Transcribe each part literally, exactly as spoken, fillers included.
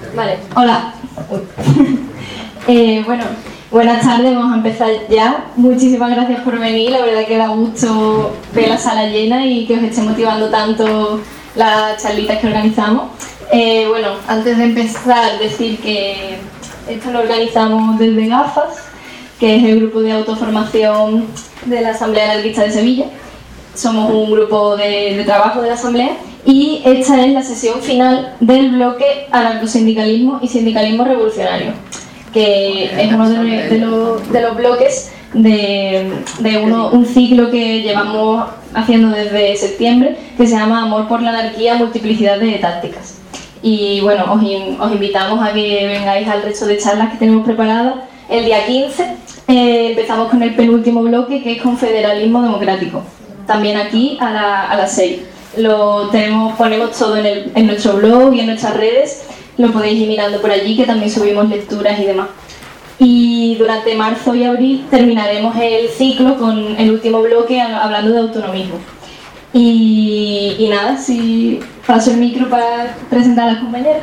Vale, hola. eh, bueno, buenas tardes, vamos a empezar ya. Muchísimas gracias por venir, la verdad que da gusto ver la sala llena y que os esté motivando tanto las charlitas que organizamos. Eh, bueno, antes de empezar, decir que esto lo organizamos desde Gafas, que es el grupo de autoformación de la Asamblea Anarquista de Sevilla. Somos un grupo de, de trabajo de la Asamblea y esta es la sesión final del bloque Anarcosindicalismo y Sindicalismo Revolucionario, que es uno de, de, los, de los bloques de, de uno, un ciclo que llevamos haciendo desde septiembre, que se llama Amor por la Anarquía, Multiplicidad de Tácticas. Y bueno, os, in, os invitamos a que vengáis al resto de charlas que tenemos preparadas el día quince. Eh, empezamos con el penúltimo bloque, que es Confederalismo Democrático. También aquí a, la, a las seis. Lo tenemos, ponemos todo en, el, en nuestro blog y en nuestras redes. Lo podéis ir mirando por allí, que también subimos lecturas y demás. Y durante marzo y abril terminaremos el ciclo con el último bloque hablando de autonomismo. Y, y nada, si paso el micro para presentar a las compañeras.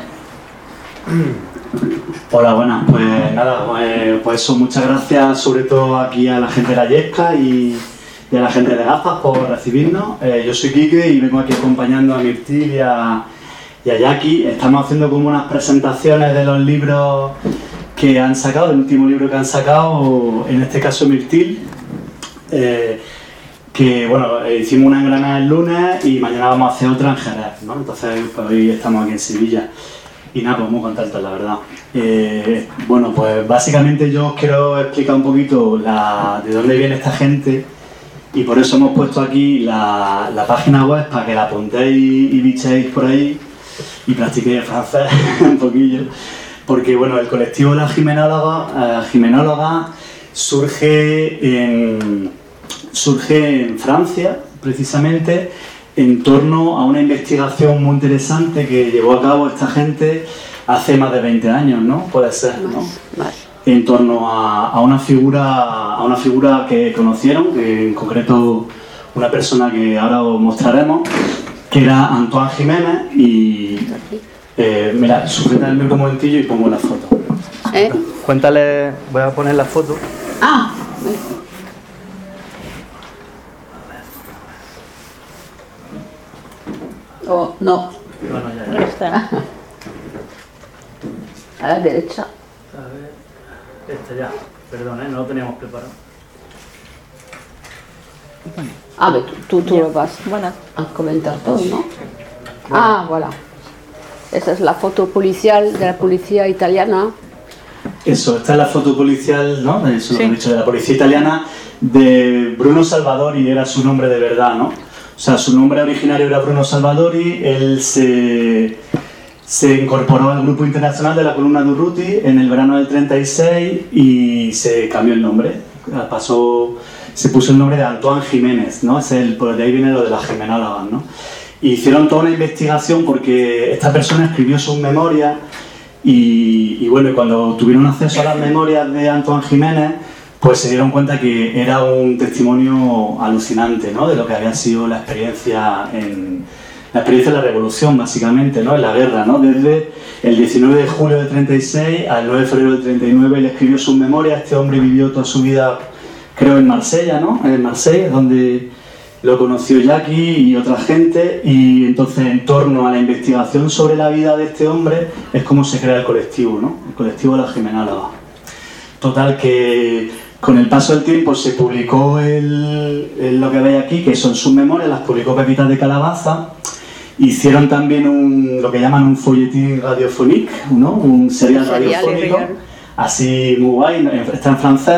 Hola, buenas. Pues nada, pues, pues eso, muchas gracias sobre todo aquí a la gente de la Yesca y, y a la gente de Gafas por recibirnos. Eh, yo soy Quique y vengo aquí acompañando a Mirtil y a, y a Jackie. Estamos haciendo como unas presentaciones de los libros que han sacado, del último libro que han sacado, en este caso Mirtil. Eh, que bueno, hicimos una en Granada el lunes y mañana vamos a hacer otra en Jerez, ¿no? Entonces pues, hoy estamos aquí en Sevilla. Y nada, pues muy contentos, la verdad. Eh, bueno, pues básicamente yo os quiero explicar un poquito la, de dónde viene esta gente y por eso hemos puesto aquí la, la página web para que la apuntéis y bichéis por ahí y practiquéis el francés un poquillo. Porque bueno, el colectivo de las Jimenólogas, eh, Jimenólogas surge en, surge en Francia, precisamente, en torno a una investigación muy interesante que llevó a cabo esta gente hace más de veinte años, ¿no? Puede ser, ¿no? En torno a, a una figura a una figura que conocieron, que en concreto una persona que ahora os mostraremos, que era Antoine Jiménez y... Eh, mira, sujeta el micro un momentillo y pongo la foto. ¿Eh? Cuéntale, voy a poner la foto. Ah, oh, no. Bueno, ya, ya. Está. A la derecha. A ver, este ya, perdón, ¿eh? No lo teníamos preparado. Ah, pero tú, tú, tú lo vas bueno, a comentar todo, ¿no? Ah, voilà. Esa es la foto policial de la policía italiana. Eso, esta es la foto policial, ¿no? Eso lo Sí. he dicho, de la policía italiana de Bruno Salvadori, era su nombre de verdad, ¿no? O sea, su nombre originario era Bruno Salvadori, él se, se incorporó al grupo internacional de la columna de Urruti en el verano del treinta y seis y se cambió el nombre, pasó, se puso el nombre de Antoine Jiménez, ¿no? Es el, por de ahí viene lo de las Jimenólogas, ¿no? Y hicieron toda una investigación porque esta persona escribió sus memorias y, y bueno, cuando tuvieron acceso a las memorias de Antoine Jiménez, pues se dieron cuenta que era un testimonio alucinante, ¿no? De lo que había sido la experiencia en la experiencia de la revolución, básicamente, ¿no? En la guerra, ¿no? Desde el diecinueve de julio del treinta y seis al nueve de febrero del treinta y nueve él escribió sus memorias. Este hombre vivió toda su vida, creo, en Marsella, ¿no? En Marsella, donde lo conoció Jackie y otra gente, y entonces en torno a la investigación sobre la vida de este hombre es como se crea el colectivo, ¿no? El colectivo de las Jimenólogas. Total, que con el paso del tiempo se publicó el, el, lo que veis aquí, que son sus memorias, las publicó Pepitas de Calabaza. Hicieron también un, lo que llaman un folletín radiofónico, ¿no? Un serial radiofónico, así muy guay, está en francés.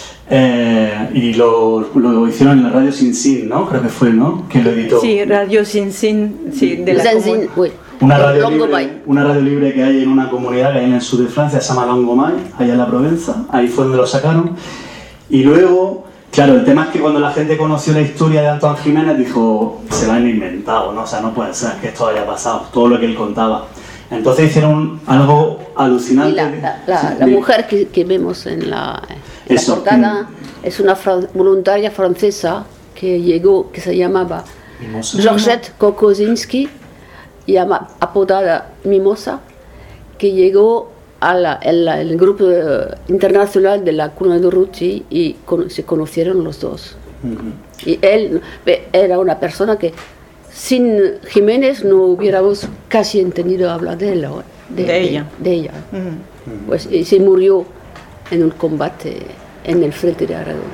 Eh, y lo, lo hicieron en la radio Sin Sin, ¿no? Creo que fue, ¿no? Que lo editó. Sí, radio Sin Sin, sí, de la Sin, oui. Una radio, libre, una radio libre que hay en una comunidad que hay en el sur de Francia, se llama Longomay, allá en la Provenza, ahí fue donde lo sacaron. Y luego, claro, el tema es que cuando la gente conoció la historia de Antoine Jiménez dijo, se lo han inventado, ¿no? O sea, no puede ser que esto haya pasado, todo lo que él contaba. Entonces hicieron algo alucinante. Y la, la, la, sí, la mujer que, que vemos en la, en Eso, la portada que... es una fran voluntaria francesa que llegó, que se llamaba Mimosa. Georgette Kokosinski, llama, apodada Mimosa, que llegó al grupo internacional de la Cuna de Urruti y con, se conocieron los dos. Uh-huh. Y él era una persona que sin Jiménez no hubiéramos casi entendido hablar de él, de, de ella. De, de ella. Uh-huh. Pues, y se murió en un combate en el frente de Aragón.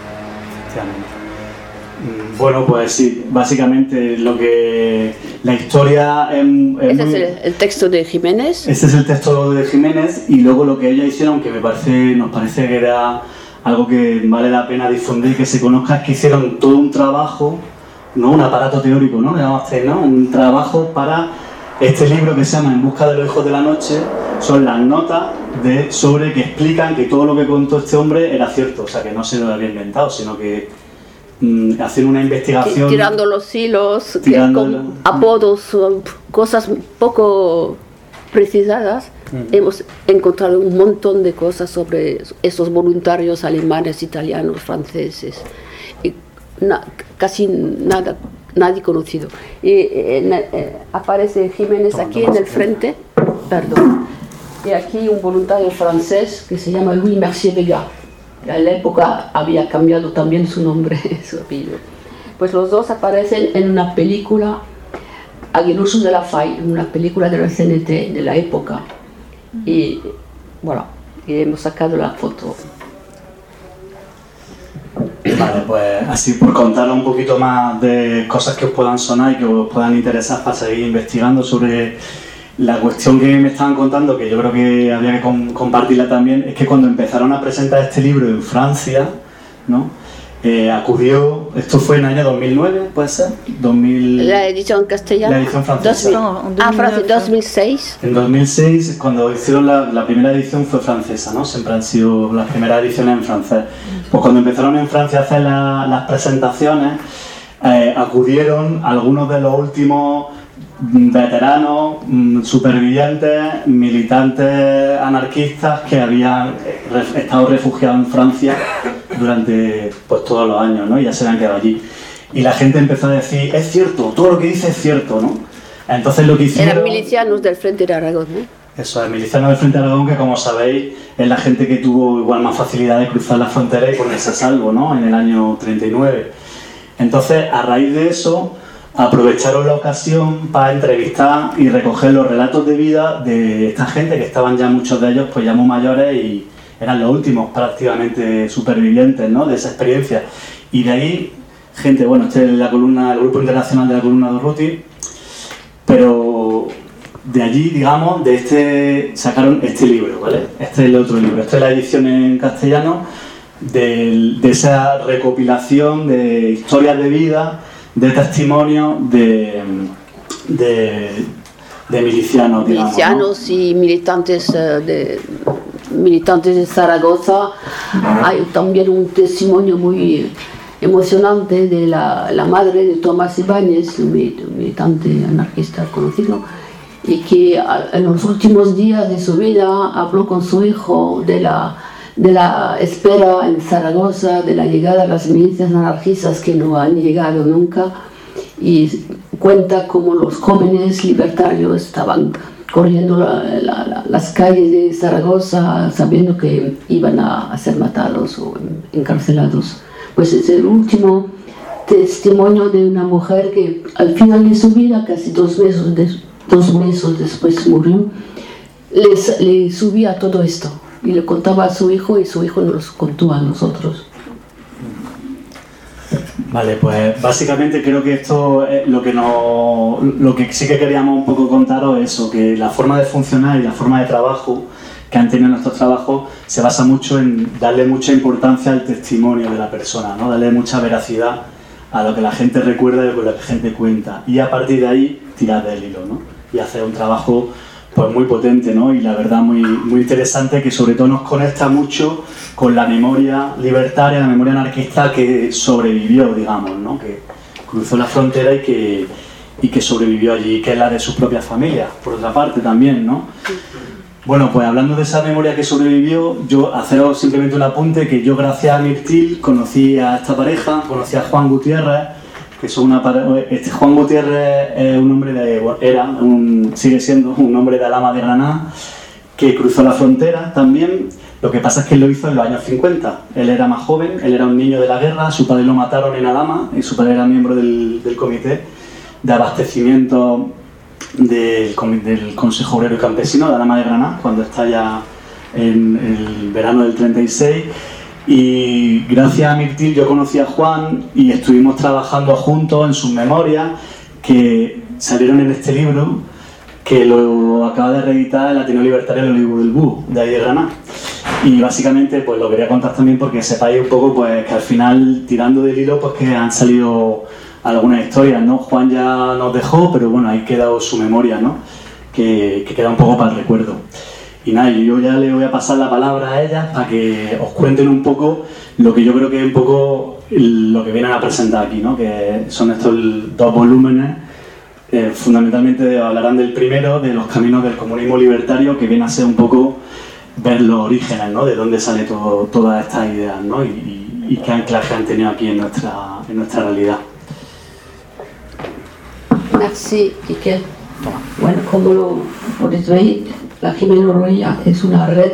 Bueno, pues sí, básicamente lo que la historia es, es Ese muy... es el, el texto de Jiménez. Este es el texto de Jiménez y luego lo que ellos hicieron, que me parece, nos parece que era algo que vale la pena difundir, que se conozca, es que hicieron todo un trabajo, no un aparato teórico, ¿no? Le llamamos tres, ¿no? Un trabajo para este libro que se llama En busca de los hijos de la noche. Son las notas de, sobre que explican que todo lo que contó este hombre era cierto, o sea, que no se lo había inventado, sino que mmm, hacen una investigación... Tirando los hilos, tirando que, con la... apodos, cosas poco precisadas, uh-huh. hemos encontrado un montón de cosas sobre esos voluntarios alemanes, italianos, franceses, y na, casi nada, nadie conocido. Y eh, eh, aparece Jiménez aquí en el frente, perdón. Y aquí un voluntario francés que se llama Louis Mercier Vega. En la época había cambiado también su nombre, su apellido. Pues los dos aparecen en una película, Aguiluchos de la Fay, una película de la C N T de la época. Y bueno, y hemos sacado la foto. Vale, pues así por contar un poquito más de cosas que os puedan sonar y que os puedan interesar para seguir investigando sobre... La cuestión que me estaban contando, que yo creo que había que com- compartirla también, es que cuando empezaron a presentar este libro en Francia, ¿no? Eh, acudió, esto fue en el año dos mil nueve, ¿puede ser? dos mil... La edición castellana. La edición francesa. dos mil, ah, Francia, dos mil seis. En dos mil seis, cuando hicieron la, la primera edición fue francesa, ¿no? Siempre han sido las primeras ediciones en francés. Pues cuando empezaron en Francia a hacer la, las presentaciones, eh, acudieron algunos de los últimos veteranos, supervivientes, militantes anarquistas que habían estado refugiados en Francia durante pues, todos los años, ¿no? Y ya se habían quedado allí. Y la gente empezó a decir, es cierto, todo lo que dice es cierto, ¿no? Entonces lo que hicieron... Eran milicianos del Frente de Aragón, ¿no? Eso es, milicianos del Frente de Aragón, que como sabéis es la gente que tuvo igual más facilidad de cruzar la frontera y ponerse a salvo, ¿no? En el año treinta y nueve. Entonces, a raíz de eso, aprovecharon la ocasión para entrevistar y recoger los relatos de vida de esta gente, que estaban ya muchos de ellos pues ya muy mayores y eran los últimos prácticamente supervivientes, ¿no? De esa experiencia. Y de ahí, gente, bueno, este es la columna, el grupo internacional de la Columna de Urruti, pero de allí, digamos, de este sacaron este libro, ¿vale? Este es el otro libro, esta es la edición en castellano de, de esa recopilación de historias de vida, de testimonios de, de, de milicianos, digamos, milicianos, ¿no? Y militantes de militantes de Zaragoza. Hay también un testimonio muy emocionante de la, la madre de Tomás Ibáñez, un militante anarquista conocido, y que en los últimos días de su vida habló con su hijo de la de la espera en Zaragoza, de la llegada de las milicias anarquistas que no han llegado nunca, y cuenta cómo los jóvenes libertarios estaban corriendo la, la, la, las calles de Zaragoza sabiendo que iban a, a ser matados o encarcelados. Pues es el último testimonio de una mujer que al final de su vida, casi dos meses, de, dos meses después murió, les, le subía todo esto. Y le contaba a su hijo y su hijo nos contó a nosotros. Vale, pues básicamente creo que esto es lo que no, lo que sí que queríamos un poco contaros es eso, que la forma de funcionar y la forma de trabajo que han tenido nuestros trabajos se basa mucho en darle mucha importancia al testimonio de la persona, ¿no? Darle mucha veracidad a lo que la gente recuerda y lo que la gente cuenta, y a partir de ahí tirar del hilo, ¿no? Y hacer un trabajo pues muy potente, ¿no? Y la verdad muy, muy interesante, que sobre todo nos conecta mucho con la memoria libertaria, la memoria anarquista que sobrevivió, digamos, ¿no? Que cruzó la frontera y que, y que sobrevivió allí, que es la de sus propias familias, por otra parte también, ¿no? Bueno, pues hablando de esa memoria que sobrevivió, yo haceros simplemente un apunte, que yo gracias a Mirtil conocí a esta pareja, conocí a Juan Gutiérrez, que son una este Juan Gutiérrez es un hombre de, era, un, sigue siendo un hombre de Alhama de Granada, que cruzó la frontera también. Lo que pasa es que él lo hizo en los años cincuenta. Él era más joven, él era un niño de la guerra, su padre lo mataron en Alhama y su padre era miembro del, del comité de abastecimiento del, del Consejo Obrero y Campesino de Alhama de Granada, cuando está ya en el verano del treinta y seis. Y gracias a Mirtil yo conocí a Juan y estuvimos trabajando juntos en sus memorias, que salieron en este libro, que lo acaba de reeditar el Ateneo Libertario del Olivo del Bú, de ahí de Granada. Y básicamente pues lo quería contar también porque sepáis un poco pues que al final, tirando del hilo, pues que han salido algunas historias, ¿no? Juan ya nos dejó, pero bueno, ahí queda su memoria, ¿no? Que, que queda un poco para el recuerdo. Y nada, yo ya le voy a pasar la palabra a ellas para que os cuenten un poco lo que yo creo que es un poco lo que vienen a presentar aquí, ¿no? Que son estos dos volúmenes. Eh, fundamentalmente hablarán del primero, de los caminos del comunismo libertario, que viene a ser un poco ver los orígenes, ¿no? De dónde sale todo, todas estas ideas, ¿no? Y, y, y qué anclaje han tenido aquí en nuestra, en nuestra realidad. Merci, Iker. Bueno, como lo podéis ver, la Jimena Roya es una red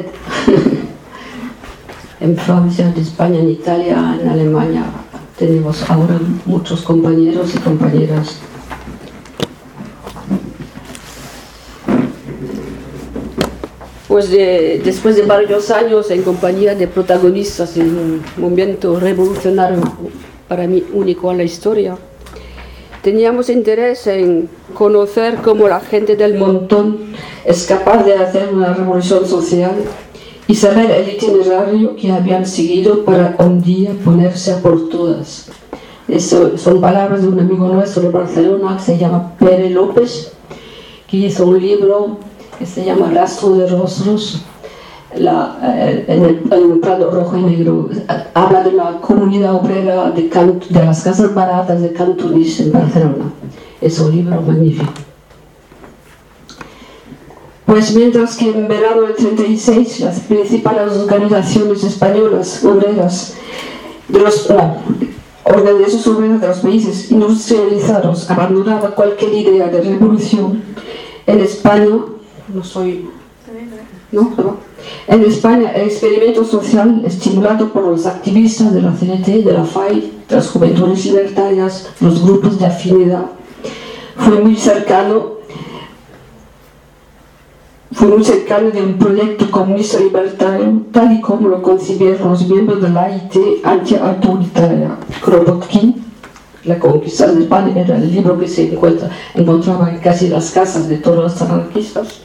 en Francia, en España, en Italia, en Alemania. Tenemos ahora muchos compañeros y compañeras. Pues de, después de varios años en compañía de protagonistas en un momento revolucionario para mí único en la historia, teníamos interés en conocer cómo la gente del montón es capaz de hacer una revolución social y saber el itinerario que habían seguido para un día ponerse a por todas. Eso son palabras de un amigo nuestro de Barcelona que se llama Pere López, que hizo un libro que se llama Rastro de Rostros, la, eh, en, el, en el Prado Rojo y Negro. Habla de la comunidad obrera de, Cant, de las casas baratas de Cantunis en Barcelona. Es un libro magnífico. Pues mientras que en verano del treinta y seis las principales organizaciones españolas obreras de los no, organizaciones obreras de los países industrializados abandonaban cualquier idea de revolución, en España no soy no, no. En España el experimento social estimulado por los activistas de la C N T, de la F A I, de las Juventudes Libertarias, los grupos de afinidad, fue muy cercano fue muy cercano de un proyecto comunista libertario tal y como lo concibieron los miembros de la A I T anti-autoritaria. Kropotkin, La conquista de España, era el libro que se encuentra, encontraba en casi las casas de todos los anarquistas.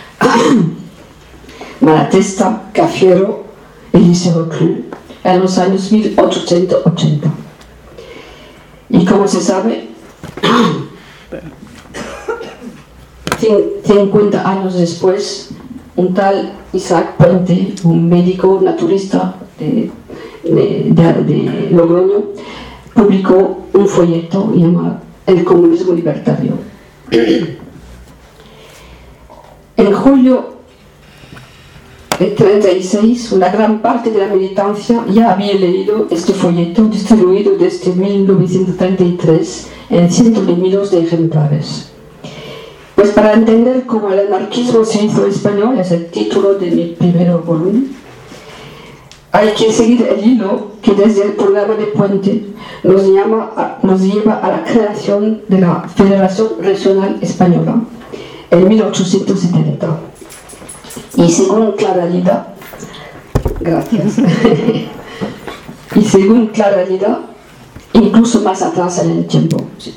Malatesta, Cafiero, Eliseo Reclus, en los años mil ochocientos ochenta. Y como se sabe, cincuenta años después, un tal Isaac Puente, un médico naturista de, de, de, de Logroño, publicó un folleto llamado El comunismo libertario. En julio del treinta y seis, una gran parte de la militancia ya había leído este folleto, distribuido desde mil novecientos treinta y tres en cientos de miles de ejemplares. Pues para entender cómo el anarquismo se hizo español, es el título de mi primer volumen, hay que seguir el hilo que desde el programa de Puente nos, llama a, nos lleva a la creación de la Federación Regional Española en mil ochocientos setenta. Y según Claralida, gracias, y según Claralida, incluso más atrás en el tiempo. Sí.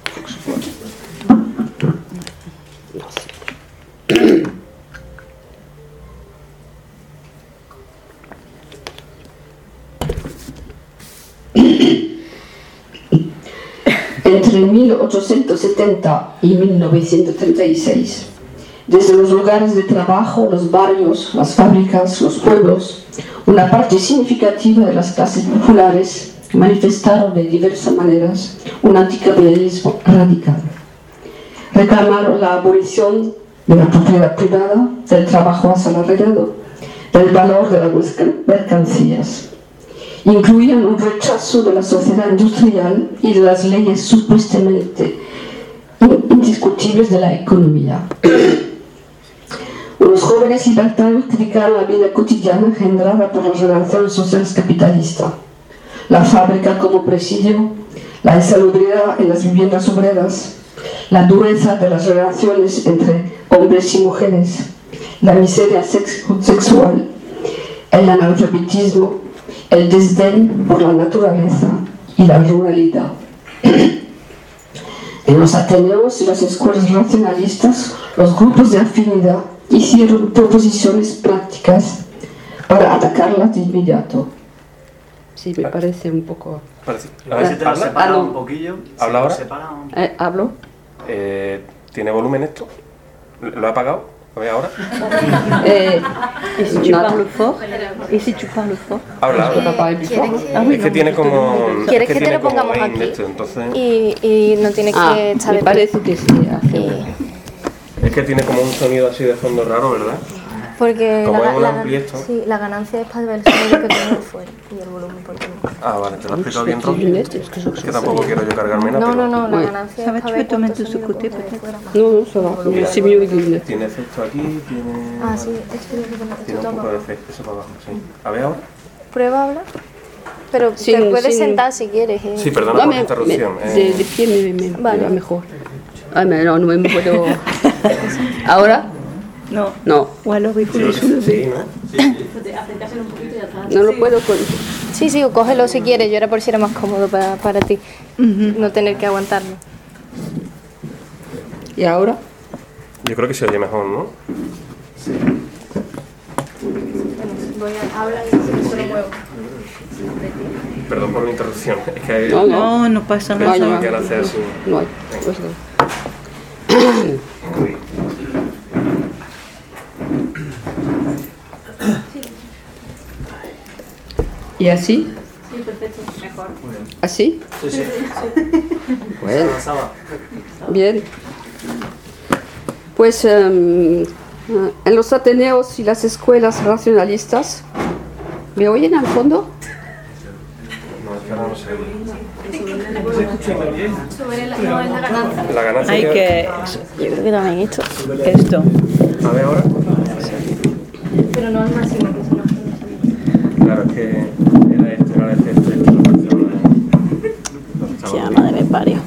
Entre mil ochocientos setenta y mil novecientos treinta y seis, desde los lugares de trabajo, los barrios, las fábricas, los pueblos, una parte significativa de las clases populares manifestaron de diversas maneras un anticapitalismo radical. Reclamaron la abolición de la propiedad privada, del trabajo asalariado, del valor de las mercancías. incluían un rechazo de la sociedad industrial y de las leyes supuestamente indiscutibles de la economía. Los jóvenes libertarios criticaron la vida cotidiana generada por las relaciones sociales capitalistas, la fábrica como presidio, la insalubridad en las viviendas obreras, la dureza de las relaciones entre hombres y mujeres, la miseria sex sexual, el analfabetismo, el desdén por la naturaleza y la ruralidad. En los ateneos y las escuelas racionalistas, los grupos de afinidad hicieron proposiciones prácticas para atacarlas de inmediato. Sí, me parece un poco... Parece. A ver si te lo ¿Habla? separa ¿Hablo? un poquillo. ¿Habla ahora? Separa un... Eh, ¿Hablo? Eh, ¿Tiene volumen esto? ¿Lo ha apagado? ¿Lo ve ahora? Eh, Et si tu nada. parles fort Et si tu parles fort Habla, ¿Puedo habla. apagar el micrófono? Ah oui, Es que non, tiene je te como... demande. es ¿Quieres que que te tiene lo pongamos como gain aquí? esto, entonces... Y, y no tienes Ah, que echar me de parece que sí. Hace y- Es que tiene como un sonido así de fondo raro, ¿verdad? Porque Como la, es un la- ampli esto. sí, la ganancia es para ver el sonido que tiene fuera y el volumen porque no. Ah, vale, te lo he explicado bien, Rocky. Rocky. Es que tampoco quiero yo cargarme nada, No, pero... no, no, la Ouais. ganancia Ça va, es tu para peux ver te mettre cuánto de ce sonido côté, coge de peut-être? fuera. No, no, ça va. C'est mieux que une... Tiene efecto aquí, tiene... Ah, sí, esto es lo que pones Tiene esto un todo poco de abajo. efecto, eso para abajo, sí. A ver ahora. Prueba a hablar. Pero Sí, te puedes sí. sentar si quieres. eh. Sí, perdona No, por me, la interrupción. me- eh. de, de pie me, me, me Vale. va mejor. Ah, mais non, no me puedo... ¿Ahora? Non. No, Ou alors il faut le Sí, soulever. ¿no? no lo puedo con... Sí, sí, cógelo si quieres. Yo era por si era más cómodo para, para ti. No tener que aguantarlo. ¿Y ahora? Yo creo que se oye mejor, ¿no? Voy a hablar y se lo muevo. Perdón por la interrupción. Es que No, no. Non, non passa No, pensaba no. que era hacer así. No hay. Pues no. ¿Y así? Sí, perfecto. Mejor. ¿Así? Sí, sí. Bueno, Saba. bien. Pues em, en los ateneos y las escuelas racionalistas, ¿me oyen al fondo? No, es que ahora no se oye. Sobre la, no, es la ganancia. La ganancia Hay que... Yo creo que también esto. Esto. A ver ahora. Pero no al máximo, que eso no. Claro, es que era esto, era el efecto. Esto lo funciona. Lo que estaba Sí, bien. madre me parió.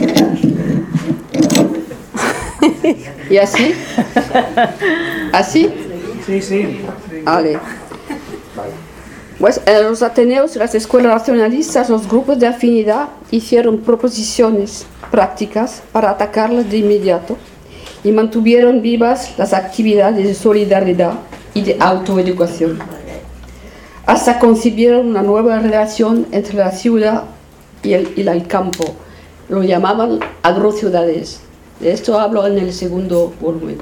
¿Y así? ¿Así? Sí, sí. Vale. Pues en los ateneos y las escuelas racionalistas, los grupos de afinidad hicieron proposiciones prácticas para atacarlas de inmediato y mantuvieron vivas las actividades de solidaridad y de autoeducación. Hasta concibieron una nueva relación entre la ciudad y el, y el campo. Lo llamaban agrociudades. De esto hablo en el segundo volumen.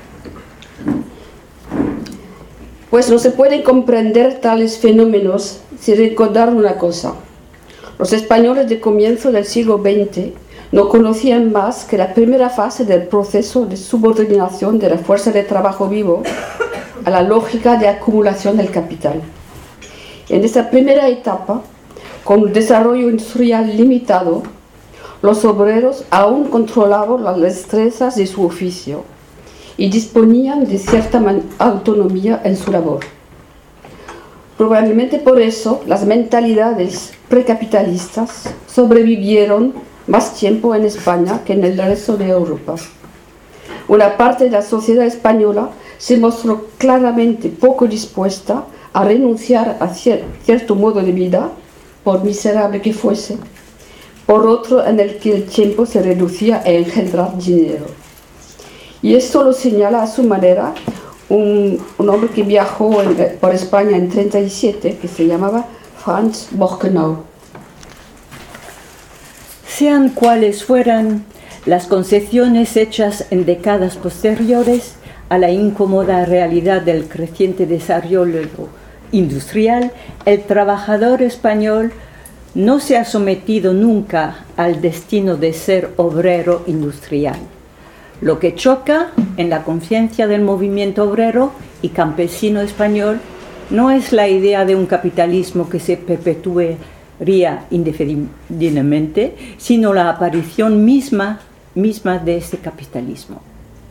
Pues no se pueden comprender tales fenómenos sin recordar una cosa. Los españoles de comienzo del siglo veinte no conocían más que la primera fase del proceso de subordinación de la fuerza de trabajo vivo a la lógica de acumulación del capital. En esta primera etapa, con un desarrollo industrial limitado, los obreros aún controlaban las destrezas de su oficio y disponían de cierta autonomía en su labor. Probablemente por eso las mentalidades precapitalistas sobrevivieron más tiempo en España que en el resto de Europa. Una parte de la sociedad española se mostró claramente poco dispuesta a renunciar a cier- cierto modo de vida, por miserable que fuese, por otro en el que el tiempo se reducía a engendrar dinero. Y esto lo señala a su manera un, un hombre que viajó en, por España en treinta y siete, que se llamaba Franz Borkenau. Sean cuales fueran las concesiones hechas en décadas posteriores a la incómoda realidad del creciente desarrollo industrial, el trabajador español no se ha sometido nunca al destino de ser obrero industrial. Lo que choca en la conciencia del movimiento obrero y campesino español no es la idea de un capitalismo que se perpetuaría indefinidamente, sino la aparición misma, misma de este capitalismo.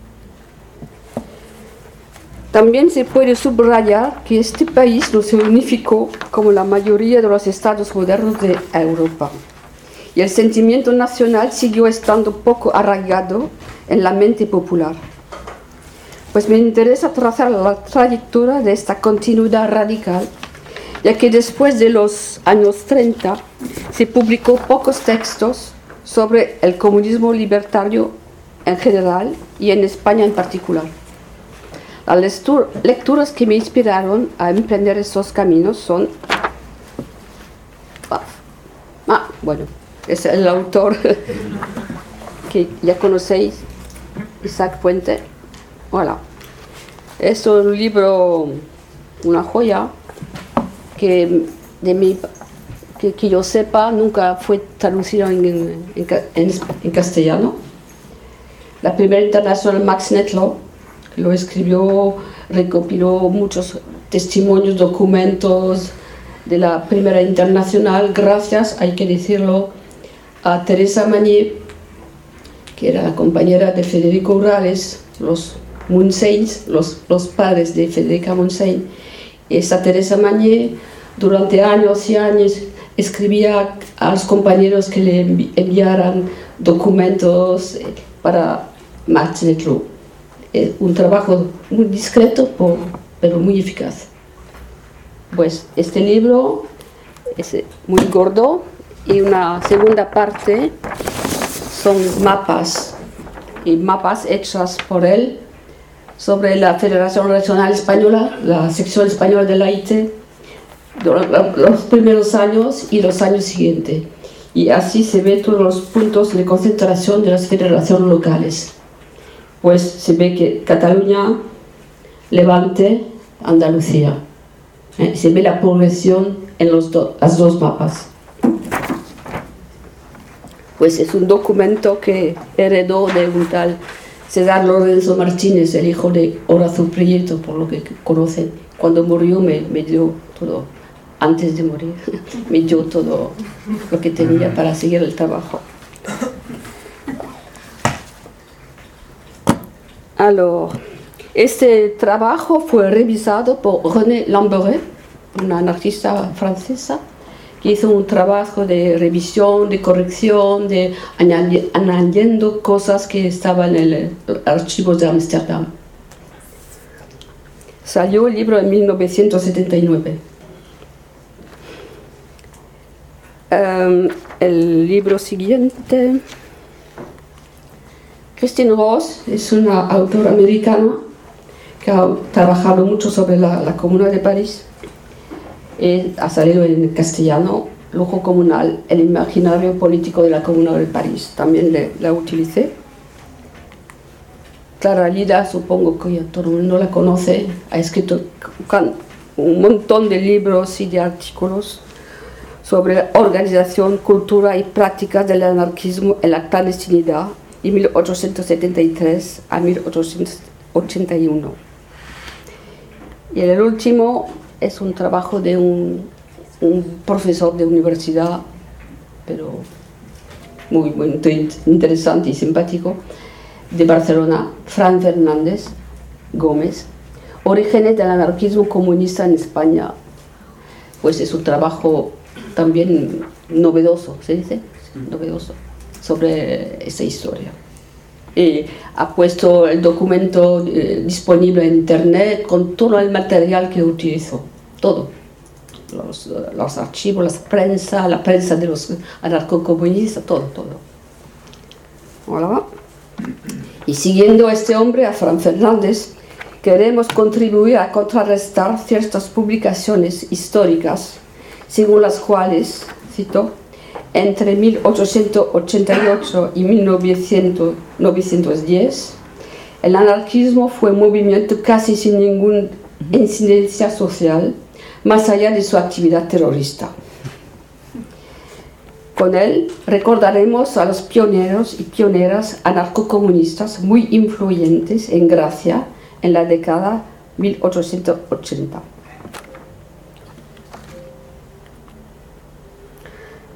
También se puede subrayar que este país no se unificó como la mayoría de los estados modernos de Europa, y el sentimiento nacional siguió estando poco arraigado en la mente popular. Pues me interesa trazar la trayectoria de esta continuidad radical, ya que después de los años treinta se publicó pocos textos sobre el comunismo libertario en general y en España en particular. Las lecturas que me inspiraron a emprender esos caminos son... Ah, bueno, es el autor que ya conocéis, Isaac Puente. Voilà. Es un libro, una joya, que, de mi, que, que yo sepa nunca fue traducido en, en, en, en castellano. La primera internacional Max Nettlau lo escribió, recopiló muchos testimonios, documentos de la Primera Internacional, gracias, hay que decirlo, a Teresa Magnier, que era la compañera de Federico Urales, los Montseny, los, los padres de Federica Montseny. Esta Teresa Magnier, durante años y años, escribía a los compañeros que le enviaran documentos para Max Nettlau. Es un trabajo muy discreto, pero muy eficaz. Pues este libro es muy gordo y una segunda parte son mapas, y mapas hechas por él sobre la Federación Regional Española, la sección española de la I T E, los primeros años y los años siguientes. Y así se ve todos los puntos de concentración de las federaciones locales. Pues se ve que Cataluña, Levante, Andalucía. ¿eh? Se ve la progresión en los do, las dos mapas. Pues es un documento que heredó de un tal César Lorenzo Martínez, el hijo de Horacio Prieto, por lo que conocen. Cuando murió me, me dio todo, antes de morir, me dio todo lo que tenía para seguir el trabajo. Alors, este trabajo fue revisado por René Lamberet, una anarquista francesa, que hizo un trabajo de revisión, de corrección, de añadi- añadiendo cosas que estaban en el archivo de Ámsterdam. Salió el libro en mil novecientos setenta y nueve. Um, el libro siguiente... Christine Ross es una autora americana que ha trabajado mucho sobre la, la Comuna de París. Eh, ha salido en castellano, Lujo Comunal, el imaginario político de la Comuna de París. También le, la utilicé. Clara Lida, supongo que ya todo el mundo la conoce, ha escrito un montón de libros y de artículos sobre organización, cultura y prácticas del anarquismo en la clandestinidad, de mil ochocientos setenta y tres a mil ochocientos ochenta y uno. Y el último es un trabajo de un, un profesor de universidad, pero muy, muy interesante y simpático, de Barcelona, Fran Fernández Gómez, Orígenes del anarquismo comunista en España. Pues es un trabajo también novedoso, ¿se dice? Novedoso, sobre esa historia. Y ha puesto el documento eh, disponible en internet con todo el material que utilizó, todo. Los, los archivos, la prensa, la prensa de los anarcocomunistas, todo, todo. Voilà. Y siguiendo a este hombre, a Fran Fernández, queremos contribuir a contrarrestar ciertas publicaciones históricas, según las cuales, cito, entre mil ochocientos ochenta y ocho y mil novecientos diez, el anarquismo fue un movimiento casi sin ninguna incidencia social, más allá de su actividad terrorista. Con él recordaremos a los pioneros y pioneras anarcocomunistas muy influyentes en Gracia en la década mil ochocientos ochenta.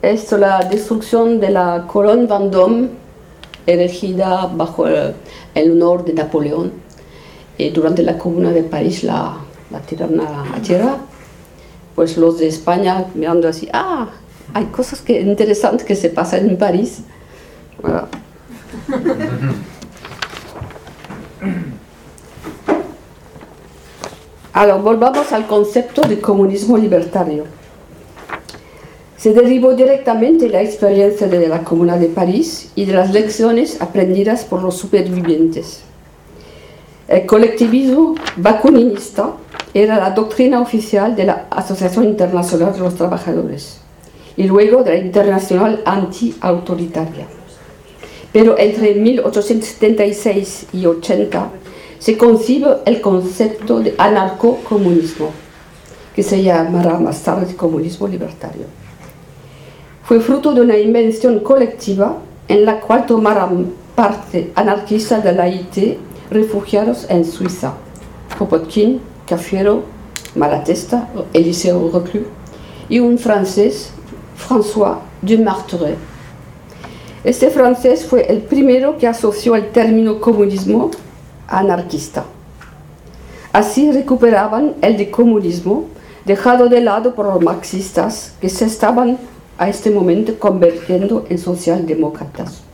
es la destrucción de la Colonne Vendôme, erigida bajo el, el honor de Napoleón. Y durante la Comuna de París la, la tiraron a la tierra. Pues los de España mirando así, ah, hay cosas que, interesantes que se pasan en París. Voilà. Ahora volvamos al concepto de comunismo libertario. Se derivó directamente de la experiencia de la Comuna de París y de las lecciones aprendidas por los supervivientes. El colectivismo bakuninista era la doctrina oficial de la Asociación Internacional de los Trabajadores y luego de la Internacional Anti-Autoritaria. Pero entre mil ochocientos setenta y seis y ochenta se concibe el concepto de anarcocomunismo, que se llamará más tarde comunismo libertario. Fue fruto de una invención colectiva en la cual tomaron parte anarquistas de la I T refugiados en Suiza, Kropotkin, Cafiero, Malatesta, Eliseo Reclus, y un francés, François Dumarteret. Este francés fue el primero que asoció el término comunismo anarquista. Así recuperaban el de comunismo, dejado de lado por los marxistas que se estaban a este momento convirtiendo en socialdemócratas.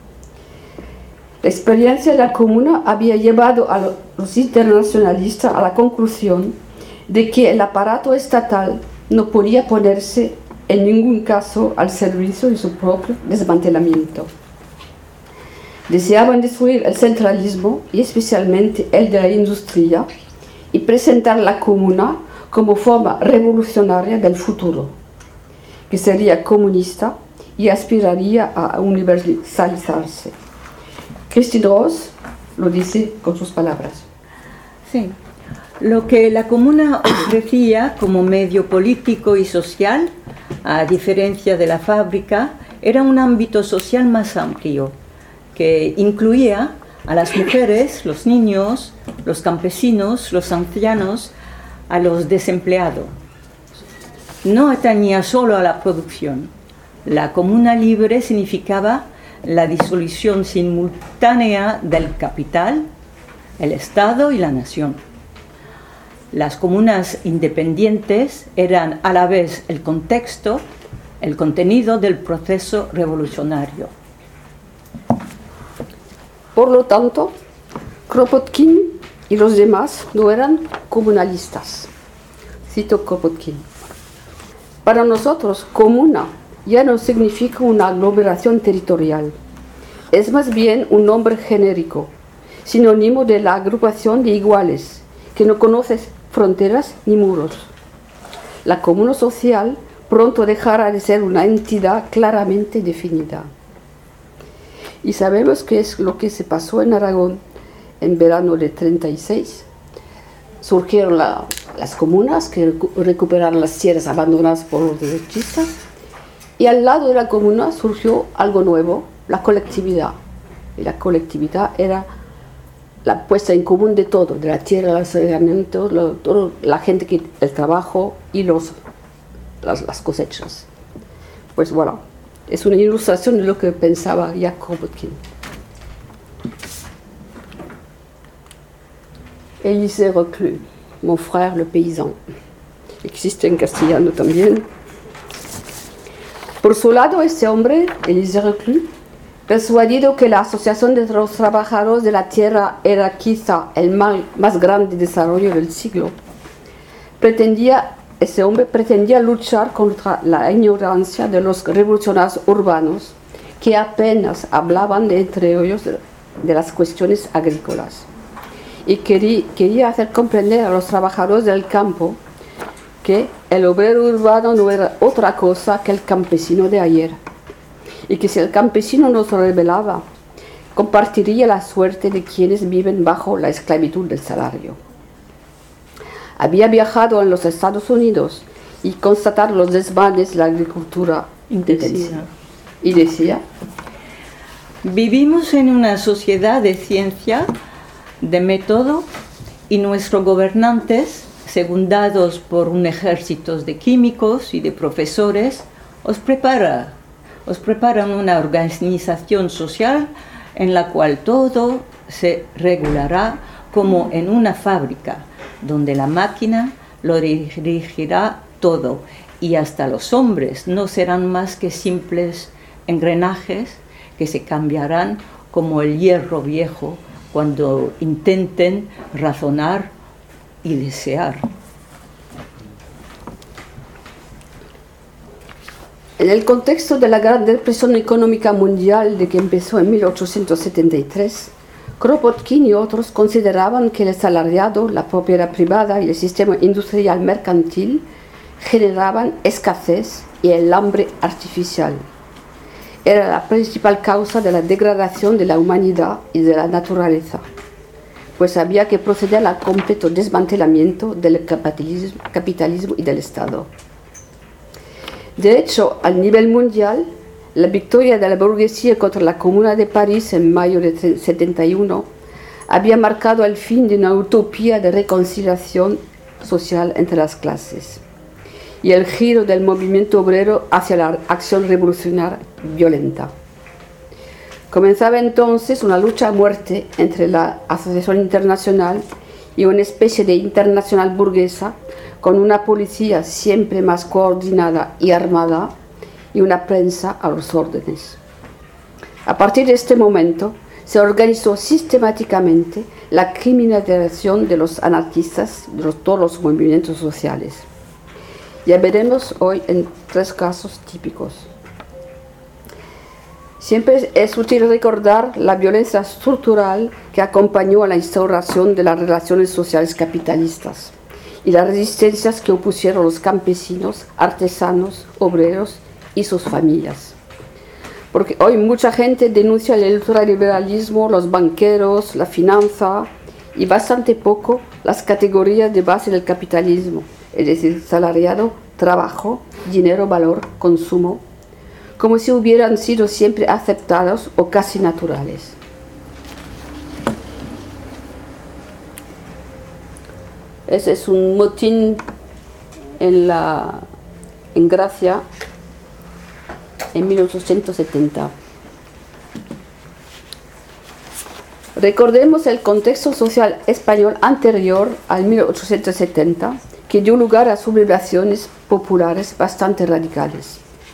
La experiencia de la Comuna había llevado a los internacionalistas a la conclusión de que el aparato estatal no podía ponerse en ningún caso al servicio de su propio desmantelamiento. Deseaban destruir el centralismo y especialmente el de la industria y presentar la Comuna como forma revolucionaria del futuro, que sería comunista y aspiraría a universalizarse. Christine Ross lo dice con sus palabras. Sí. Lo que la Comuna ofrecía como medio político y social, a diferencia de la fábrica, era un ámbito social más amplio, que incluía a las mujeres, los niños, los campesinos, los ancianos, a los desempleados. No atañía solo a la producción. La Comuna libre significaba la disolución simultánea del capital, el Estado y la nación. Las comunas independientes eran a la vez el contexto, el contenido del proceso revolucionario. Por lo tanto, Kropotkin y los demás no eran comunalistas. Cito Kropotkin. Para nosotros, comuna ya no significa una aglomeración territorial. Es más bien un nombre genérico, sinónimo de la agrupación de iguales, que no conoce fronteras ni muros. La comuna social pronto dejará de ser una entidad claramente definida. Y sabemos qué es lo que se pasó en Aragón en verano de treinta y seis. Surgieron la, las comunas que recuperaron las tierras abandonadas por los derechistas, y al lado de la comuna surgió algo nuevo, la colectividad. Y la colectividad era la puesta en común de todo, de la tierra, el saneamiento, lo, todo, la gente, que, el trabajo y los, las, las cosechas. Pues bueno, es una ilustración de lo que pensaba ya Kropotkin. Élisée Reclus, mon frère le paysan. Existe en castellano también. Por su lado, este hombre, Élisée Reclus, persuadido que la Asociación de los Trabajadores de la Tierra era quizá el mal, más grande desarrollo del siglo, pretendía, ese hombre pretendía luchar contra la ignorancia de los revolucionarios urbanos que apenas hablaban de, entre ellos de, de las cuestiones agrícolas, y quería, quería hacer comprender a los trabajadores del campo que el obrero urbano no era otra cosa que el campesino de ayer, y que si el campesino no se rebelaba, compartiría la suerte de quienes viven bajo la esclavitud del salario. Había viajado en los Estados Unidos y constatado los desmanes de la agricultura intensiva. Y decía: vivimos en una sociedad de ciencia, de método, y nuestros gobernantes, secundados por un ejército de químicos y de profesores, os prepara, os preparan una organización social en la cual todo se regulará como en una fábrica, donde la máquina lo dirigirá todo, y hasta los hombres no serán más que simples engranajes que se cambiarán como el hierro viejo cuando intenten razonar y desear. En el contexto de la Gran Depresión Económica Mundial de que empezó en mil ochocientos setenta y tres, Kropotkin y otros consideraban que el asalariado, la propiedad privada y el sistema industrial mercantil generaban escasez y el hambre artificial. Era la principal causa de la degradación de la humanidad y de la naturaleza, pues había que proceder al completo desmantelamiento del capitalismo, capitalismo y del Estado. De hecho, a nivel mundial, la victoria de la burguesía contra la Comuna de París en mayo de setenta y uno había marcado el fin de una utopía de reconciliación social entre las clases y el giro del movimiento obrero hacia la acción revolucionaria violenta. Comenzaba entonces una lucha a muerte entre la Asociación Internacional y una especie de internacional burguesa, con una policía siempre más coordinada y armada y una prensa a los órdenes. A partir de este momento se organizó sistemáticamente la criminalización de los anarquistas, de los, todos los movimientos sociales. Ya veremos hoy en tres casos típicos. Siempre es útil recordar la violencia estructural que acompañó a la instauración de las relaciones sociales capitalistas y las resistencias que opusieron los campesinos, artesanos, obreros y sus familias. Porque hoy mucha gente denuncia el ultraliberalismo, los banqueros, la finanza y bastante poco las categorías de base del capitalismo, es decir, salariado, trabajo, dinero, valor, consumo, como si hubieran sido siempre aceptados o casi naturales. Ese es un motín en, la, en Gracia en mil ochocientos setenta. Recordemos el contexto social español anterior al mil ochocientos setenta, que dio lugar a sublevaciones populares bastante radicales.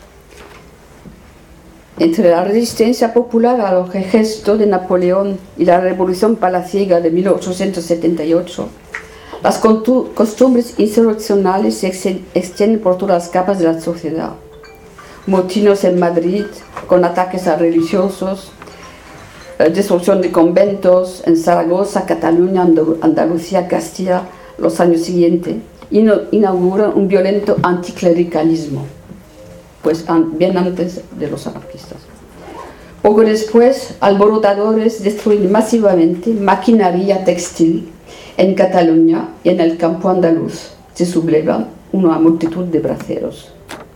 Entre la resistencia popular a los ejércitos de Napoleón y la revolución palaciega de mil ochocientos setenta y ocho, las costumbres insurreccionales se extienden por todas las capas de la sociedad. Motines en Madrid, con ataques a religiosos, destrucción de conventos en Zaragoza, Cataluña, Andalucía, Castilla, los años siguientes, inauguran un violento anticlericalismo, pues bien antes de los anarquistas. Poco después, alborotadores destruyen masivamente maquinaria textil en Cataluña y en el campo andaluz. Se sublevan una multitud de braceros.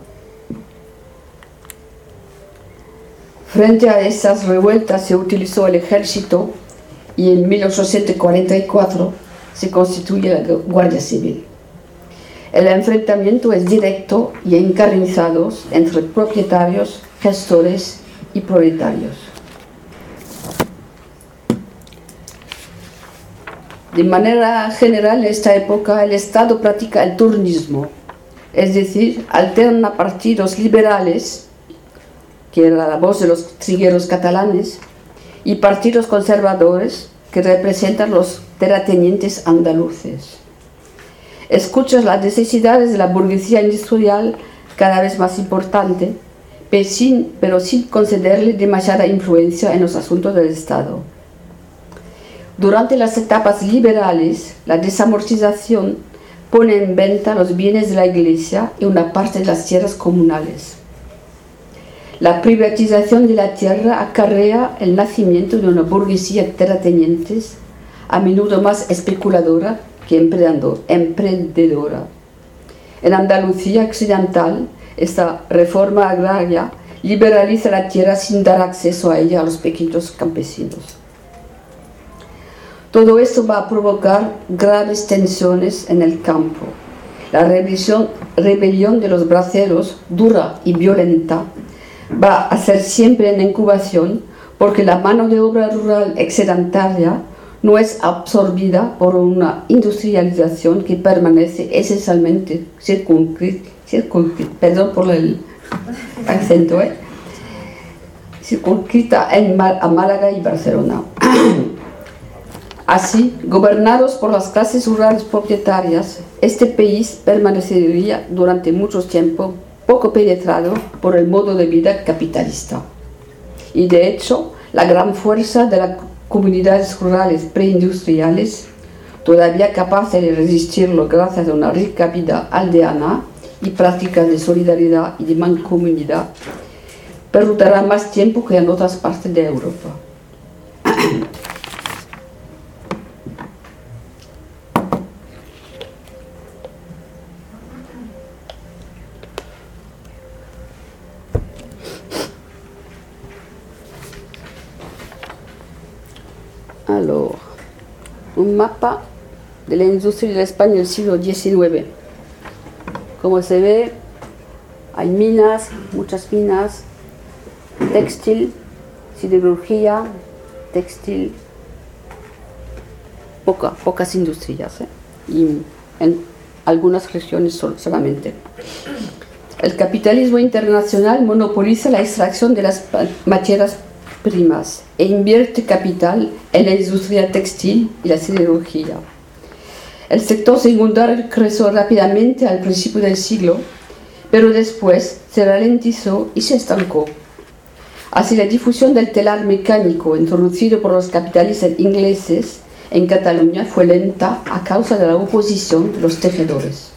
Frente a estas revueltas se utilizó el ejército y en mil ochocientos cuarenta y cuatro se constituye la Guardia Civil. El enfrentamiento es directo y encarnizado entre propietarios, gestores y proletarios. De manera general, en esta época el Estado practica el turnismo, es decir, alterna partidos liberales, que era la voz de los trigueros catalanes, y partidos conservadores, que representan los terratenientes andaluces. Escucha las necesidades de la burguesía industrial cada vez más importante, pero sin, pero sin concederle demasiada influencia en los asuntos del Estado. Durante las etapas liberales, la desamortización pone en venta los bienes de la Iglesia y una parte de las tierras comunales. La privatización de la tierra acarrea el nacimiento de una burguesía de terratenientes, a menudo más especuladora que emprendedora. En Andalucía occidental, esta reforma agraria liberaliza la tierra sin dar acceso a ella a los pequeños campesinos. Todo esto va a provocar graves tensiones en el campo. La rebelión, rebelión de los braceros, dura y violenta, va a ser siempre en incubación porque la mano de obra rural excedentaria no es absorbida por una industrialización que permanece esencialmente circunscrita, perdón por el acento, ¿eh? circunscrita en Mal, a Málaga y Barcelona. Así, gobernados por las clases rurales propietarias, este país permanecería durante mucho tiempo poco penetrado por el modo de vida capitalista. Y de hecho, la gran fuerza de las comunidades rurales preindustriales, todavía capaces de resistirlo gracias a una rica vida aldeana y prácticas de solidaridad y de mancomunidad, perdurará más tiempo que en otras partes de Europa. Alors, un mapa de la industria de España del siglo diecinueve. Como se ve, hay minas, muchas minas, textil, siderurgia, textil, poca, pocas industrias, ¿eh? Y en algunas regiones sol, solamente. El capitalismo internacional monopoliza la extracción de las materias primas e invierte capital en la industria textil y la siderurgia. El sector secundario creció rápidamente al principio del siglo, pero después se ralentizó y se estancó. Así, la difusión del telar mecánico introducido por los capitalistas ingleses en Cataluña fue lenta a causa de la oposición de los tejedores.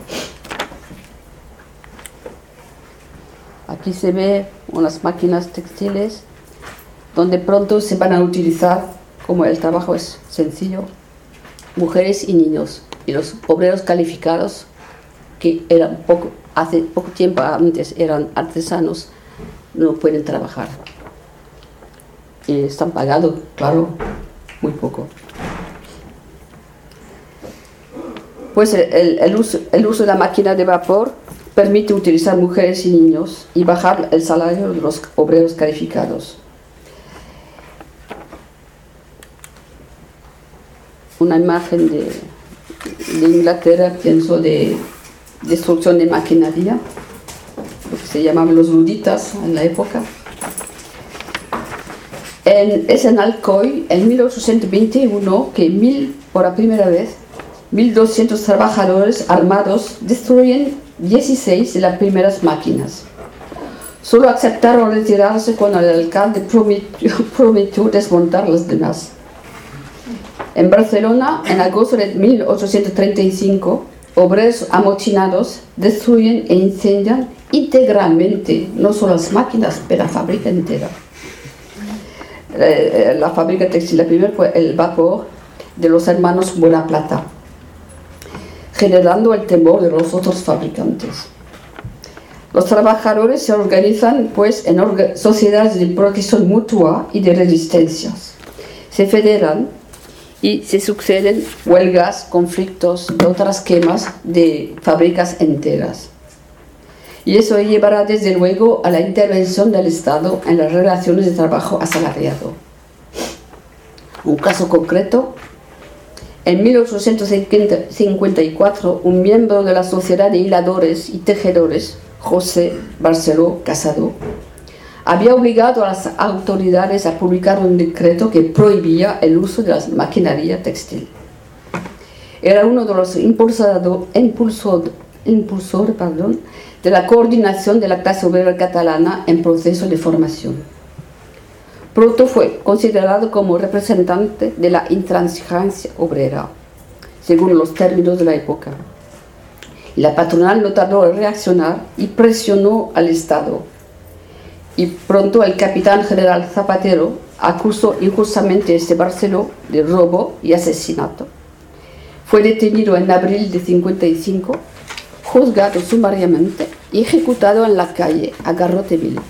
Aquí se ve unas máquinas textiles donde pronto se van a utilizar, como el trabajo es sencillo, mujeres y niños, y los obreros calificados, que eran poco, hace poco tiempo antes eran artesanos, no pueden trabajar. Y están pagados, claro, muy poco. Pues el, el, uso, el uso de la máquina de vapor permite utilizar mujeres y niños y bajar el salario de los obreros calificados. Una imagen de, de Inglaterra, pienso, de destrucción de maquinaria, lo que se llamaban los luditas en la época. En, es en Alcoy, en mil ochocientos veintiuno, que mil, por la primera vez, mil doscientos trabajadores armados destruyen dieciséis de las primeras máquinas. Solo aceptaron retirarse cuando el alcalde prometió, prometió desmontar las demás. En Barcelona, en agosto de mil ochocientos treinta y cinco, obreros amotinados destruyen e incendian integralmente no solo las máquinas, pero la fábrica entera. Eh, la fábrica textil, la primera fue el vapor de los hermanos Buenaplata, generando el temor de los otros fabricantes. Los trabajadores se organizan pues en orga- sociedades de protección mutua y de resistencias. Se federan y se suceden huelgas, conflictos y otras quemas de fábricas enteras. Y eso llevará desde luego a la intervención del Estado en las relaciones de trabajo asalariado. Un caso concreto: en mil ochocientos cincuenta y cuatro, un miembro de la Sociedad de Hiladores y Tejedores, José Barceló Casado, había obligado a las autoridades a publicar un decreto que prohibía el uso de la maquinaria textil. Era uno de los impulsado, impulsor, impulsor, perdón, de la coordinación de la clase obrera catalana en proceso de formación. Pronto fue considerado como representante de la intransigencia obrera, según los términos de la época. Y la patronal no tardó en reaccionar y presionó al Estado. Y pronto el capitán general Zapatero acusó injustamente a este Barceló de robo y asesinato. Fue detenido en abril de cincuenta y cinco, juzgado sumariamente y ejecutado en la calle a garrote vil.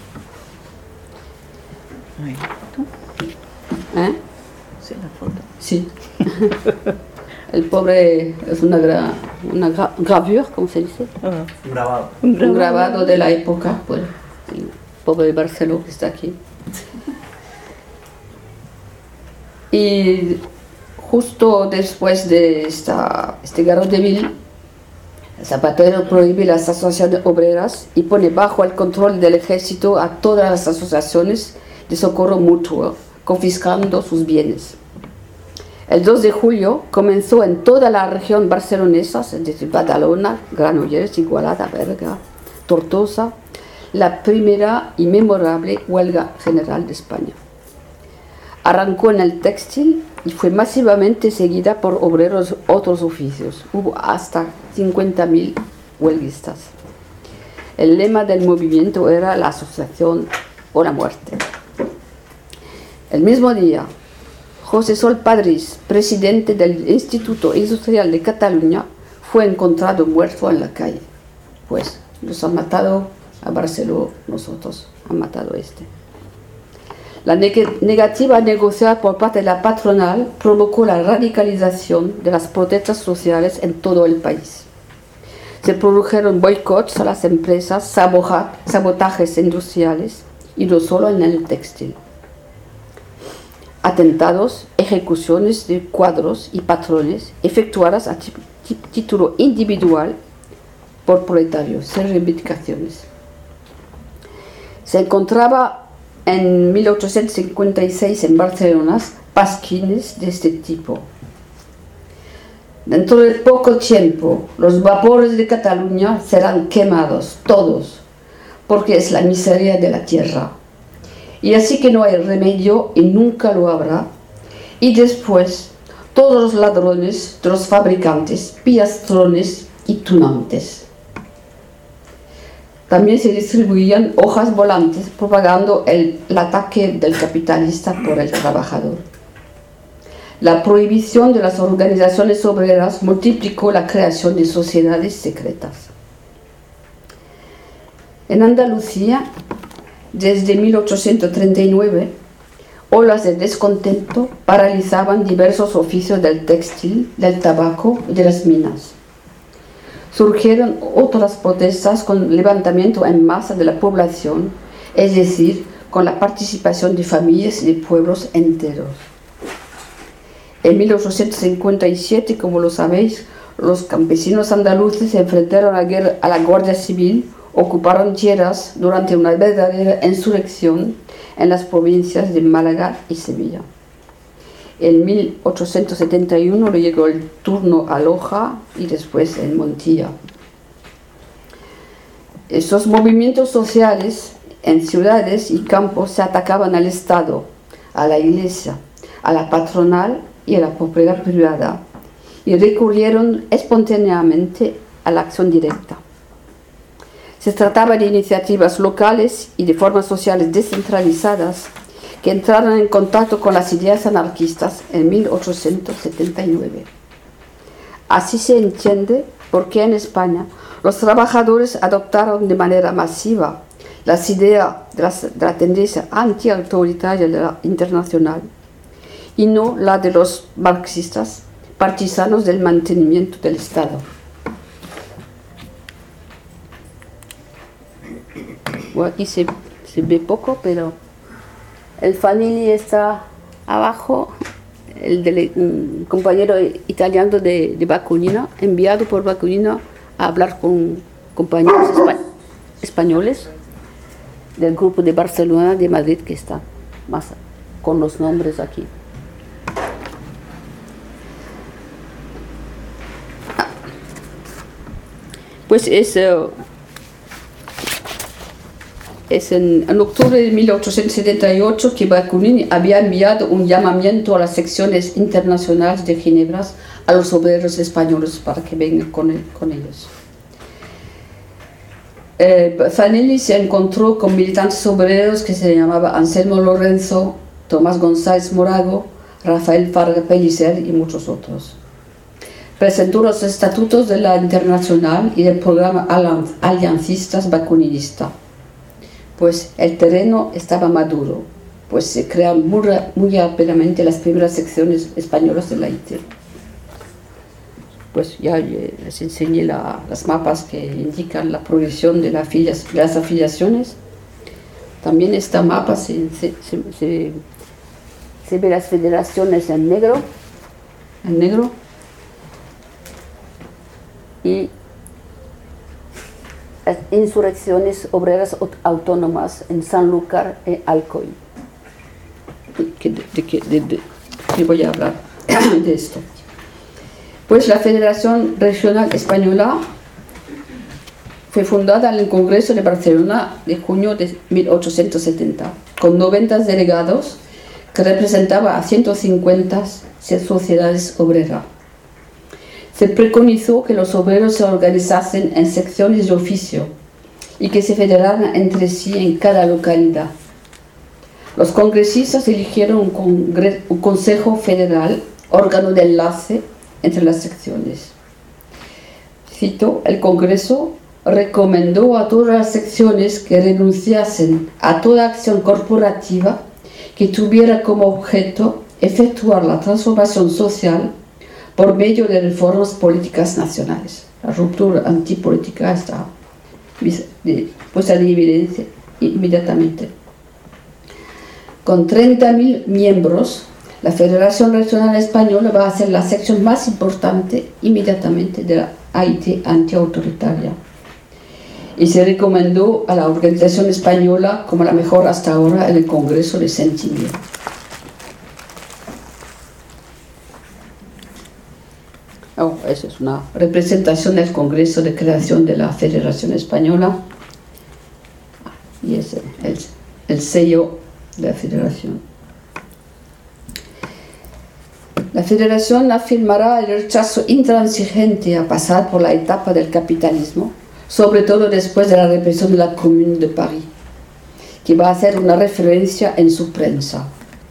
Ay, ¿tú? ¿Eh? ¿Sí la foto? Sí. el pobre es una, gra, una gra, gravure, ¿cómo se dice? Ah, Un grabado. un grabado. Un grabado de la época, pues, el pobre Barceló que está aquí. Y justo después de esta, este Guerra Civil, Zapatero prohíbe las asociaciones obreras y pone bajo el control del ejército a todas las asociaciones de socorro mutuo, confiscando sus bienes. El dos de julio comenzó en toda la región barcelonesa, es decir, Badalona, Granollers, Igualada, Berga, Tortosa, la primera y memorable huelga general de España. Arrancó en el textil y fue masivamente seguida por obreros de otros oficios. Hubo hasta cincuenta mil huelguistas. El lema del movimiento era la asociación o la muerte. El mismo día, José Sol Padrís, presidente del Instituto Industrial de Cataluña, fue encontrado muerto en la calle. Pues los han matado a Barceló, nosotros han matado a este. La neg- negativa a negociar por parte de la patronal provocó la radicalización de las protestas sociales en todo el país. Se produjeron boicots a las empresas, saboja- sabotajes industriales y no solo en el textil. Atentados, ejecuciones de cuadros y patrones efectuadas a t- t- título individual por proletarios, sin reivindicaciones. Se encontraba en mil ochocientos cincuenta y seis en Barcelona pasquines de este tipo. Dentro de poco tiempo, los vapores de Cataluña serán quemados, todos, porque es la miseria de la tierra. Y así que no hay remedio y nunca lo habrá. Y después, todos los ladrones de los fabricantes, piastrones y tunantes. También se distribuían hojas volantes propagando el, el ataque del capitalista por el trabajador. La prohibición de las organizaciones obreras multiplicó la creación de sociedades secretas. En Andalucía, desde mil ochocientos treinta y nueve, olas de descontento paralizaban diversos oficios del textil, del tabaco y de las minas. Surgieron otras protestas con levantamiento en masa de la población, es decir, con la participación de familias y de pueblos enteros. En mil ochocientos cincuenta y siete, como lo sabéis, los campesinos andaluces se enfrentaron a la, guerra, a la Guardia Civil, ocuparon tierras durante una verdadera insurrección en las provincias de Málaga y Sevilla. En mil ochocientos setenta y uno le llegó el turno a Loja y después en Montilla. Esos movimientos sociales en ciudades y campos se atacaban al Estado, a la Iglesia, a la patronal y a la propiedad privada y recurrieron espontáneamente a la acción directa. Se trataba de iniciativas locales y de formas sociales descentralizadas que entraron en contacto con las ideas anarquistas en mil ochocientos setenta y nueve. Así se entiende por qué en España los trabajadores adoptaron de manera masiva las ideas de, las, de la tendencia antiautoritaria de la internacional y no la de los marxistas partisanos del mantenimiento del Estado. Bueno, aquí se, se ve poco, pero el Fanelli está abajo, el de, un compañero italiano de, de Bakunin, enviado por Bakunin a hablar con compañeros espa españoles del grupo de Barcelona, de Madrid, que está más con los nombres aquí. Pues es... Uh, Es en, en octubre de mil ochocientos setenta y ocho que Bakunin había enviado un llamamiento a las secciones internacionales de Ginebra a los obreros españoles para que vengan con, el, con ellos. Eh, Fanelli se encontró con militantes obreros que se llamaban Anselmo Lorenzo, Tomás González Morago, Rafael Farga Pellicer y muchos otros. Presentó los estatutos de la Internacional y del programa aliancistas bakuninista. Pues el terreno estaba maduro, pues se crearon muy, muy rápidamente las primeras secciones españolas de la I T. pues ya les enseñé la, las mapas que indican la progresión de, la afilias, de las afiliaciones. También esta mapa se, se, se, se, se ve las federaciones en negro, en negro, y las insurrecciones obreras autónomas en Sanlúcar y Alcoy. De, de, de, de, de, de voy a hablar de esto. Pues la Federación Regional Española fue fundada en el Congreso de Barcelona de junio de mil ochocientos setenta, con noventa delegados que representaban a ciento cincuenta sociedades obreras. Se preconizó que los obreros se organizasen en secciones de oficio y que se federaran entre sí en cada localidad. Los congresistas eligieron un, congre- un Consejo Federal, órgano de enlace entre las secciones. Cito, el Congreso recomendó a todas las secciones que renunciasen a toda acción corporativa que tuviera como objeto efectuar la transformación social por medio de reformas políticas nacionales. La ruptura antipolítica está puesta en evidencia inmediatamente. Con treinta mil miembros, la Federación Regional Española va a ser la sección más importante inmediatamente de la A I T antiautoritaria. Y se recomendó a la organización española como la mejor hasta ahora en el Congreso de Saint-Imier. Oh, esa es una representación del Congreso de Creación de la Federación Española. Y es el, el sello de la Federación. La Federación afirmará el rechazo intransigente a pasar por la etapa del capitalismo, sobre todo después de la represión de la Commune de París, que va a hacer una referencia en su prensa.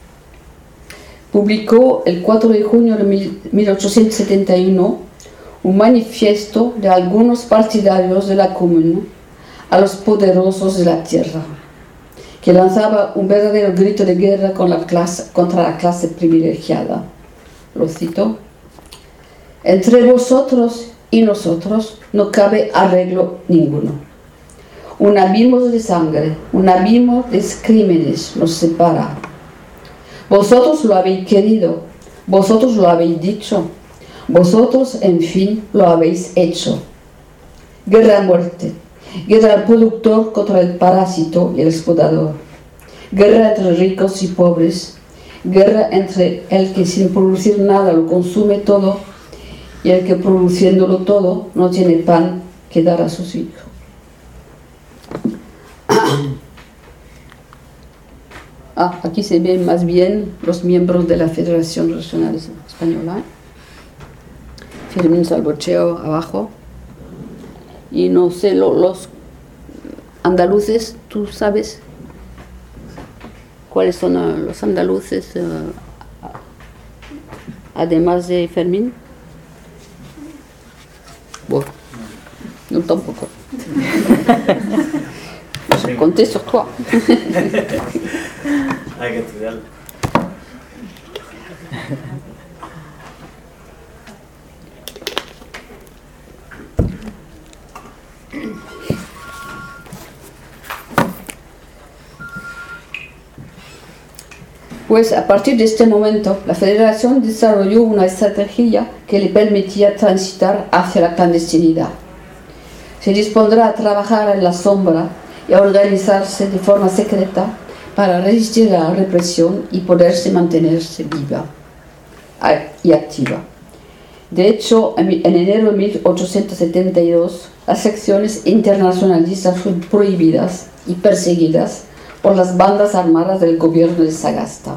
Publicó el cuatro de junio de mil ochocientos setenta y uno un manifiesto de algunos partidarios de la Commune a los poderosos de la tierra, que lanzaba un verdadero grito de guerra con la clase, contra la clase privilegiada. Lo cito: entre vosotros y nosotros no cabe arreglo ninguno. Un abismo de sangre, un abismo de crímenes nos separa. Vosotros lo habéis querido, vosotros lo habéis dicho, vosotros, en fin, lo habéis hecho. Guerra a muerte, guerra al productor contra el parásito y el explotador, guerra entre ricos y pobres, guerra entre el que sin producir nada lo consume todo y el que produciéndolo todo no tiene pan que dar a sus hijos. Ah, aquí se ven más bien los miembros de la Federación Regional Española. Fermín Salvocheo abajo. Y no sé, lo, los andaluces, ¿tú sabes cuáles son uh, los andaluces, uh, además de Fermín? Bueno, no tampoco. Je comptais sur toi. Hay que estudiarlo. Pues a partir de este momento, la Federación desarrolló una estrategia que le permitía transitar hacia la clandestinidad. Se dispondrá a trabajar en la sombra y a organizarse de forma secreta para resistir a la represión y poderse mantenerse viva y activa. De hecho, en enero de mil ochocientos setenta y dos, las secciones internacionalistas fueron prohibidas y perseguidas por las bandas armadas del gobierno de Sagasta.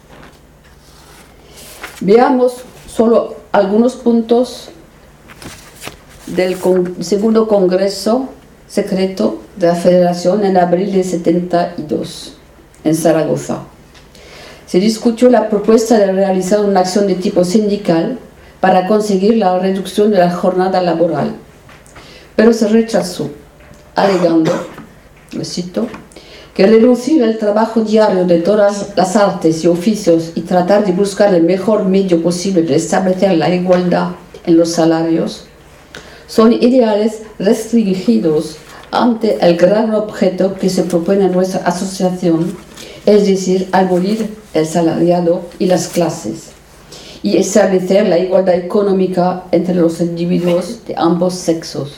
Veamos solo algunos puntos del con- segundo congreso secreto de la Federación en abril de setenta y dos en Zaragoza. Se discutió la propuesta de realizar una acción de tipo sindical para conseguir la reducción de la jornada laboral, pero se rechazó, alegando, lo cito, que reducir el trabajo diario de todas las artes y oficios y tratar de buscar el mejor medio posible de establecer la igualdad en los salarios, son ideales restringidos ante el gran objeto que se propone en nuestra asociación, es decir, abolir el salariado y las clases, y establecer la igualdad económica entre los individuos de ambos sexos.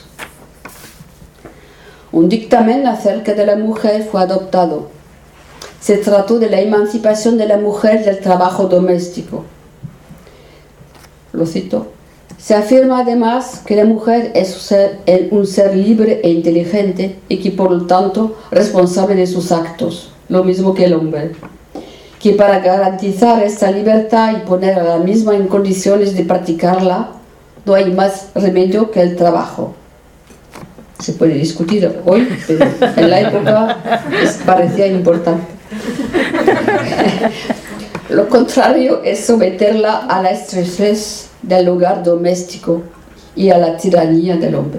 Un dictamen acerca de la mujer fue adoptado. Se trató de la emancipación de la mujer del trabajo doméstico. Lo cito. Se afirma además que la mujer es un ser, un ser libre e inteligente y que por lo tanto responsable de sus actos, lo mismo que el hombre. Que para garantizar esta libertad y poner a la misma en condiciones de practicarla, no hay más remedio que el trabajo. Se puede discutir hoy, pero en la época les parecía importante. Lo contrario es someterla a la estrés del hogar doméstico y a la tiranía del hombre.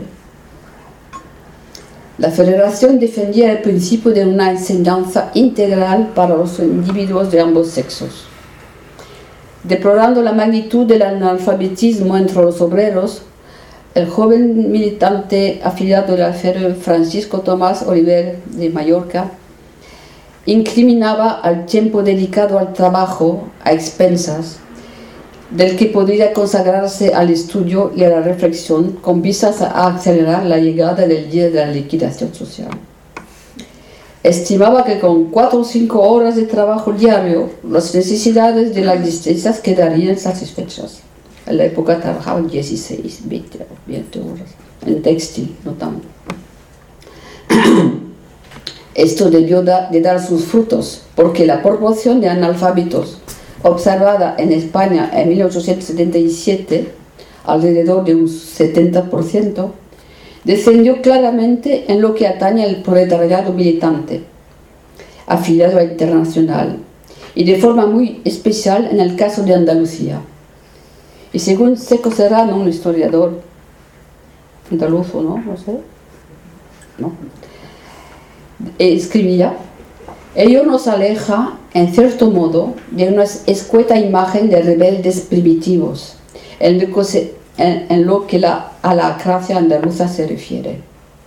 La Federación defendía el principio de una enseñanza integral para los individuos de ambos sexos. Deplorando la magnitud del analfabetismo entre los obreros, el joven militante afiliado del alférez Francisco Tomás Oliver de Mallorca incriminaba al tiempo dedicado al trabajo a expensas del que podría consagrarse al estudio y a la reflexión con vistas a acelerar la llegada del día de la liquidación social. Estimaba que con cuatro o cinco horas de trabajo diario, las necesidades de la existencia quedarían satisfechas. En la época trabajaban dieciséis, veinte horas, en textil, no tanto. Esto debió da, de dar sus frutos, porque la proporción de analfabetos observada en España en mil ochocientos setenta y siete, alrededor de un setenta por ciento, descendió claramente en lo que atañe al proletariado militante, afiliado a Internacional, y de forma muy especial en el caso de Andalucía. Y según Seco Serrano, un historiador andaluz, ¿no? No sé. No. Escribía: ello nos aleja, en cierto modo, de una escueta imagen de rebeldes primitivos, en lo que, se, en, en lo que la, a la acracia andaluza se refiere.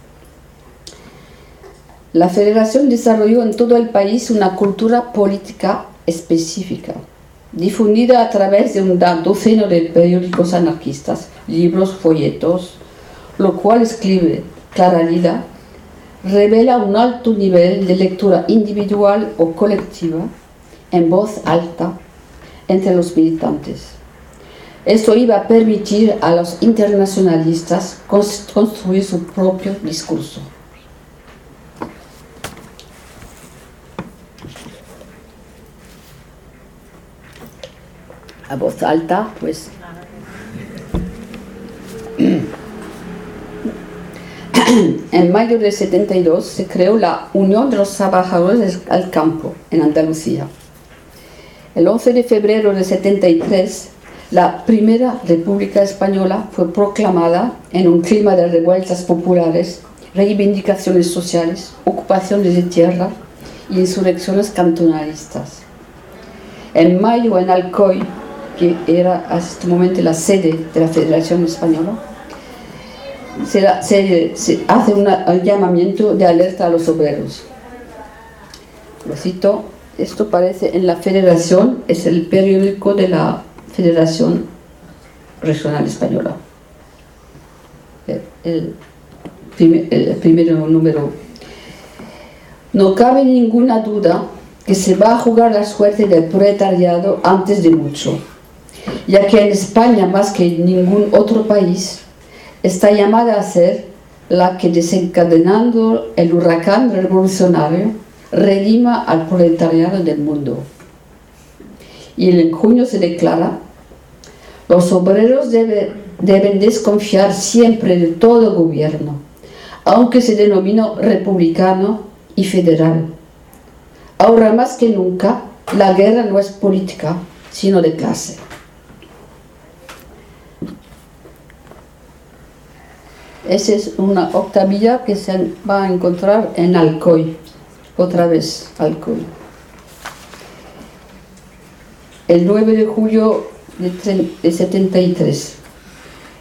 La Federación desarrolló en todo el país una cultura política específica, difundida a través de un doceno de periódicos anarquistas, libros, folletos, lo cual, escribe Clara Lida, revela un alto nivel de lectura individual o colectiva en voz alta entre los militantes. Esto iba a permitir a los internacionalistas construir su propio discurso. A voz alta, pues. En mayo de setenta y dos se creó la Unión de los Trabajadores al Campo en Andalucía. El once de febrero de setenta y tres, la primera República Española fue proclamada en un clima de revueltas populares, reivindicaciones sociales, ocupaciones de tierra y insurrecciones cantonalistas. En mayo, en Alcoy, que era hasta este momento la sede de la Federación Española, Se, se, se hace una, un llamamiento de alerta a los obreros. Lo cito, esto aparece en la Federación, es el periódico de la Federación Regional Española. El, el, primer, el primer número. No cabe ninguna duda que se va a jugar la suerte del proletariado antes de mucho, ya que en España, más que en ningún otro país, está llamada a ser la que, desencadenando el huracán revolucionario, redima al proletariado del mundo. Y en junio se declara: los obreros debe, deben desconfiar siempre de todo gobierno, aunque se denomine republicano y federal. Ahora más que nunca, la guerra no es política, sino de clase. Esa es una octavilla que se va a encontrar en Alcoy, otra vez Alcoy. El nueve de julio de setenta y tres.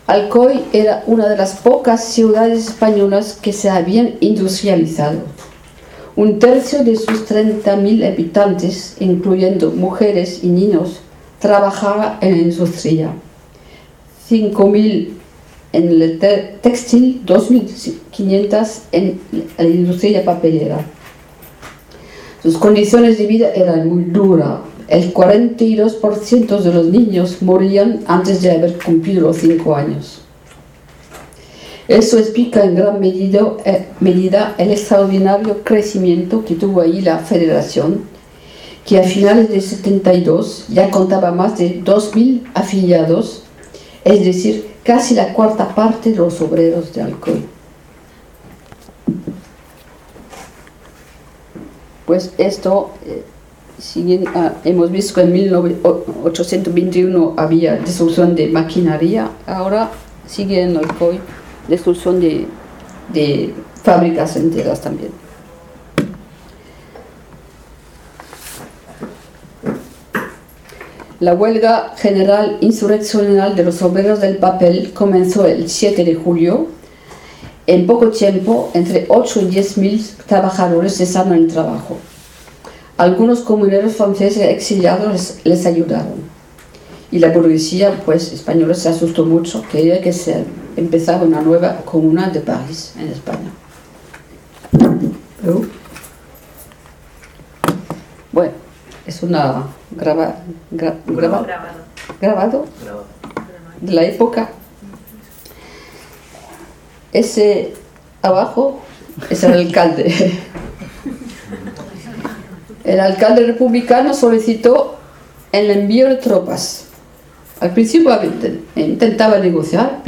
Alcoy era una de las pocas ciudades españolas que se habían industrializado. Un tercio de sus treinta mil habitantes, incluyendo mujeres y niños, trabajaba en la industria. cinco mil en el textil, dos mil quinientos en la industria papelera. Sus condiciones de vida eran muy duras. El cuarenta y dos por ciento de los niños morían antes de haber cumplido los cinco años. Eso explica en gran medida, eh, medida el extraordinario crecimiento que tuvo ahí la federación, que a finales de setenta y dos ya contaba más de dos mil afiliados, es decir, casi la cuarta parte de los obreros de Alcoy. Pues esto... Eh, Si, ah, hemos visto que en mil ochocientos veintiuno había destrucción de maquinaria, ahora sigue en Alcoy destrucción de, de fábricas enteras también. La huelga general insurreccional de los obreros del papel comenzó el siete de julio. En poco tiempo, entre ocho y diez mil trabajadores cesaron el trabajo. Algunos comuneros franceses exiliados les, les ayudaron. Y la burguesía pues, española se asustó mucho, quería que se empezara una nueva comuna de París, en España. ¿Oh? Bueno, es una grava, gra, grava, grabado. grabado de la época. Ese abajo es el alcalde. El alcalde republicano solicitó el envío de tropas. Al principio intentaba negociar,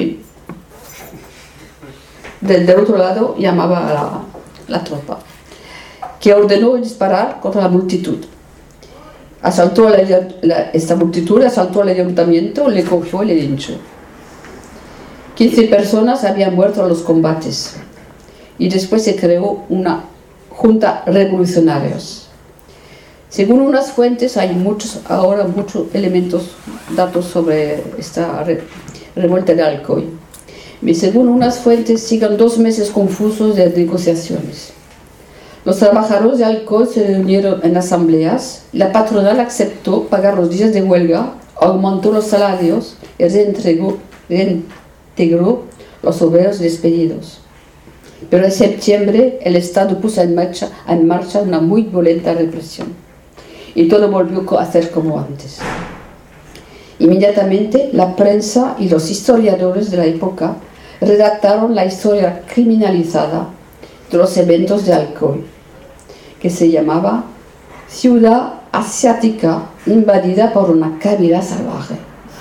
del otro lado llamaba a la, la tropa, que ordenó disparar contra la multitud. Asaltó la, la, esta multitud, asaltó el ayuntamiento, le cogió y le linchó. quince personas habían muerto en los combates y después se creó una junta revolucionarios. Según unas fuentes, hay muchos, ahora muchos elementos, datos sobre esta re, revuelta de Alcoy. Y según unas fuentes, siguen dos meses confusos de negociaciones. Los trabajadores de Alcoy se reunieron en asambleas, la patronal aceptó pagar los días de huelga, aumentó los salarios y reintegró, reintegró los obreros despedidos. Pero en septiembre el Estado puso en marcha, en marcha una muy violenta represión. Y todo volvió a ser como antes. Inmediatamente, la prensa y los historiadores de la época redactaron la historia criminalizada de los eventos de Alcoy, que se llamaba Ciudad Asiática invadida por una cabira salvaje.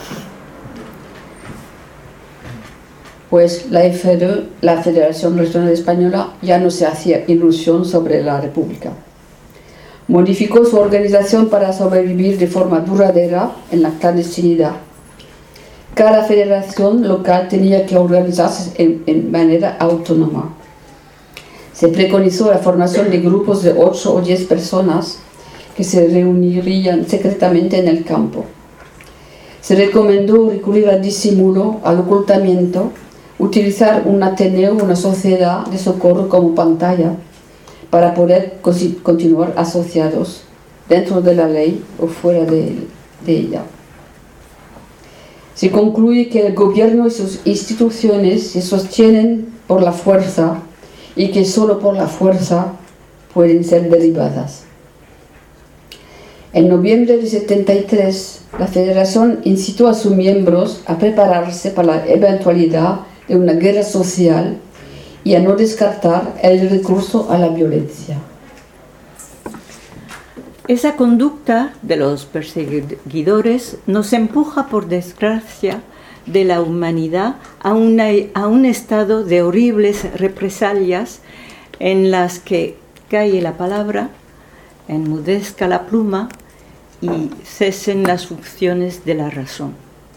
Pues la F D, la Federación Regional Española, ya no se hacía ilusión sobre la República. Modificó su organización para sobrevivir de forma duradera en la clandestinidad. Cada federación local tenía que organizarse en, en manera autónoma. Se preconizó la formación de grupos de ocho o diez personas que se reunirían secretamente en el campo. Se recomendó recurrir al disimulo, al ocultamiento, utilizar un ateneo, una sociedad de socorro como pantalla, para poder continuar asociados dentro de la ley o fuera de, de ella. Se concluye que el gobierno y sus instituciones se sostienen por la fuerza y que solo por la fuerza pueden ser derribadas. En noviembre de setenta y tres, la Federación incitó a sus miembros a prepararse para la eventualidad de una guerra social y a no descartar el recurso a la violencia. Esa conducta de los perseguidores nos empuja, por desgracia, de la humanidad a, una, a un estado de horribles represalias en las que calle la palabra, enmudezca la pluma y cesen las funciones de la razón.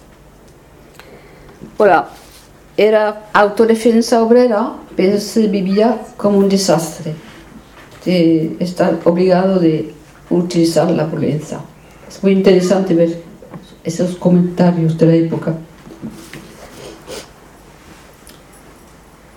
Hola. Era autodefensa obrera, pero se vivía como un desastre de estar obligado de utilizar la violencia. Es muy interesante ver esos comentarios de la época.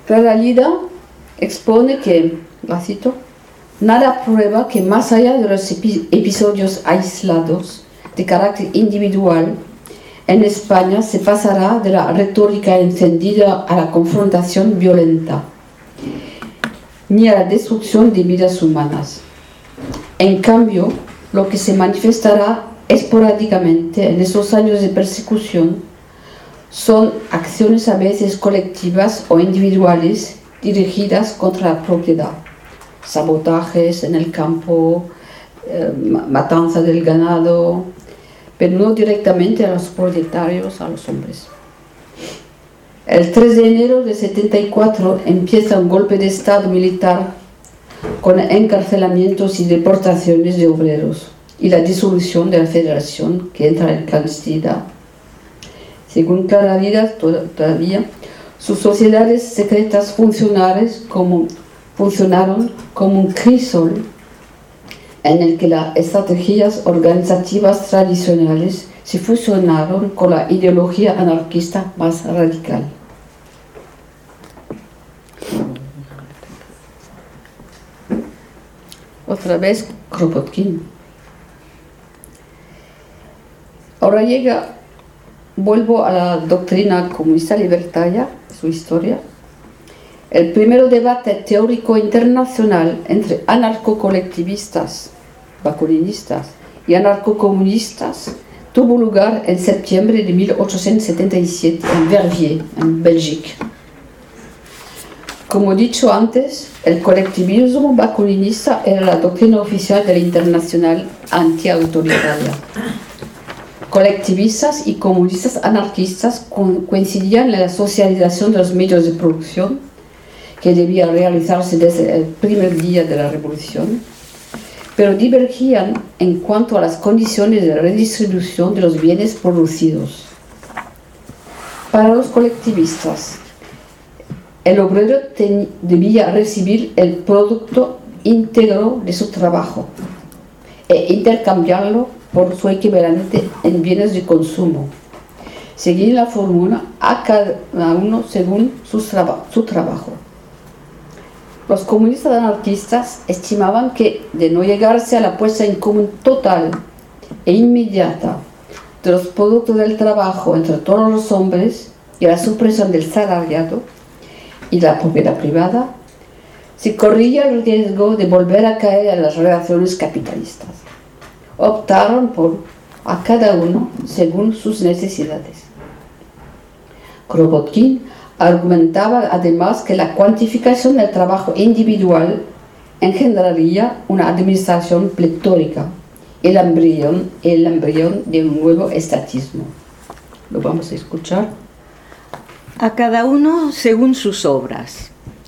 realidad expone que, la cito, nada prueba que más allá de los epi- episodios aislados de carácter individual, en España se pasará de la retórica encendida a la confrontación violenta, ni a la destrucción de vidas humanas. En cambio, lo que se manifestará esporádicamente en esos años de persecución son acciones a veces colectivas o individuales dirigidas contra la propiedad, sabotajes en el campo, eh, matanza del ganado, pero no directamente a los propietarios, a los hombres. El tres de enero de setenta y cuatro empieza un golpe de estado militar con encarcelamientos y deportaciones de obreros y la disolución de la federación que entra en clandestinidad. Según Claravidas, todavía, sus sociedades secretas funcionales como, funcionaron como un crisol en el que las estrategias organizativas tradicionales se fusionaron con la ideología anarquista más radical. Otra vez Kropotkin. Ahora llega, vuelvo a la doctrina comunista libertaria, su historia. El primer debate teórico internacional entre anarcocolectivistas, bakulinistas y anarcocomunistas tuvo lugar en septiembre de mil ochocientos setenta y siete en Verviers, en Bélgica. Como dicho antes, el colectivismo bakulinista era la doctrina oficial de la Internacional Antiautoritaria. Colectivistas y comunistas anarquistas coincidían en la socialización de los medios de producción, que debía realizarse desde el primer día de la revolución, pero divergían en cuanto a las condiciones de redistribución de los bienes producidos. Para los colectivistas, el obrero ten, debía recibir el producto íntegro de su trabajo e intercambiarlo por su equivalente en bienes de consumo, seguir la fórmula a cada uno según su, traba, su trabajo. Los comunistas anarquistas estimaban que, de no llegarse a la puesta en común total e inmediata de los productos del trabajo entre todos los hombres y la supresión del salariado y la propiedad privada, se corría el riesgo de volver a caer en las relaciones capitalistas. Optaron por a cada uno según sus necesidades. Kropotkin argumentaba además que la cuantificación del trabajo individual engendraría una administración pletórica, el embrión, el embrión de un nuevo estatismo. Lo vamos a escuchar. A cada uno según sus obras.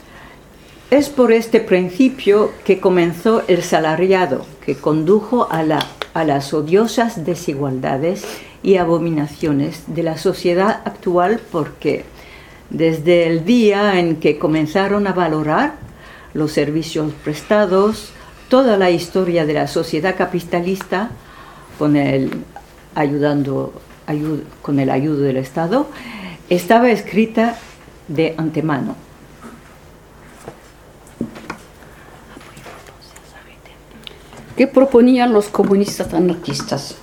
Es por este principio que comenzó el salariado, que condujo a, la, a las odiosas desigualdades y abominaciones de la sociedad actual, porque desde el día en que comenzaron a valorar los servicios prestados, toda la historia de la sociedad capitalista, con el, ayudando, ayud, con el ayudo del Estado, estaba escrita de antemano. ¿Qué proponían los comunistas anarquistas?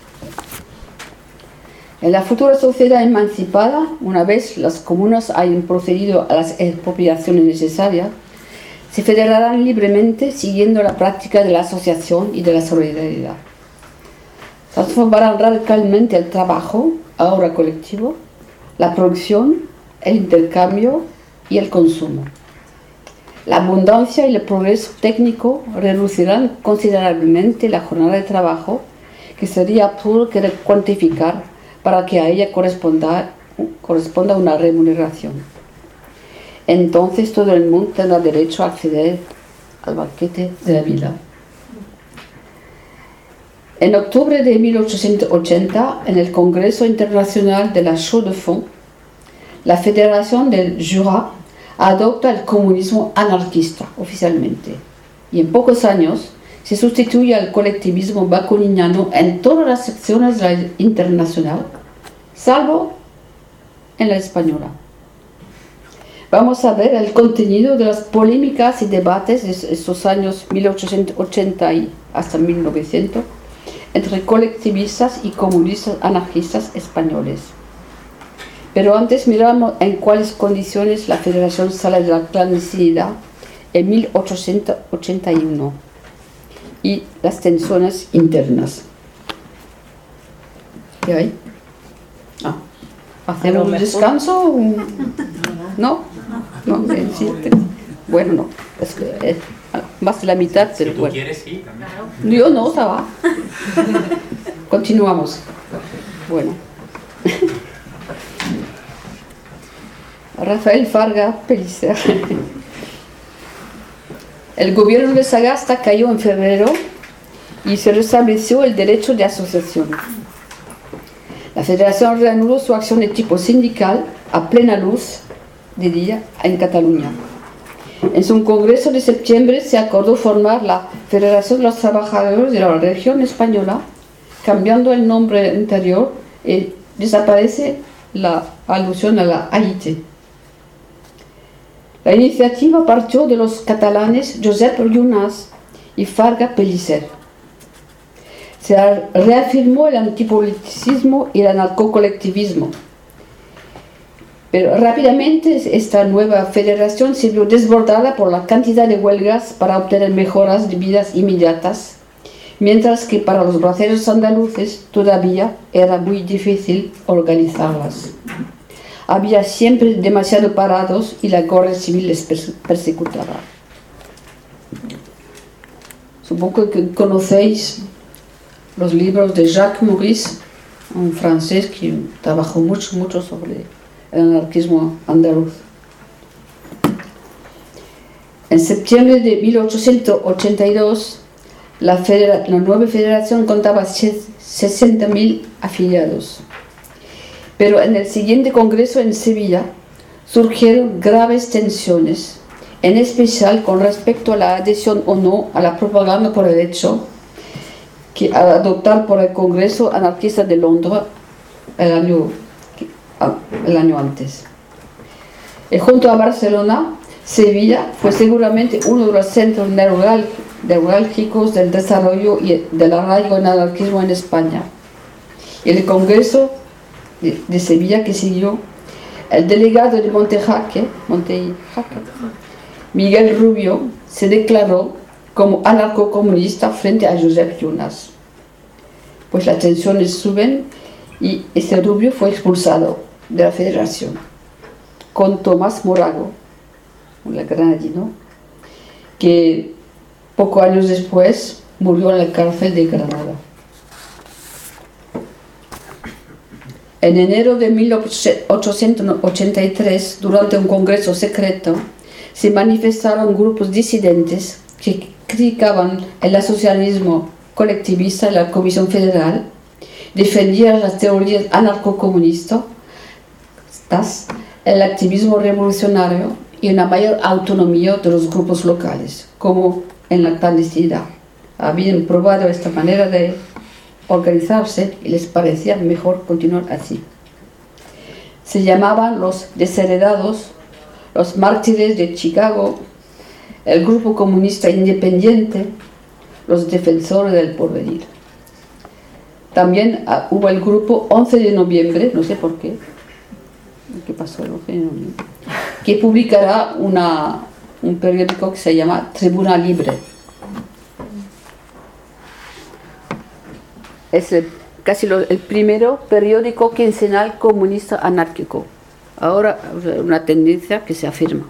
En la futura sociedad emancipada, una vez las comunas hayan procedido a las expropiaciones necesarias, se federarán libremente siguiendo la práctica de la asociación y de la solidaridad. Transformarán radicalmente el trabajo, ahora colectivo, la producción, el intercambio y el consumo. La abundancia y el progreso técnico reducirán considerablemente la jornada de trabajo, que sería absurdo querer cuantificar para que a ella corresponda, corresponda una remuneración. Entonces todo el mundo tendrá derecho a acceder al banquete de la vida. En octubre de mil ochocientos ochenta, en el Congreso Internacional de la Chaux-de-Fonds, la Federación del Jura adopta el comunismo anarquista oficialmente, y en pocos años se sustituye al colectivismo bakuniniano en todas las secciones de la internacional, salvo en la española. vamos a ver el contenido de las polémicas y debates de estos años mil ochocientos ochenta y hasta mil novecientos entre colectivistas y comunistas anarquistas españoles. Pero antes miramos en cuáles condiciones la Federación sale de la clandestinidad en mil ochocientos ochenta y uno y las tensiones internas. ¿Qué hay? Ah, ¿hacer un descanso? ¿No? No, eh, sí, bueno, no, es que eh, más de la mitad, pero si tú bueno. quieres, sí, también. Yo no, ça va. Continuamos. Bueno. Rafael Farga Pellicer. El gobierno de Sagasta cayó en febrero y se restableció el derecho de asociación. La Federación reanudó su acción de tipo sindical a plena luz de día en Cataluña. En su congreso de septiembre se acordó formar la Federación de los Trabajadores de la Región Española, cambiando el nombre anterior y desaparece la alusión a la A I T. La iniciativa partió de los catalanes Josep Llunas y Farga Pellicer. Se reafirmó el antipoliticismo y el anarcocolectivismo. Pero rápidamente esta nueva federación se vio desbordada por la cantidad de huelgas para obtener mejoras de vidas inmediatas, mientras que para los braceros andaluces todavía era muy difícil organizarlas. Había siempre demasiado parados y la Guardia Civil les persecutaba. Supongo que conocéis los libros de Jacques Maurice, un francés que trabajó mucho, mucho sobre el anarquismo andaluz. En septiembre de mil ochocientos ochenta y dos, la, federa- la nueva federación contaba sesenta mil afiliados. Pero en el siguiente congreso en Sevilla surgieron graves tensiones, en especial con respecto a la adhesión o no a la propaganda por el hecho que al adoptar por el Congreso Anarquista de Londres el año, el año antes. Y junto a Barcelona, Sevilla fue seguramente uno de los centros neural, neurálgicos del desarrollo y del arraigo del anarquismo en España. Y el Congreso de, de Sevilla que siguió, el delegado de Montejaque, Montejaque, Miguel Rubio, se declaró como anarcocomunista frente a Josep Llunas. Pues las tensiones suben y ese Rubio fue expulsado de la federación, con Tomás Morago, un granadino, que pocos años después murió en la cárcel de Granada. En enero de mil ochocientos ochenta y tres, durante un congreso secreto, se manifestaron grupos disidentes que criticaban el asociacionismo colectivista en la Comisión Federal, defendían las teorías anarcocomunistas, el activismo revolucionario y una mayor autonomía de los grupos locales, como en la clandestinidad. Habían probado esta manera de organizarse y les parecía mejor continuar así. Se llamaban los desheredados, los mártires de Chicago, el grupo comunista independiente, los defensores del porvenir. También uh, hubo el grupo once de noviembre, no sé por qué, ¿qué pasó el once de noviembre? Que publicará una, un periódico que se llama Tribuna Libre. Es el, casi lo, el primero periódico quincenal comunista anárquico. Ahora una tendencia que se afirma.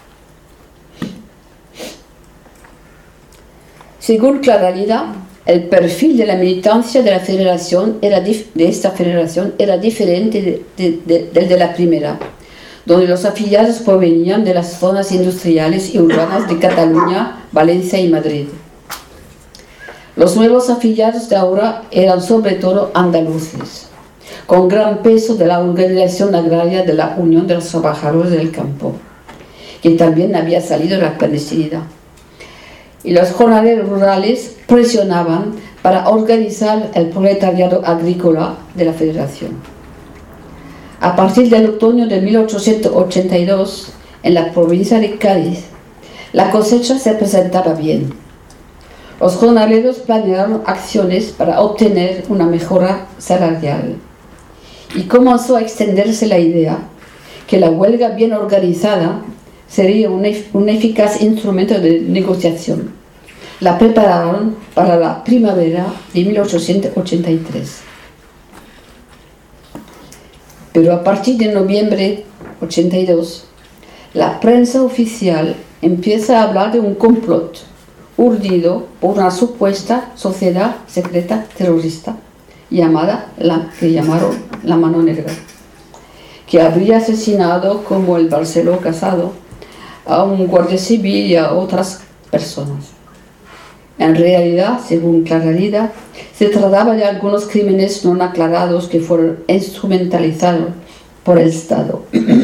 Según Claralida, el perfil de la militancia de la federación era dif- de esta federación era diferente de, de, de, del de la primera, donde los afiliados provenían de las zonas industriales y urbanas de Cataluña, Valencia y Madrid. Los nuevos afiliados de ahora eran sobre todo andaluces, con gran peso de la organización agraria de la Unión de los Trabajadores del Campo, que también había salido de la clandestinidad. Y los jornaleros rurales presionaban para organizar el proletariado agrícola de la Federación. A partir del otoño de mil ochocientos ochenta y dos, en la provincia de Cádiz, la cosecha se presentaba bien. Los jornaleros planearon acciones para obtener una mejora salarial y comenzó a extenderse la idea que la huelga bien organizada sería un, un eficaz instrumento de negociación. La prepararon para la primavera de mil ochocientos ochenta y tres. Pero a partir de noviembre de ochenta y dos, la prensa oficial empieza a hablar de un complot urdido por una supuesta sociedad secreta terrorista llamada la, que llamaron la Mano Negra, que habría asesinado, como el Barceló Casado, a un guardia civil y a otras personas. En realidad, según Clararida, se trataba de algunos crímenes no aclarados que fueron instrumentalizados por el Estado.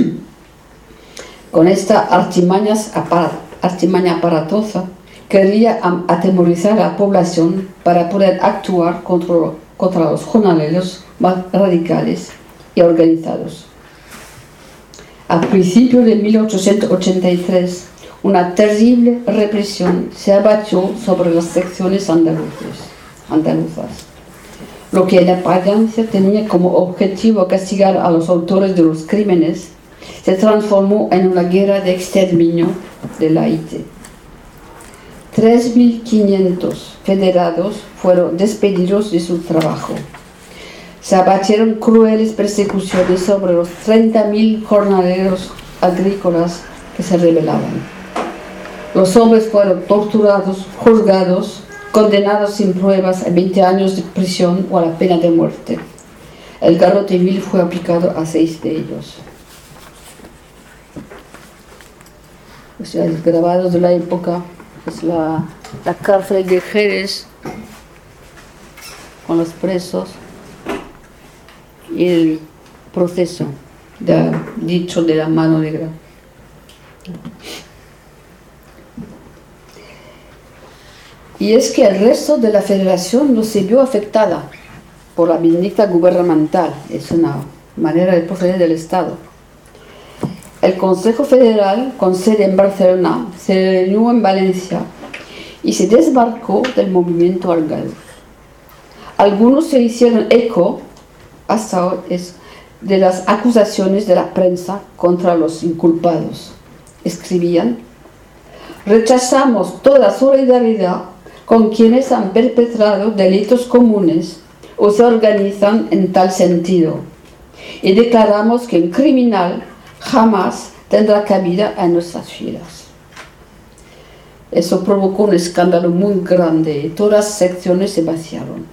Con esta artimaña, artimaña aparatosa, quería atemorizar a la población para poder actuar contra, contra los jornaleros más radicales y organizados. A principios de mil ochocientos ochenta y tres, una terrible represión se abatió sobre las secciones andaluzas, andaluzas, lo que en apariencia tenía como objetivo castigar a los autores de los crímenes, se transformó en una guerra de exterminio de la I T. tres mil quinientos federados fueron despedidos de su trabajo. Se abatieron crueles persecuciones sobre los treinta mil jornaleros agrícolas que se rebelaban. Los hombres fueron torturados, juzgados, condenados sin pruebas a veinte años de prisión o a la pena de muerte. El garrote vil fue aplicado a seis de ellos. O sea, los grabados de la época es la, la cárcel de Jerez con los presos y el proceso de, dicho de la Mano Negra. Y es que el resto de la federación no se vio afectada por la vindicta gubernamental, es una manera de proceder del Estado. El Consejo Federal, con sede en Barcelona, se reunió en Valencia y se desmarcó del movimiento andaluz. Algunos se hicieron eco hasta hoy es, de las acusaciones de la prensa contra los inculpados. Escribían: rechazamos toda solidaridad con quienes han perpetrado delitos comunes o se organizan en tal sentido, y declaramos que un criminal jamás tendrá cabida en nuestras filas. Eso provocó un escándalo muy grande y todas las secciones se vaciaron.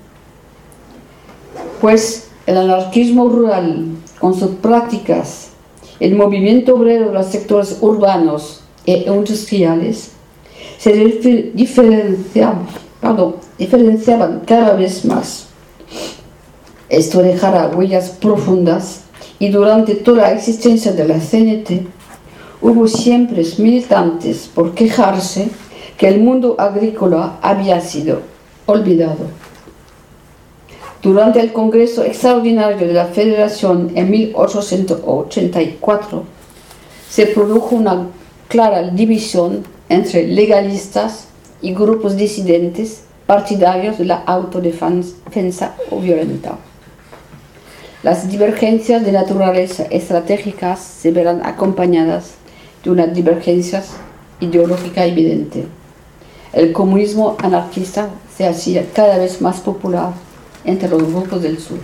Pues el anarquismo rural, con sus prácticas, el movimiento obrero de los sectores urbanos e industriales, se diferenciaban, perdón, diferenciaban cada vez más. Esto dejará huellas profundas y durante toda la existencia de la C N T hubo siempre militantes por quejarse que el mundo agrícola había sido olvidado. Durante el Congreso Extraordinario de la Federación en mil ochocientos ochenta y cuatro se produjo una clara división entre legalistas y grupos disidentes partidarios de la autodefensa o violenta. Las divergencias de naturaleza estratégicas se verán acompañadas de una divergencia ideológica evidente. El comunismo anarquista se hacía cada vez más popular entre los grupos del sur.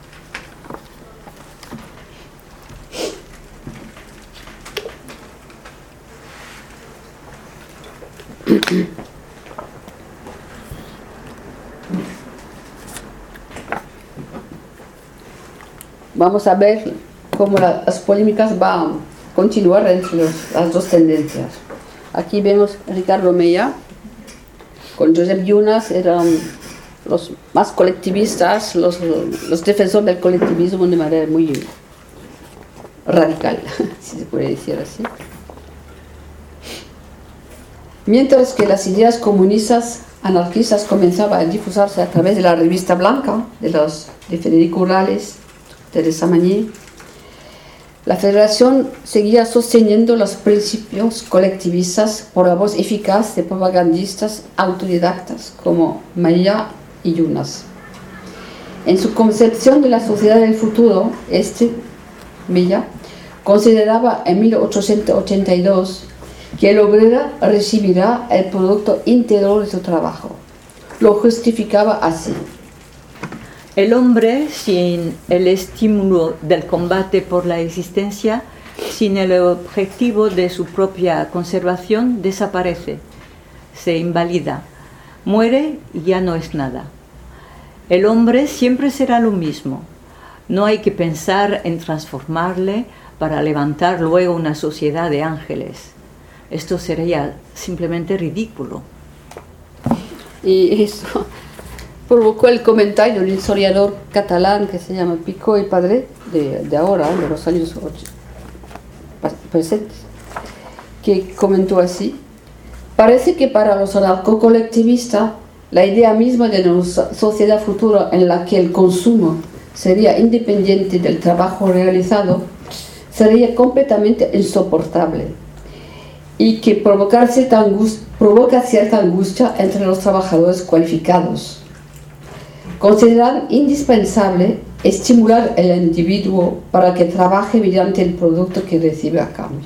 Vamos a ver cómo la, las polémicas van a continuar entre los, las dos tendencias. Aquí vemos a Ricardo Mella con Josep Llunas, eran los más colectivistas, los, los defensores del colectivismo de manera muy radical, si se puede decir así. Mientras que las ideas comunistas anarquistas comenzaban a difusarse a través de la revista blanca de, los, de Federico Urales, Teresa Mañé, La Federación seguía sosteniendo los principios colectivistas por la voz eficaz de propagandistas autodidactas como Maya y Yunas. En su concepción de la sociedad del futuro, este, Maya, consideraba en mil ochocientos ochenta y dos que el obrero recibirá el producto íntegro de su trabajo. Lo justificaba así. El hombre, sin el estímulo del combate por la existencia, sin el objetivo de su propia conservación, desaparece, se invalida, muere y ya no es nada. El hombre siempre será lo mismo. No hay que pensar en transformarle para levantar luego una sociedad de ángeles. Esto sería simplemente ridículo. Y eso provocó el comentario de un historiador catalán que se llama Picó y Padre, de, de ahora, de los años presentes, que comentó así: parece que para los anarcocolectivistas la idea misma de una sociedad futura en la que el consumo sería independiente del trabajo realizado sería completamente insoportable y que provocar cierta angustia, provoca cierta angustia entre los trabajadores cualificados. Consideran indispensable estimular al individuo para que trabaje mediante el producto que recibe a cambio.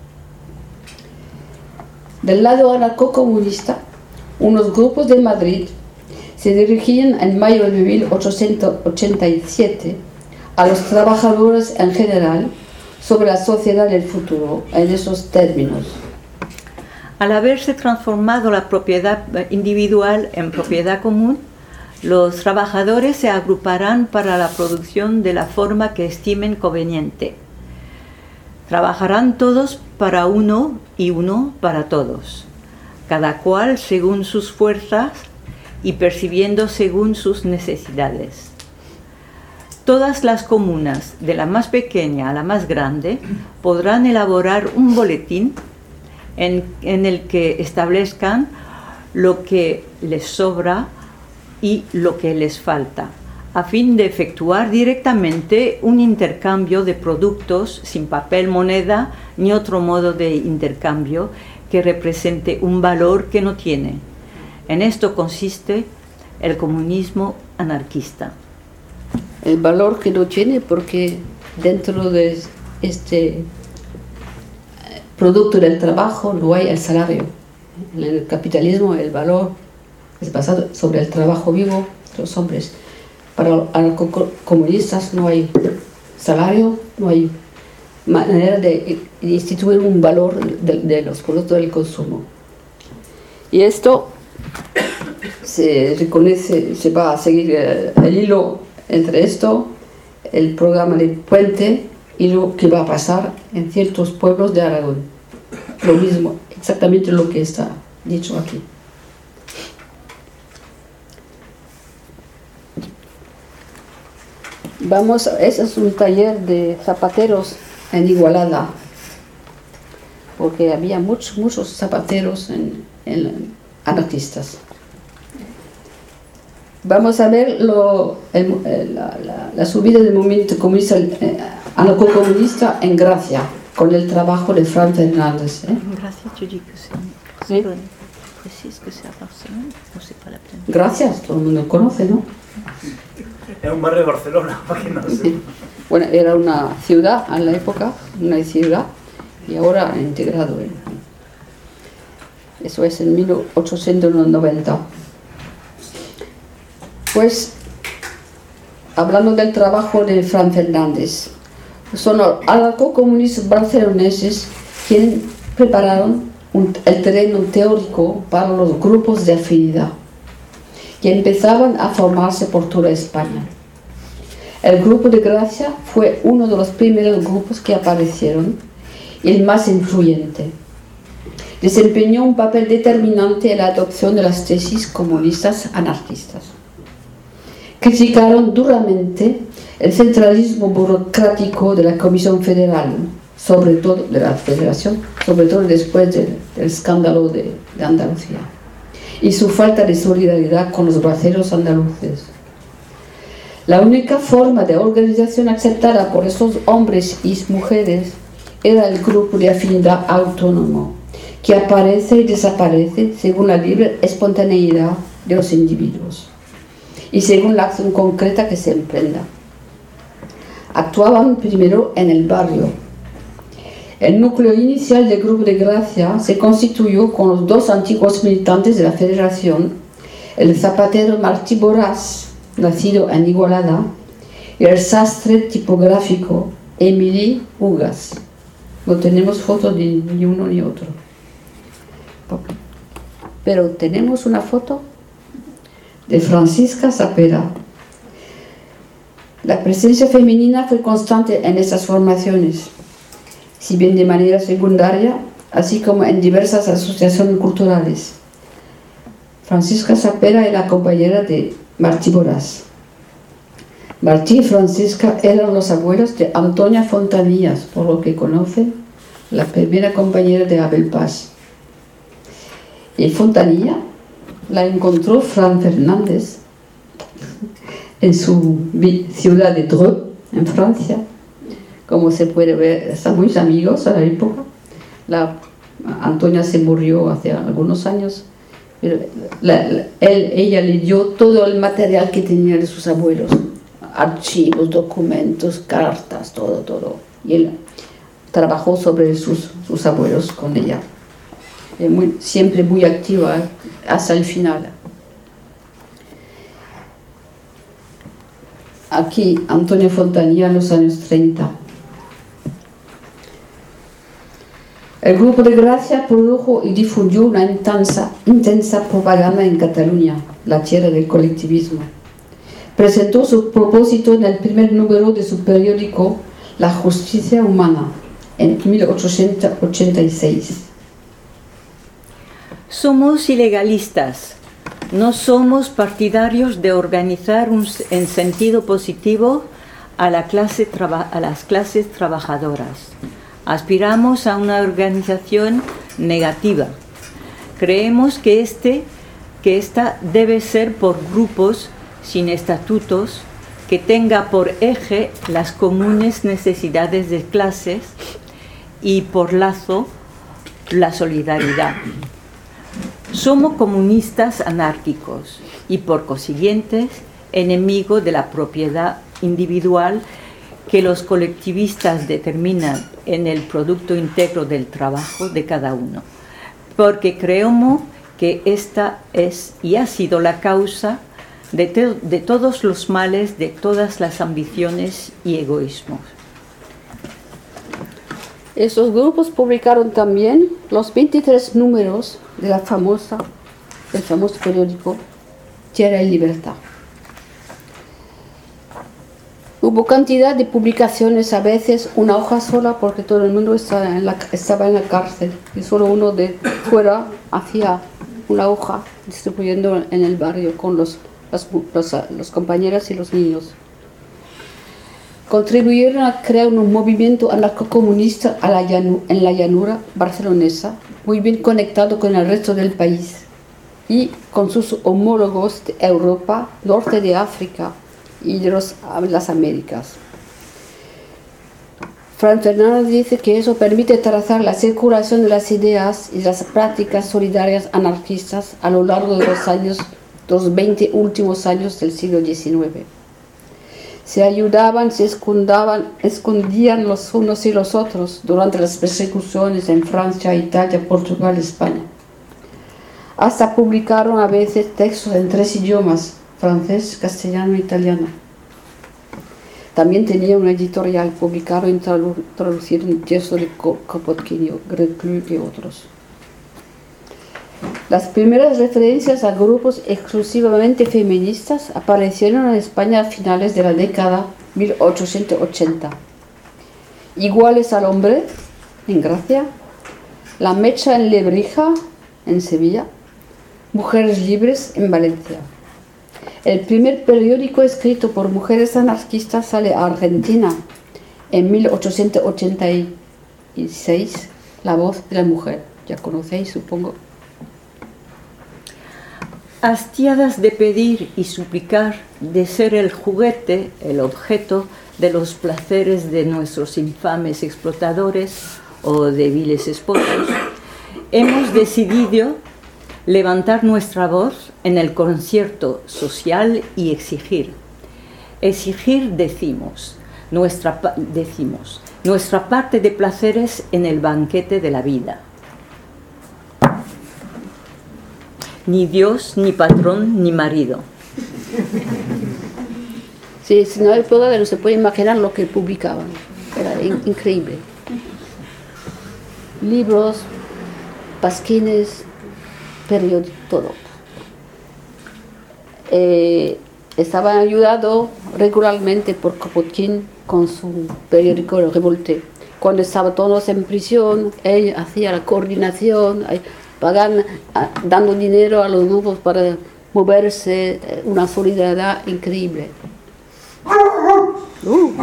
Del lado anarcocomunista, unos grupos de Madrid se dirigían en mayo de mil ochocientos ochenta y siete a los trabajadores en general sobre la sociedad del futuro en esos términos. Al haberse transformado la propiedad individual en propiedad común, los trabajadores se agruparán para la producción de la forma que estimen conveniente. Trabajarán todos para uno y uno para todos, cada cual según sus fuerzas y percibiendo según sus necesidades. Todas las comunas, de la más pequeña a la más grande, podrán elaborar un boletín en, en el que establezcan lo que les sobra y lo que les falta, a fin de efectuar directamente un intercambio de productos sin papel moneda ni otro modo de intercambio que represente un valor que no tiene. En esto consiste el comunismo anarquista. El valor que no tiene porque dentro de este producto del trabajo no hay el salario. En el capitalismo el valor es basado sobre el trabajo vivo de los hombres. Para los anarcocomunistas no hay salario, no hay manera de instituir un valor de, de los productos del consumo. Y esto se reconoce, se va a seguir el, el hilo entre esto, el programa de Puente y lo que va a pasar en ciertos pueblos de Aragón. Lo mismo, exactamente lo que está dicho aquí. Vamos, ese es un taller de zapateros en Igualada, porque había muchos, muchos zapateros en, en anarquistas. Vamos a ver lo, el, la, la, la subida del movimiento comunista, eh, anarcocomunista en Gracia, con el trabajo de Fran Fernández. ¿eh? Gracias, yo digo que ¿Sí? Gracias, todo el mundo conoce, ¿no? Es un barrio de Barcelona, para que no sé. Bueno, era una ciudad en la época, una ciudad, y ahora integrado. ¿eh? Eso es en mil ochocientos noventa. Pues, hablando del trabajo de Fran Fernández, son los anarcocomunistas barceloneses quienes prepararon un, el terreno teórico para los grupos de afinidad, que empezaban a formarse por toda España. El grupo de Gracia fue uno de los primeros grupos que aparecieron y el más influyente. Desempeñó un papel determinante en la adopción de las tesis comunistas anarquistas. Criticaron duramente el centralismo burocrático de la Comisión Federal, sobre todo de la Federación, sobre todo después de, del escándalo de, de Andalucía, y su falta de solidaridad con los braceros andaluces. La única forma de organización aceptada por esos hombres y mujeres era el grupo de afinidad autónomo, que aparece y desaparece según la libre espontaneidad de los individuos y según la acción concreta que se emprenda. Actuaban primero en el barrio. El núcleo inicial del Grupo de Gracia se constituyó con los dos antiguos militantes de la Federación, el zapatero Martí Borràs, nacido en Igualada, y el sastre tipográfico Émili Ugas. No tenemos fotos de ni uno ni otro. Pero tenemos una foto de Francisca Sapera. La presencia femenina fue constante en estas formaciones, si bien de manera secundaria, así como en diversas asociaciones culturales. Francisca Sapera era compañera de Martí Borràs. Martí y Francisca eran los abuelos de Antonia Fontanillas, por lo que conocen, la primera compañera de Abel Paz. Y Fontanilla la encontró Fran Fernández en su ciudad de Dreux, en Francia. Como se puede ver, están muy amigos a la época. La, Antonia se murió hace algunos años, pero la, la, él, ella le dio todo el material que tenía de sus abuelos, archivos, documentos, cartas, todo, todo. Y él trabajó sobre sus, sus abuelos con ella. Muy, siempre muy activa hasta el final. Aquí Antonia Fontanilla en los años treinta. El Grupo de Gracia produjo y difundió una intensa, intensa propaganda en Cataluña, la tierra del colectivismo. Presentó su propósito en el primer número de su periódico La Justicia Humana, en mil ochocientos ochenta y seis. Somos ilegalistas, no somos partidarios de organizar un, en sentido positivo a, la clase a las clases trabajadoras. Aspiramos a una organización negativa. Creemos que, este, que esta debe ser por grupos sin estatutos, que tenga por eje las comunes necesidades de clases y por lazo la solidaridad. Somos comunistas anárquicos y por consiguiente enemigos de la propiedad individual que los colectivistas determinan en el producto íntegro del trabajo de cada uno, porque creemos que esta es y ha sido la causa de, te, de todos los males, de todas las ambiciones y egoísmos. Estos grupos publicaron también los veintitrés números de la famosa, del famoso periódico Tierra y Libertad. Hubo cantidad de publicaciones, a veces una hoja sola, porque todo el mundo estaba en la, estaba en la cárcel y solo uno de fuera hacía una hoja distribuyendo en el barrio con los, los, los, los compañeros y los niños. Contribuyeron a crear un movimiento anarcocomunista a la llanu, en la llanura barcelonesa, muy bien conectado con el resto del país y con sus homólogos de Europa, norte de África y de los, las Américas. Fran Fernández dice que eso permite trazar la circulación de las ideas y las prácticas solidarias anarquistas a lo largo de los años, los veinte últimos años del siglo diecinueve. Se ayudaban, se escondían, escondían los unos y los otros durante las persecuciones en Francia, Italia, Portugal, España. Hasta publicaron a veces textos en tres idiomas, francés, castellano e italiano. También tenía una editorial, publicaron y traducieron el texto de Kropotkin, Reclus y otros. Las primeras referencias a grupos exclusivamente feministas aparecieron en España a finales de la década mil ochocientos ochenta. Iguales al hombre, en Gracia, La Mecha en Lebrija, en Sevilla, Mujeres Libres, en Valencia. El primer periódico escrito por mujeres anarquistas sale a Argentina en mil ochocientos ochenta y seis, La Voz de la Mujer. Ya conocéis, supongo. hastiadas de pedir y suplicar, de ser el juguete, el objeto de los placeres de nuestros infames explotadores o débiles esposos, hemos decidido levantar nuestra voz en el concierto social y exigir. Exigir, decimos, nuestra, decimos, nuestra parte de placeres en el banquete de la vida. Ni Dios, ni patrón, ni marido. Sí, si no hay prueba, no se puede imaginar lo que publicaban. Era in- increíble. Libros, pasquines, periódicos, todo. Eh, estaban ayudados regularmente por Kropotkin con su periódico Revolte. Cuando estaban todos en prisión, él hacía la coordinación, pagando, dando dinero a los grupos para moverse, una solidaridad increíble. Uh.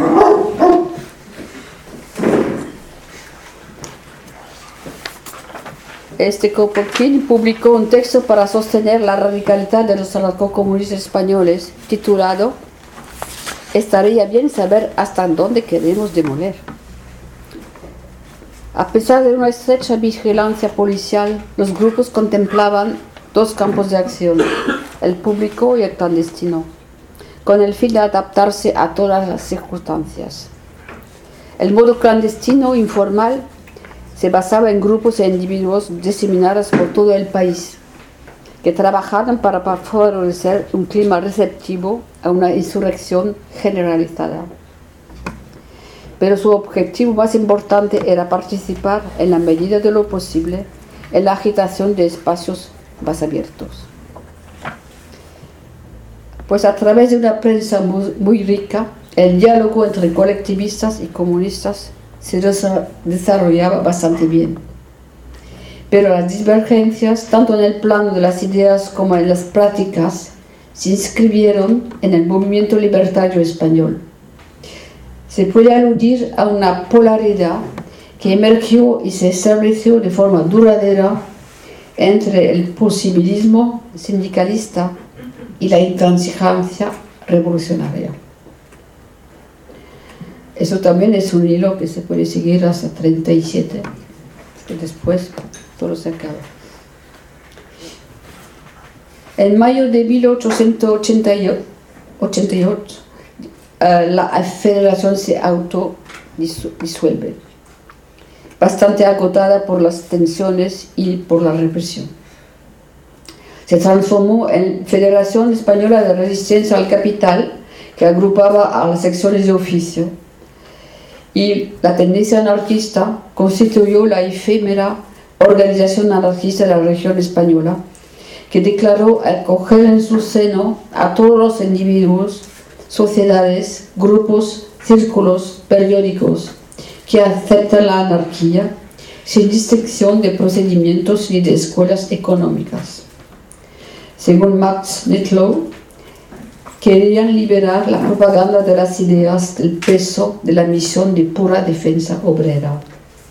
Este Kropotkin publicó un texto para sostener la radicalidad de los anarcocomunistas españoles, titulado "Estaría bien saber hasta dónde queremos demoler". A pesar de una estrecha vigilancia policial, los grupos contemplaban dos campos de acción, el público y el clandestino, con el fin de adaptarse a todas las circunstancias. El modo clandestino informal se basaba en grupos e individuos diseminados por todo el país, que trabajaron para favorecer un clima receptivo a una insurrección generalizada. Pero su objetivo más importante era participar, en la medida de lo posible, en la agitación de espacios más abiertos. Pues a través de una prensa muy, muy rica, el diálogo entre colectivistas y comunistas se desarrollaba bastante bien. Pero las divergencias, tanto en el plano de las ideas como en las prácticas, se inscribieron en el movimiento libertario español. Se puede aludir a una polaridad que emergió y se estableció de forma duradera entre el posibilismo sindicalista y la intransigencia revolucionaria. Eso también es un hilo que se puede seguir hasta treinta y siete, y después todo se acaba. En mayo de mil ochocientos ochenta y ocho, la Federación se autodisuelve, bastante agotada por las tensiones y por la represión. Se transformó en Federación Española de Resistencia al Capital, que agrupaba a las secciones de oficio, y la tendencia anarquista constituyó la efímera Organización Anarquista de la Región Española, que declaró acoger en su seno a todos los individuos, sociedades, grupos, círculos, periódicos que aceptan la anarquía, sin distinción de procedimientos ni de escuelas económicas. Según Max Nettlau, querían liberar la propaganda de las ideas del peso de la misión de pura defensa obrera.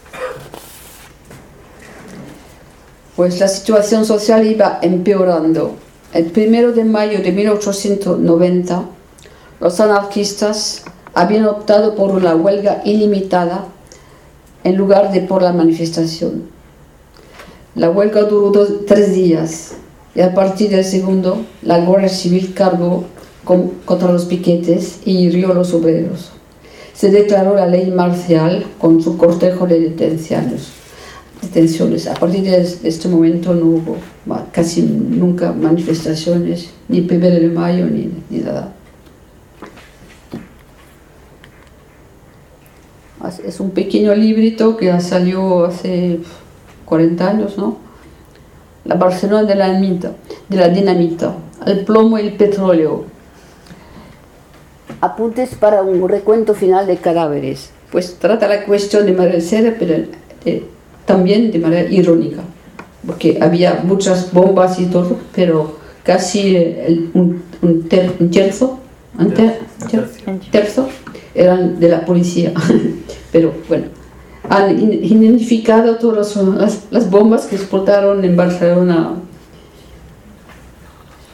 Pues la situación social iba empeorando. El primero de mayo de mil ochocientos noventa, los anarquistas habían optado por una huelga ilimitada en lugar de por la manifestación. La huelga duró dos, tres días y a partir del segundo, la Guardia Civil cargó con, contra los piquetes y hirió a los obreros. Se declaró la ley marcial con su cortejo de detenciones. detenciones. A partir de este momento no hubo casi nunca manifestaciones, ni primero de mayo, ni, ni nada. Es un pequeño librito que salió hace cuarenta años, ¿no? La Barcelona de la dinamita, de la dinamita, el plomo y el petróleo. Apuntes para un recuento final de cadáveres. Pues trata la cuestión de manera seria, pero de, también de manera irónica, porque había muchas bombas y todo, pero casi el, un, un, ter, un terzo, un ter, ter, terzo eran de la policía. Pero bueno, han identificado todas las, las bombas que explotaron en Barcelona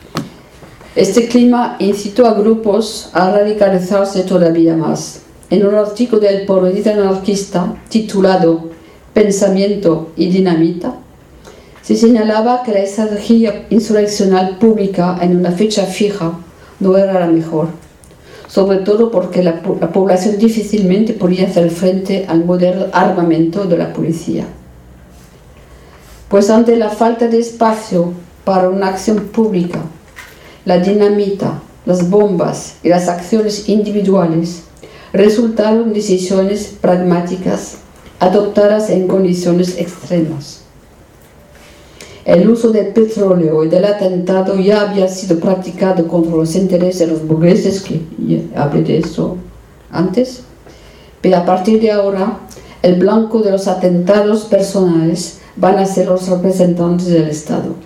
Este clima incitó a grupos a radicalizarse todavía más. En un artículo del periodista anarquista titulado Pensamiento y Dinamita, se señalaba que la estrategia insurreccional pública en una fecha fija no era la mejor, sobre todo porque la, la población difícilmente podía hacer frente al moderno armamento de la policía. Pues ante la falta de espacio para una acción pública, la dinamita, las bombas y las acciones individuales resultaron decisiones pragmáticas adoptadas en condiciones extremas. El uso del petróleo y del atentado ya había sido practicado contra los intereses de los burgueses, que ya hablé de eso antes, pero a partir de ahora, el blanco de los atentados personales van a ser los representantes del Estado.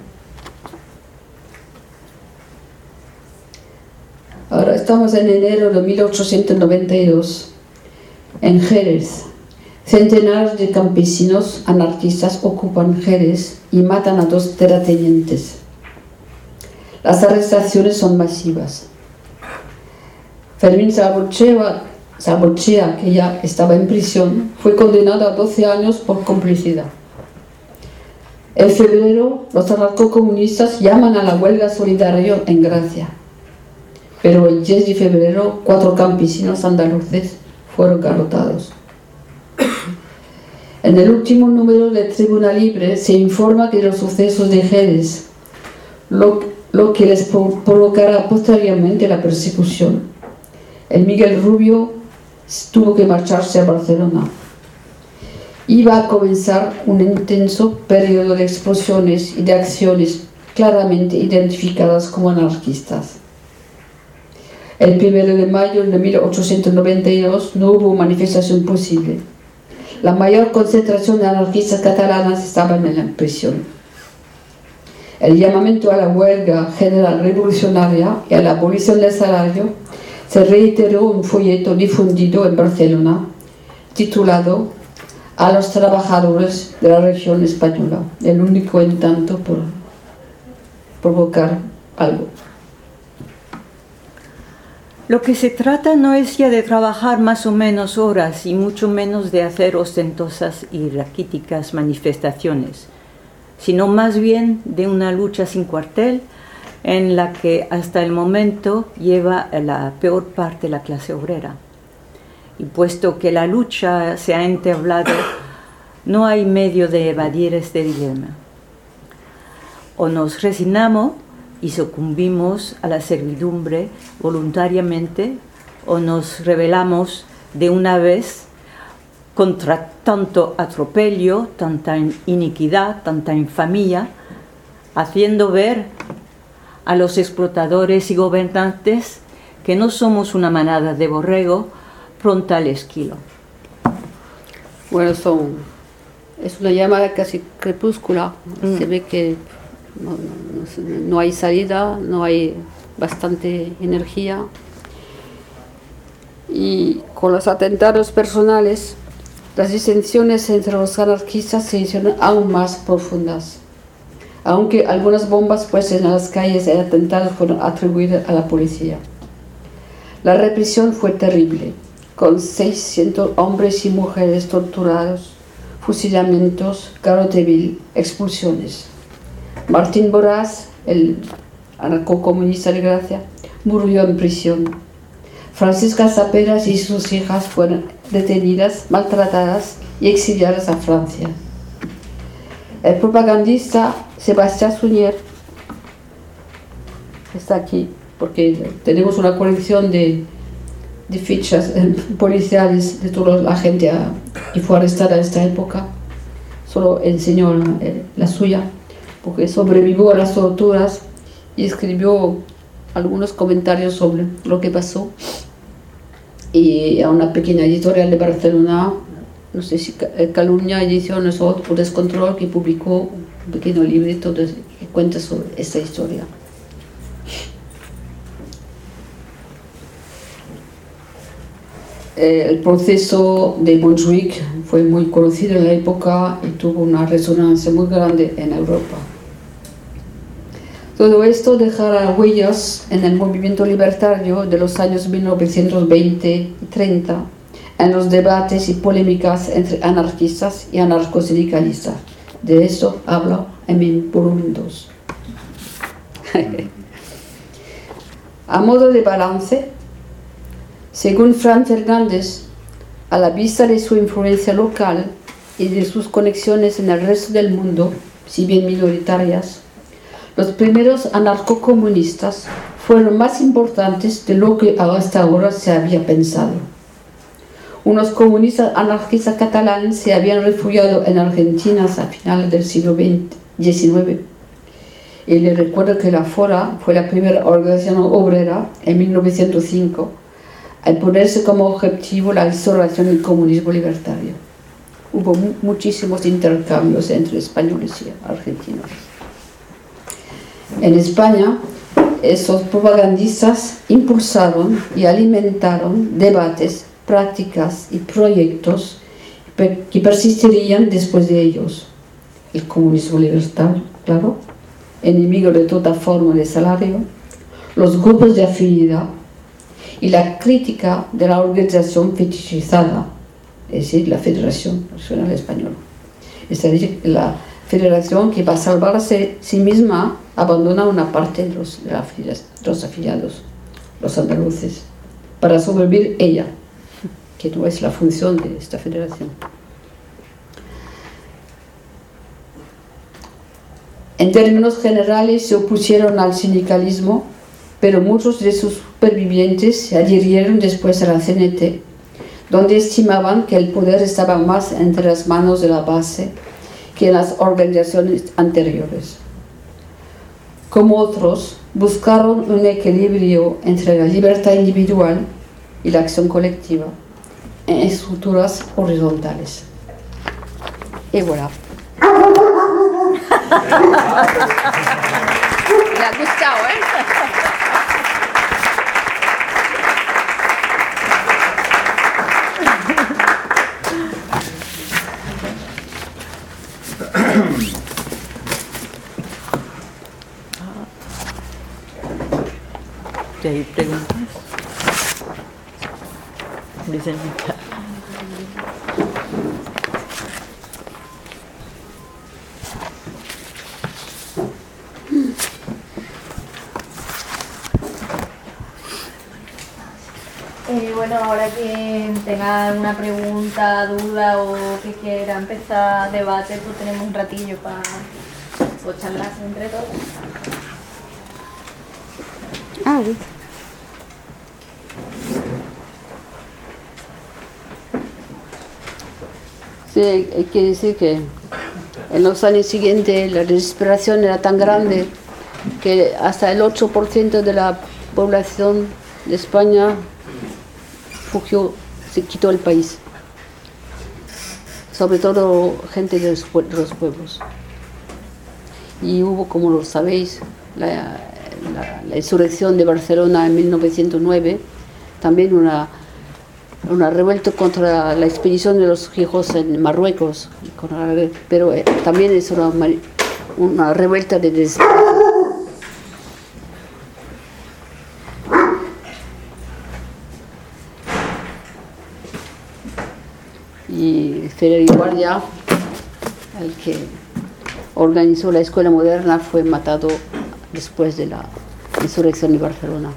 Ahora estamos en enero de mil ochocientos noventa y dos. En Jerez, centenares de campesinos anarquistas ocupan Jerez y matan a dos terratenientes. Las arrestaciones son masivas. Fermín Salvochea, Salvochea, que ya estaba en prisión, fue condenado a doce años por complicidad. En febrero, los anarcocomunistas llaman a la huelga solidaria en Gracia. Pero el diez de febrero, cuatro campesinos andaluces fueron garrotados. En el último número de Tribuna Libre se informa que los sucesos de Jerez, lo, lo que les provocará posteriormente la persecución. El Miguel Rubio tuvo que marcharse a Barcelona. Iba a comenzar un intenso periodo de explosiones y de acciones claramente identificadas como anarquistas. El primero de mayo de mil ochocientos noventa y dos no hubo manifestación posible. La mayor concentración de anarquistas catalanas estaban en la prisión. El llamamiento a la huelga general revolucionaria y a la abolición del salario se reiteró en un folleto difundido en Barcelona, titulado A los trabajadores de la región española, el único intento por provocar algo. Lo que se trata no es ya de trabajar más o menos horas y mucho menos de hacer ostentosas y raquíticas manifestaciones, sino más bien de una lucha sin cuartel en la que hasta el momento lleva la peor parte la clase obrera. Y puesto que la lucha se ha entablado, no hay medio de evadir este dilema. O nos resignamos y sucumbimos a la servidumbre voluntariamente, o nos rebelamos de una vez contra tanto atropello, tanta iniquidad, tanta infamia, haciendo ver a los explotadores y gobernantes que no somos una manada de borrego pronta al esquilo. Bueno, son, es una llamada casi crepúscula. Mm. Se ve que no, no, no hay salida, no hay bastante energía. Y con los atentados personales, las disensiones entre los anarquistas se hicieron aún más profundas. Aunque algunas bombas puestas en las calles y atentados fueron atribuidas a la policía. La represión fue terrible, con seiscientos hombres y mujeres torturados, fusilamientos, garrote vil, expulsiones. Martín Borràs, el anarcocomunista de Gracia, murió en prisión. Francisca Saperas y sus hijas fueron detenidas, maltratadas y exiliadas a Francia. El propagandista Sebastián Suñer está aquí porque tenemos una colección de, de fichas eh, policiales de toda la gente a, que fue arrestada en esta época. Solo enseñó eh, la suya, porque sobrevivió a las torturas y escribió algunos comentarios sobre lo que pasó. Y a una pequeña editorial de Barcelona, no sé si Calumnia Ediciones o Descontrol, que publicó un pequeño librito de, que cuenta sobre esta historia. El proceso de Montjuic fue muy conocido en la época y tuvo una resonancia muy grande en Europa. Todo esto dejará huellas en el movimiento libertario de los años mil novecientos veinte y treinta, en los debates y polémicas entre anarquistas y anarcosindicalistas. De eso hablo en mi volumen dos. A modo de balance, según Fran Fernández, a la vista de su influencia local y de sus conexiones en el resto del mundo, si bien minoritarias, los primeros anarcocomunistas fueron más importantes de lo que hasta ahora se había pensado. Unos comunistas anarquistas catalanes se habían refugiado en Argentina a finales del siglo diecinueve. Y les recuerdo que la Fora fue la primera organización obrera en mil novecientos cinco al ponerse como objetivo la instauración del comunismo libertario. Hubo mu muchísimos intercambios entre españoles y argentinos. En España, esos propagandistas impulsaron y alimentaron debates, prácticas y proyectos que persistirían después de ellos. El comunismo libertario, claro, enemigo de toda forma de salario, los grupos de afinidad y la crítica de la organización fetichizada, es decir, la Federación Nacional Española. Es decir, la federación que, para salvarse a sí misma, abandona una parte de los, de, la, de los afiliados, los andaluces, para sobrevivir ella, que no es la función de esta federación. En términos generales se opusieron al sindicalismo, pero muchos de sus supervivientes se adhirieron después a la C N T, donde estimaban que el poder estaba más entre las manos de la base que en las organizaciones anteriores. Como otros, buscaron un equilibrio entre la libertad individual y la acción colectiva en estructuras horizontales. Y voilà. Me ha gustado, ¿eh? ¿Hay preguntas? Presidenta. Eh, bueno, ahora que tengan alguna pregunta, duda o que quiera empezar debate, pues tenemos un ratillo para pues, charlar entre todos. Ah, oui. Sí, hay que decir que en los años siguientes la desesperación era tan grande que hasta el ocho por ciento de la población de España fugió, se quitó el país. Sobre todo gente de los, de los pueblos. Y hubo, como lo sabéis, la, la, la insurrección de Barcelona en mil novecientos nueve, también una, una revuelta contra la expedición de los Gijos en Marruecos, pero eh, también es una, una revuelta de desesperación. Y Federico Guardia, el que organizó la escuela moderna, fue matado después de la insurrección de Barcelona.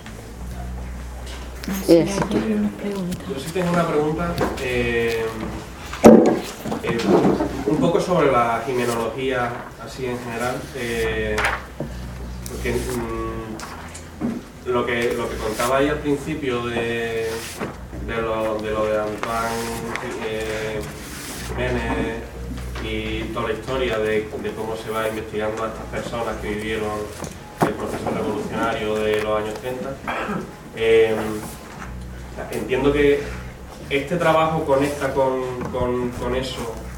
Sí, eh, Yo sí tengo una pregunta, eh, eh, un poco sobre la gimenología, así en general, eh, porque mm, lo que lo que contaba ahí al principio de, de, lo, de lo de Antoine eh, Jiménez y toda la historia de, de cómo se va investigando a estas personas que vivieron el proceso revolucionario de los años treinta. Eh, entiendo que este trabajo conecta con, con, con eso,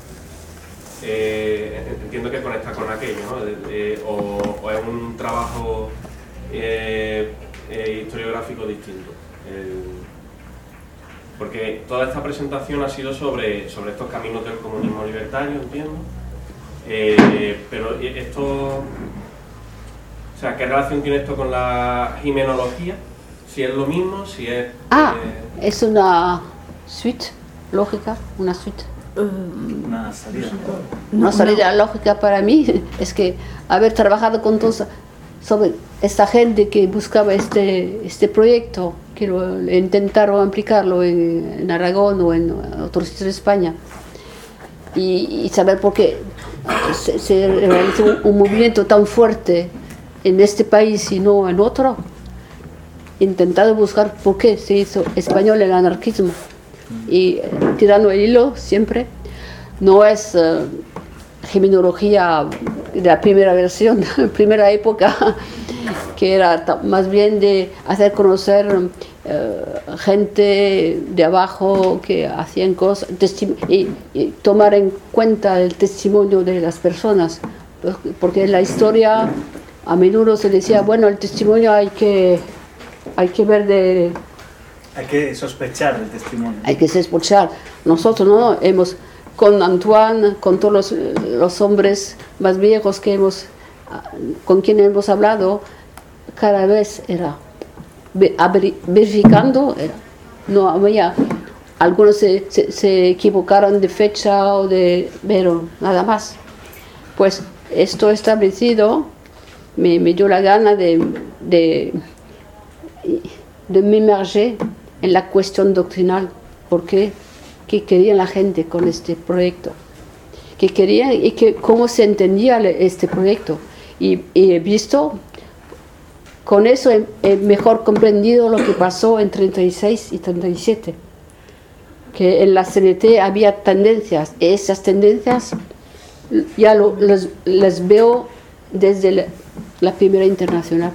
eh, entiendo que conecta con aquello, ¿no? De, de, o, o es un trabajo eh, eh, historiográfico distinto. El, porque toda esta presentación ha sido sobre, sobre estos caminos del comunismo libertario, entiendo, eh, pero esto... O sea, ¿qué relación tiene esto con la gimenología? Si es lo mismo, si es... Ah, eh... es una suite lógica, una suite. Una salida. Una salida lógica para mí es que haber trabajado con todos sobre esta gente que buscaba este, este proyecto, que lo, intentaron aplicarlo en, en Aragón o en otros sitios de España, y, y saber por qué se, se realizó un, un movimiento tan fuerte en este país y no en otro. Intentado buscar por qué se hizo español el anarquismo, y eh, tirando el hilo siempre. No es uh, geminología de la primera versión, primera época, que era más bien de hacer conocer uh, gente de abajo que hacían cosas y, y tomar en cuenta el testimonio de las personas, porque en la historia a menudo se decía, bueno, el testimonio hay que hay que ver de... Hay que sospechar del testimonio. Hay que sospechar. Nosotros no hemos, con Antoine, con todos los, los hombres más viejos que hemos, con quienes hemos hablado, cada vez era verificando, era, no había, algunos se, se, se equivocaron de fecha o de, pero nada más. Pues esto establecido me, me dio la gana de, de de me emerger en la cuestión doctrinal, porque qué quería la gente con este proyecto, qué quería y que, cómo se entendía este proyecto, y, y he visto, con eso he, he mejor comprendido lo que pasó en treinta y seis y treinta y siete, que en la C N T había tendencias, y esas tendencias ya lo, las, las veo desde la, la Primera Internacional.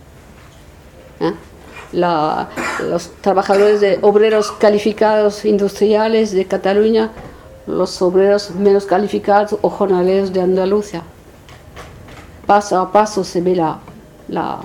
¿Eh? La, los trabajadores de obreros calificados industriales de Cataluña, los obreros menos calificados o jornaleros de Andalucía. Paso a paso se ve la, la,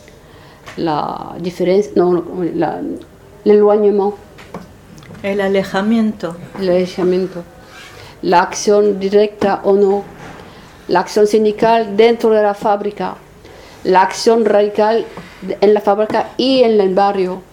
la diferencia, no, no la, el éloignement. El alejamiento. El alejamiento. La acción directa o no. La acción sindical dentro de la fábrica. La acción radical en la fábrica y en el barrio.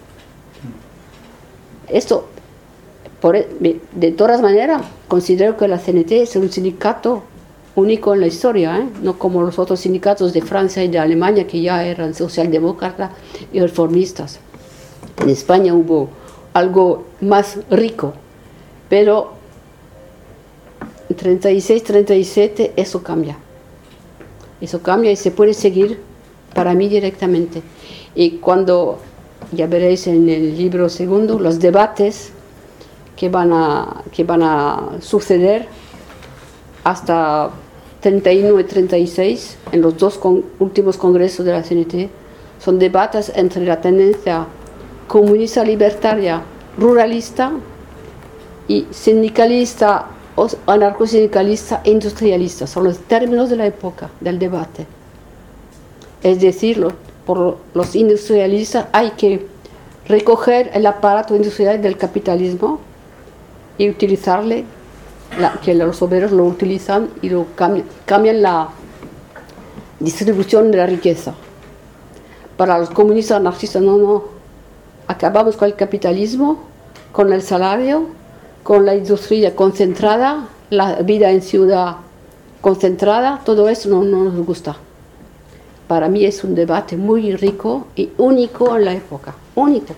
Esto, por, de todas maneras, considero que la C N T es un sindicato único en la historia, ¿eh? No como los otros sindicatos de Francia y de Alemania, que ya eran socialdemócratas y reformistas. En España hubo algo más rico, pero en treinta y seis, treinta y siete eso cambia. Eso cambia y se puede seguir para mí directamente. Y cuando, ya veréis en el libro segundo, los debates que van a, que van a suceder hasta treinta y uno y treinta y seis, en los dos con, últimos congresos de la C N T, son debates entre la tendencia comunista libertaria, ruralista y sindicalista, o anarcosindicalista e industrialista. Son los términos de la época del debate. Es decir, por los industrialistas hay que recoger el aparato industrial del capitalismo y utilizarle, la, que los obreros lo utilizan y lo cambian, cambian la distribución de la riqueza. Para los comunistas anarquistas, no, no, acabamos con el capitalismo, con el salario, con la industria concentrada, la vida en ciudad concentrada, todo eso no, no nos gusta. Para mí es un debate muy rico y único en la época, único.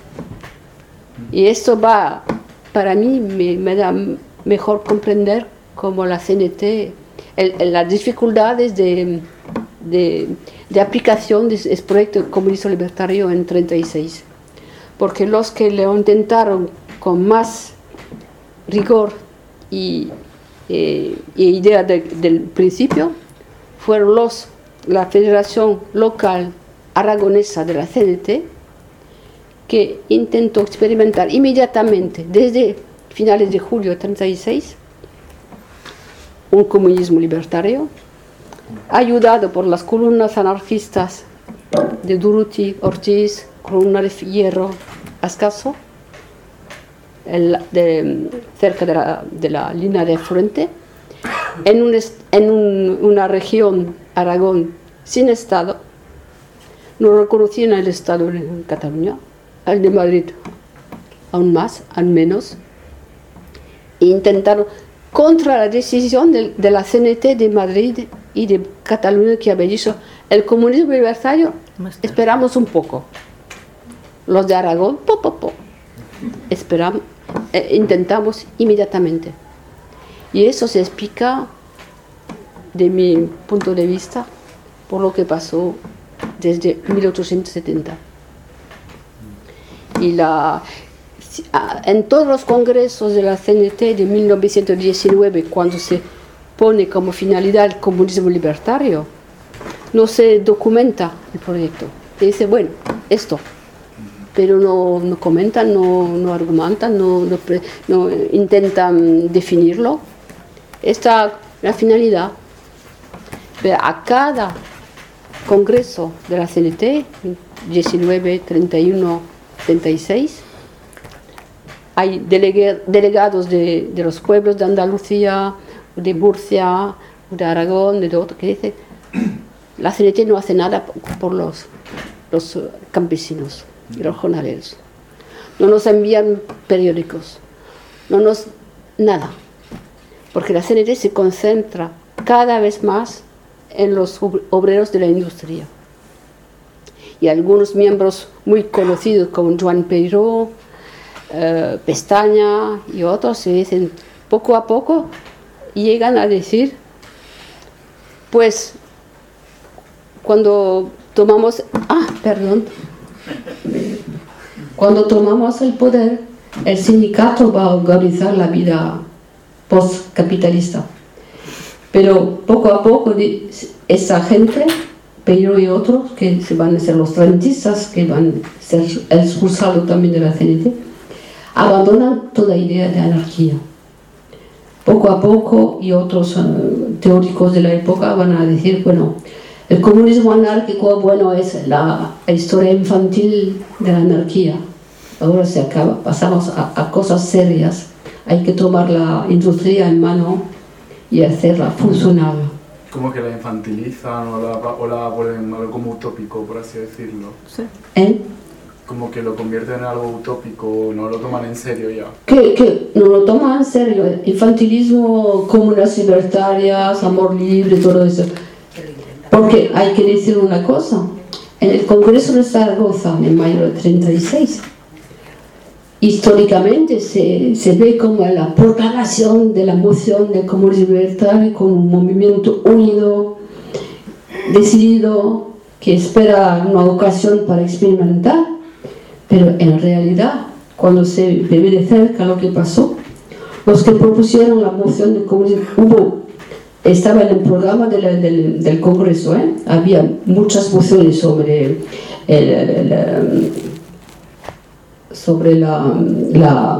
Y esto va, para mí me, me da mejor comprender cómo la C N T, el, el, las dificultades de, de, de aplicación de ese proyecto comunista libertario en treinta y seis. Porque los que lo intentaron con más rigor y, eh, y idea de, del principio fueron los la Federación Local Aragonesa de la C N T, que intentó experimentar inmediatamente, desde finales de julio de treinta y seis, un comunismo libertario, ayudado por las columnas anarquistas de Durruti, Ortiz, Columna de Hierro, Ascaso, el, de, cerca de la, de la línea de frente, en, un, en un, una región, Aragón, sin Estado, no reconocían el Estado en Cataluña, el de Madrid aún más, al menos, e intentaron, contra la decisión de, de la C N T de Madrid y de Cataluña que había dicho, el comunismo libertario, esperamos un poco. Los de Aragón, po, po, po. Esperamos, eh, intentamos inmediatamente. Y eso se explica, de mi punto de vista, por lo que pasó desde mil ochocientos setenta. Y la, en todos los congresos de la C N T de mil novecientos diecinueve, cuando se pone como finalidad el comunismo libertario, no se documenta el proyecto. Se dice, bueno, esto. Pero no, no comentan, no, no argumentan, no, no, no intentan definirlo. Esta es la finalidad. Pero a cada congreso de la C N T, diecinueve, treinta y uno, treinta y seis, hay delega, delegados de, de los pueblos de Andalucía, de Murcia, de Aragón, de otro, que dicen, la C N T no hace nada por los, los campesinos y los jornaleros. No nos envían periódicos, no nos... nada. Porque la C N T se concentra cada vez más en los obreros de la industria. Y algunos miembros muy conocidos como Joan Peiró, eh, Pestaña y otros se dicen, poco a poco llegan a decir, pues cuando tomamos, ah, perdón, cuando tomamos el poder, el sindicato va a organizar la vida postcapitalista. Pero poco a poco esa gente, Peiró y otros, que se van a ser los rentistas, que van a ser expulsados también de la C N T, abandonan toda idea de anarquía. Poco a poco, y otros uh, teóricos de la época van a decir, bueno, el comunismo anárquico, bueno, es la, la historia infantil de la anarquía. Ahora se acaba, pasamos a, a cosas serias. Hay que tomar la industria en mano y hacerla funcional. Como que la infantilizan o la, o la vuelven algo como utópico, por así decirlo. Sí. ¿Eh? Como que lo convierten en algo utópico, no lo toman en serio ya. Que, que no lo toman en serio. Infantilismo, comunas libertarias, amor libre, todo eso. Porque hay que decir una cosa. En el Congreso de Zaragoza, en mayo del treinta y seis, históricamente se, se ve como la proclamación de la moción del comunismo libertario con un movimiento unido, decidido, que espera una ocasión para experimentar, pero en realidad, cuando se ve de cerca lo que pasó, los que propusieron la moción del comunismo, hubo, estaba en el programa de la, del, del Congreso, ¿eh? Había muchas mociones sobre el, el, el sobre la, la,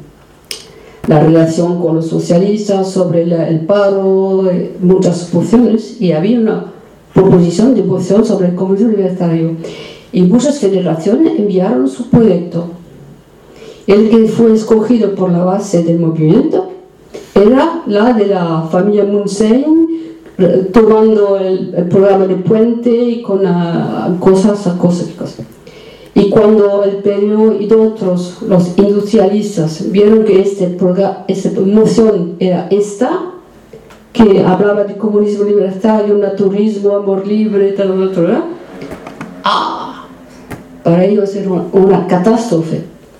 la relación con los socialistas, sobre la, el paro, muchas mociones, y había una proposición de moción sobre el comunismo libertario. Y muchas federaciones enviaron su proyecto. El que fue escogido por la base del movimiento era la de la familia Munsein, tomando el, el programa de Puente y con uh, cosas, cosas, cosas. Y cuando el P N U y otros, los industrialistas, vieron que este esta moción era esta, que hablaba de comunismo libertario, naturismo, amor libre, tal, tal, tal, ¡ah! Para ellos era una, una catástrofe.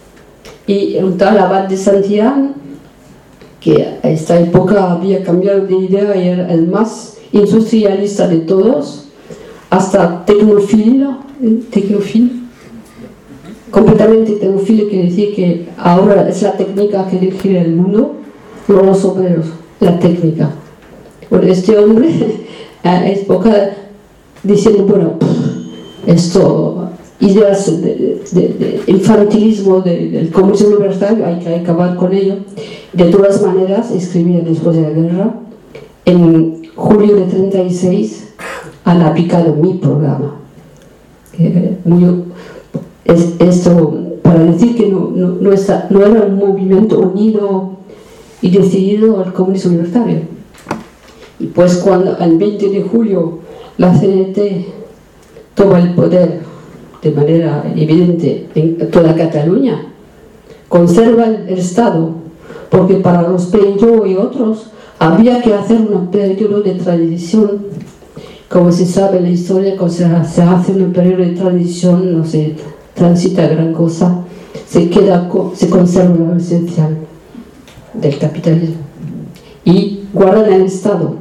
Y un tal Abad de Santillán, que a esta época había cambiado de idea y era el más industrialista de todos, hasta tecnofilo, tecnofilo, completamente tecnofilo, que decía que ahora es la técnica que dirige el mundo, no los obreros, la técnica. Bueno, este hombre a época diciendo, bueno, esto, ideas de, de, de infantilismo de, del comunismo libertario, hay que acabar con ello. De todas maneras, escribía después de la guerra, en julio de treinta y seis, han aplicado mi programa. Eh, muy, es, esto para decir que no, no, no, está, no era un movimiento unido y decidido al comunismo libertario. Y pues cuando el veinte de julio la C N T toma el poder de manera evidente en toda Cataluña, conserva el, el Estado, porque para los Peiró y otros había que hacer un periodo de transición. Como se sabe en la historia, cuando se hace un periodo de transición, no se transita gran cosa, se, queda, se conserva lo esencial del capitalismo y guardan el Estado.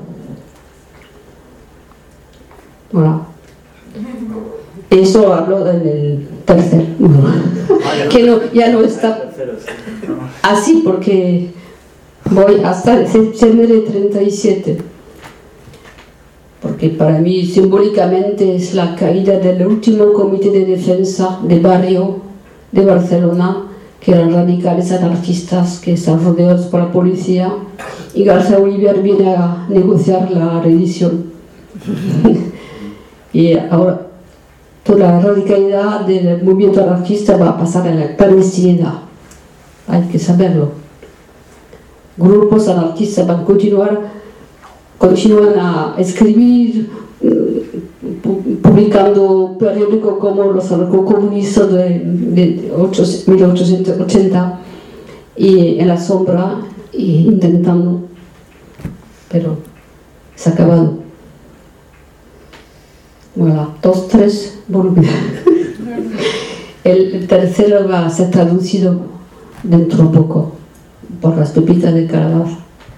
Voilà. Eso hablo en el tercer, que no, ya no está así porque voy hasta septiembre de treinta y siete, porque para mí simbólicamente es la caída del último comité de defensa de barrio de Barcelona, que eran radicales anarquistas que están rodeados por la policía, y García Oliver viene a negociar la rendición. Y ahora toda la radicalidad del movimiento anarquista va a pasar a la clandestinidad, hay que saberlo. Grupos anarquistas van a continuar, continúan a escribir, publicando periódicos como los anarcocomunistas de, de mil ochocientos ochenta, y en la sombra, y intentando, pero se ha acabado. Voilà, dos, tres volúmenes. El tercero va a ser traducido dentro de poco por las pepitas de calabaza.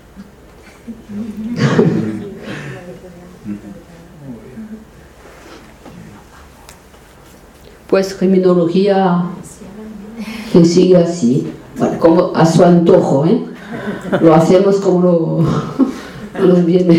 Pues criminología que sigue así, bueno, como a su antojo, ¿eh? Lo hacemos como lo, nos viene.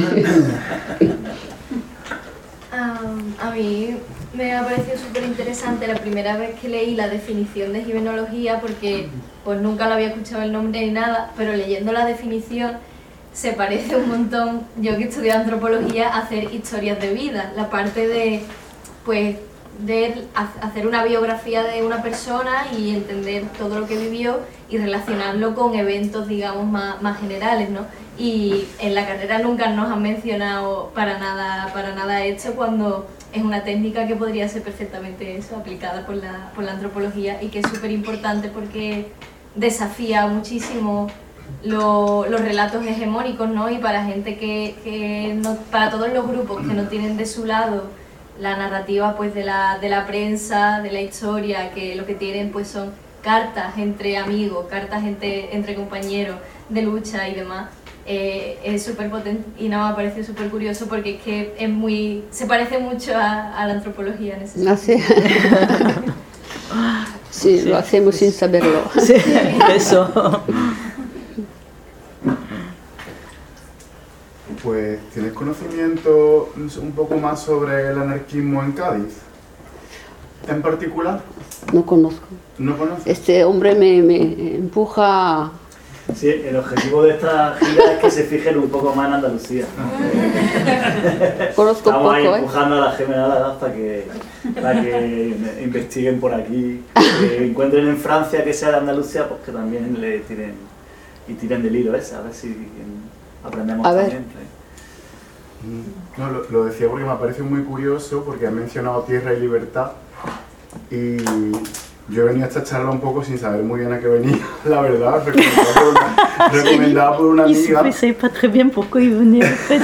A mí me ha parecido súper interesante la primera vez que leí la definición de gimenología, porque pues nunca lo había escuchado el nombre ni nada, pero leyendo la definición se parece un montón, yo que estudié antropología, a hacer historias de vida, la parte de pues de hacer una biografía de una persona y entender todo lo que vivió y relacionarlo con eventos, digamos, más, más generales, ¿no? Y en la carrera nunca nos han mencionado para nada, para nada esto, cuando es una técnica que podría ser perfectamente eso, aplicada por la, por la antropología, y que es súper importante porque desafía muchísimo lo, los relatos hegemónicos, ¿no? Y para gente que, que no, para todos los grupos que no tienen de su lado la narrativa pues de la, de la prensa, de la historia, que lo que tienen pues son cartas entre amigos, cartas entre, entre compañeros de lucha y demás. Eh, es súper potente y nada, me parece súper curioso porque es que es muy, se parece mucho a, a la antropología en ese sentido. ¿Ah, sí? Sí, sí, lo hacemos sin saberlo. Sí, eso. Pues, ¿tienes conocimiento un poco más sobre el anarquismo en Cádiz? ¿En particular? No conozco. ¿No conoces? Este hombre me, me empuja. Sí, el objetivo de esta gira es que se fijen un poco más en Andalucía. Conozco Estamos poco, ahí ¿eh? empujando a la generalidad para que, para que investiguen por aquí, que encuentren en Francia que sea de Andalucía, pues que también le tiren y tiren del hilo ese, a ver si aprendemos a también. Ver. No, lo, lo decía porque me ha parecido muy curioso, porque has mencionado Tierra y Libertad, y yo he venido a esta charla un poco sin saber muy bien a qué venía, la verdad, recomendada por una, recomendada por una amiga. Je ne sais pas très bien pourquoi il venait en fait.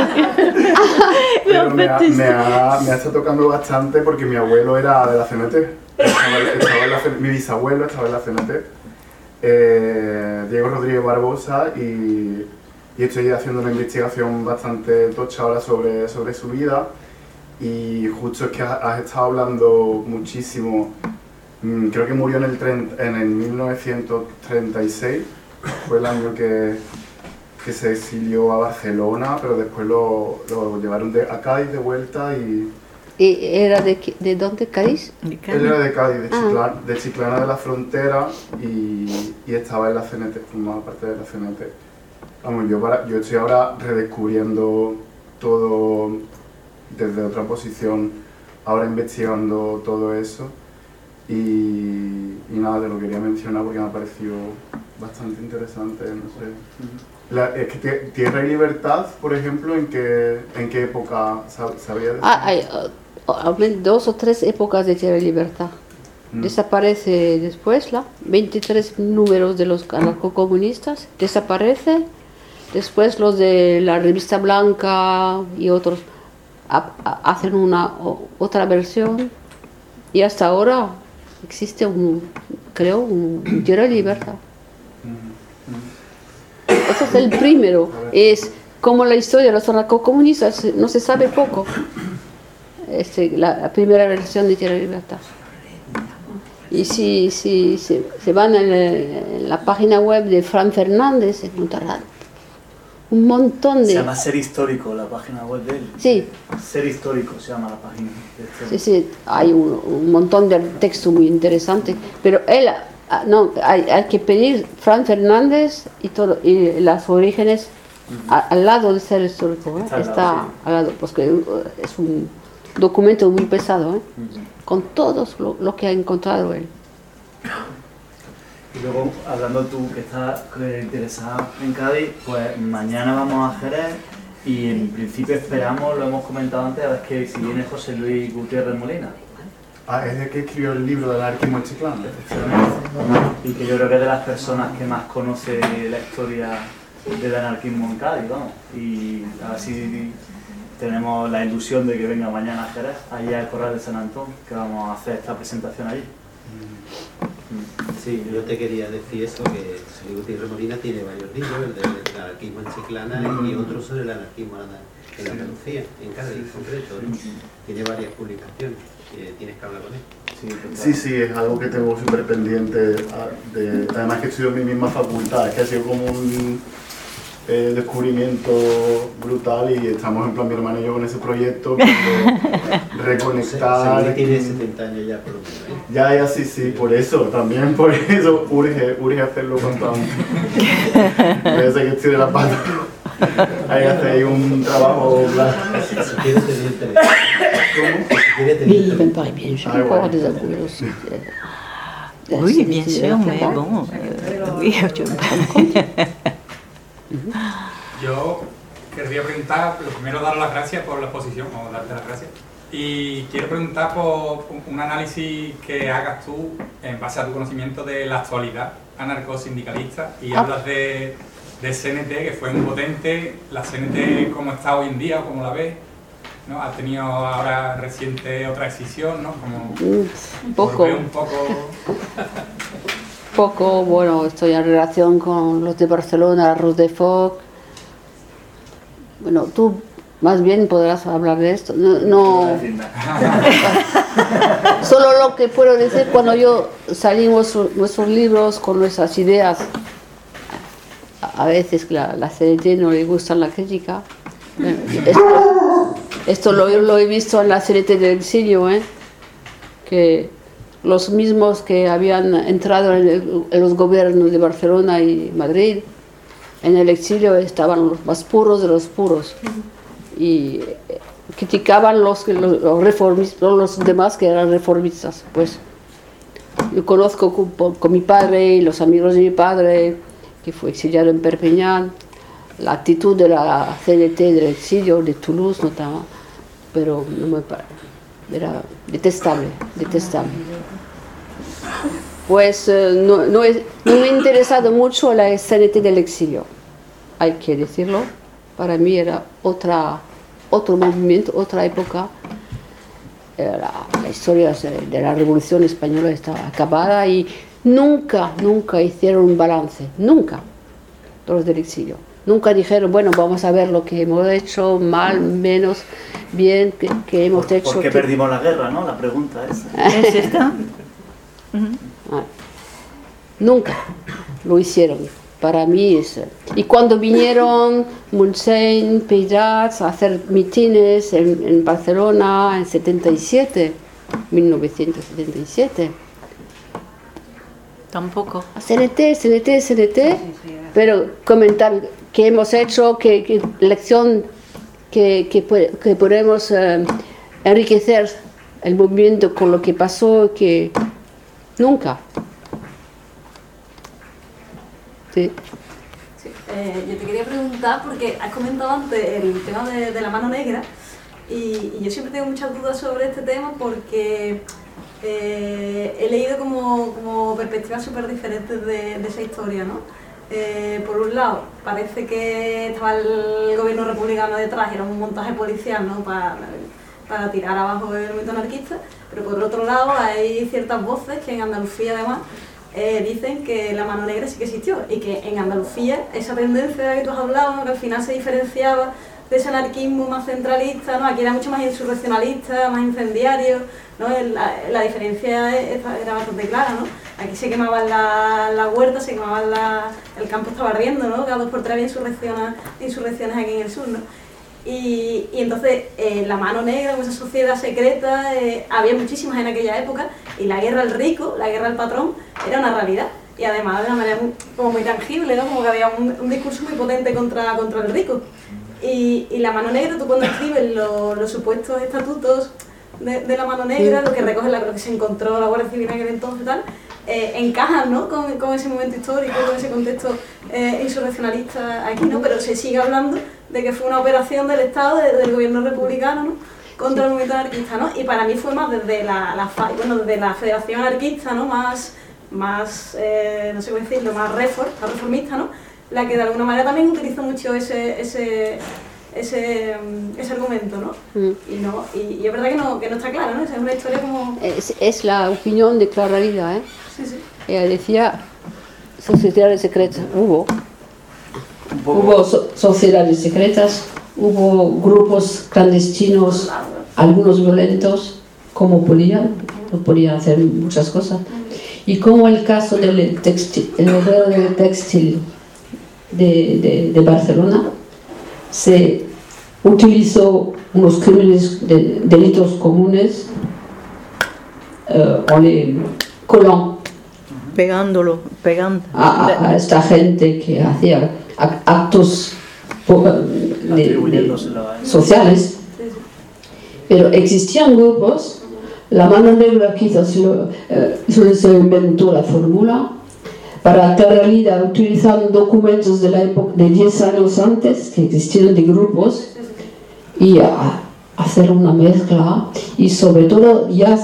Pero me ha, me, ha, me ha estado tocando bastante porque mi abuelo era de la C N T, estaba, estaba en la, mi bisabuelo estaba en la C N T, eh, Diego Rodríguez Barbosa, y, y estoy haciendo una investigación bastante tocha ahora sobre, sobre su vida, y justo es que has, has estado hablando muchísimo. Creo que murió en el, treinta, en el mil novecientos treinta y seis, fue el año que, que se exilió a Barcelona, pero después lo, lo llevaron de, a Cádiz de vuelta y... ¿Y era de, de dónde, Cádiz? Él era de Cádiz, de Chiclana, de Chiclana de la Frontera, y, y estaba en la C N T, formaba parte de la C N T. Vamos, yo, para, yo estoy ahora redescubriendo todo desde otra posición, ahora investigando todo eso. Y, y nada, te lo quería mencionar porque me ha parecido bastante interesante, no sé. La, es que Tierra y Libertad, por ejemplo, ¿en qué, en qué época sabías? Ah, hay, dos o tres épocas de Tierra y Libertad. Mm. Desaparece después, la veintitrés números de los anarcocomunistas, desaparece. Después los de la Revista Blanca y otros a, a, hacen una o, otra versión. Y hasta ahora existe un, creo, un Tierra y Libertad. Ese es el primero. Es como la historia de los anarcocomunistas, no se sabe poco. Este, la, la primera versión de Tierra y Libertad. Y si, si, si se van en, en la página web de Fran Fernández, encontrarán un montón de... Se llama Ser Histórico, la página web de él. Sí. Ser Histórico se llama la página. Sí, sí, hay un, un montón de textos muy interesantes, pero él, no, hay, hay que pedir Fran Fernández y, todo, y las orígenes uh-huh. a, al lado de Ser Histórico, ¿eh? Está, al lado, sí. al lado, porque es un documento muy pesado, ¿eh? Uh-huh. Con todo lo, lo que ha encontrado él. Y luego, hablando tú que estás interesada en Cádiz, pues mañana vamos a Jerez y en principio esperamos, lo hemos comentado antes, a ver que si viene José Luis Gutiérrez Molina. Ah, es el que escribió el libro del anarquismo en Chiclana. Y que yo creo que es de las personas que más conoce la historia del anarquismo en Cádiz, vamos. Y así tenemos la ilusión de que venga mañana a Jerez, allá al Corral de San Antón, que vamos a hacer esta presentación allí. Sí, yo te quería decir eso, que José Luis Gutiérrez Molina tiene varios libros, el del anarquismo en Chiclana mm. y otro sobre el anarquismo en Andalucía, en Cádiz en concreto, ¿no? Tiene varias publicaciones, tienes que hablar con él. Sí, sí, es algo que tengo súper pendiente, de, además que estudio en mi misma facultad, es que ha sido como un eh, descubrimiento brutal y estamos en plan mi hermano y yo con ese proyecto, reconectar... Se, se tiene setenta años ya por lo menos, ¿eh? Ya, ya, sí, sí, por eso, también por eso urge, urge hacerlo cuanto antes. Parece que estoy de la pata. Hay que hacer ahí un trabajo... Si quieres tener interés. ¿Cómo? Oui, il me paraît bien. J'ai encore des amis aussi. Oui, bien sûr, mais bon, euh, oui, je Yo querría preguntar, lo primero dar las gracias por la exposición, o darte las gracias, y quiero preguntar por un análisis que hagas tú en base a tu conocimiento de la actualidad anarcosindicalista, y ah. hablas de, de C N T, que fue muy potente, la C N T cómo está hoy en día, o cómo la ves, ¿no? Ha tenido ahora reciente otra decisión, ¿no? Como un poco. Un poco... poco, bueno, estoy en relación con los de Barcelona, la Rus de Foc. Bueno, tú más bien podrás hablar de esto. No, no. Solo lo que puedo decir, cuando yo salimos nuestros libros con nuestras ideas, a veces la, la C N T no le gusta la crítica. Esto, esto lo, lo he visto en la C N T del exilio, ¿eh? Que los mismos que habían entrado en, el, en los gobiernos de Barcelona y Madrid, en el exilio estaban los más puros de los puros y criticaban los, los, los reformistas, los demás que eran reformistas. Pues yo conozco con, con mi padre y los amigos de mi padre, que fue exiliado en Perpiñán, la actitud de la C N T del exilio, de Toulouse, no estaba, pero no me parece. Era detestable, detestable. Pues eh, no, no, es, no me ha interesado mucho la C N T del exilio, hay que decirlo. Para mí era otra, otro movimiento, otra época. La, la historia de la Revolución Española estaba acabada y nunca, nunca hicieron un balance, nunca, los del exilio. Nunca dijeron, bueno, vamos a ver lo que hemos hecho, mal, menos, bien, que, que hemos ¿Por, hecho... ¿Por qué que... perdimos la guerra, no? La pregunta es... ¿Es esta? ah, nunca lo hicieron, para mí es... Y cuando vinieron Montseny, Peirats a hacer mitines en, en Barcelona en setenta y siete, mil novecientos setenta y siete... Tampoco. C N T, C N T, C N T, pero comentar qué hemos hecho, qué, qué lección que, que, que podemos eh, enriquecer el movimiento con lo que pasó, que nunca. Sí. Sí. Eh, yo te quería preguntar, porque has comentado antes el tema de, de la mano negra, Y, y yo siempre tengo muchas dudas sobre este tema porque eh, he leído como, como perspectivas súper diferentes de, de esa historia, ¿no? Eh, por un lado, parece que estaba el gobierno republicano detrás, era un montaje policial, ¿no? Para, para tirar abajo el movimiento anarquista, pero por otro lado hay ciertas voces que en Andalucía además eh, dicen que la mano negra sí que existió y que en Andalucía esa tendencia de la que tú has hablado, ¿no? Que al final se diferenciaba de ese anarquismo más centralista, ¿no? Aquí era mucho más insurreccionalista, más incendiario, ¿no? La, la diferencia era bastante clara, ¿no? Aquí se quemaban la, la huerta, se quemaban la, el campo estaba ardiendo, ¿no? Cada dos por tres había insurrecciones, insurrecciones aquí en el sur, ¿no? Y, y entonces eh, la mano negra, esa sociedad secreta, eh, había muchísimas en aquella época, y la guerra al rico, la guerra al patrón, era una realidad. Y además de una manera muy, como muy tangible, ¿no? Como que había un, un discurso muy potente contra, contra el rico. Y, y la mano negra, tú cuando escribes lo, los supuestos estatutos de, de la mano negra, lo que recoge la, lo que se encontró la Guardia Civil en aquel entonces y tal, eh, encajan, ¿no? con, con ese momento histórico, con ese contexto eh, insurreccionalista aquí, ¿no? Pero se sigue hablando de que fue una operación del Estado, de, del gobierno republicano, ¿no? Contra el movimiento anarquista, ¿no? Y para mí fue más desde la, la, bueno, desde la Federación Anarquista, ¿no? Más, más eh, no sé cómo decirlo, más reform, más reformista, ¿no? La que de alguna manera también utilizó mucho ese, ese, ese, ese argumento, ¿no? Mm. Y, no y, y es verdad que no, que no está clara, ¿no? Es una historia como... Es, es la opinión de Clara Lida, ¿eh? Sí, sí. Ella decía, sociedades secretas, hubo. Hubo so sociedades secretas, hubo grupos clandestinos, algunos violentos, como podían, podían hacer muchas cosas. Y como el caso del textil, el obrero del textil de, de, de Barcelona, se utilizó unos crímenes, de, delitos comunes, eh, en les collant pegándolo, pegando a, a esta gente que hacía actos de, de, sociales, pero existían grupos. La mano negra quizás lo, eh, se inventó la fórmula para que en realidad utilizaban documentos de la época de diez años antes que existían de grupos y a, hacer una mezcla, y sobre todo ya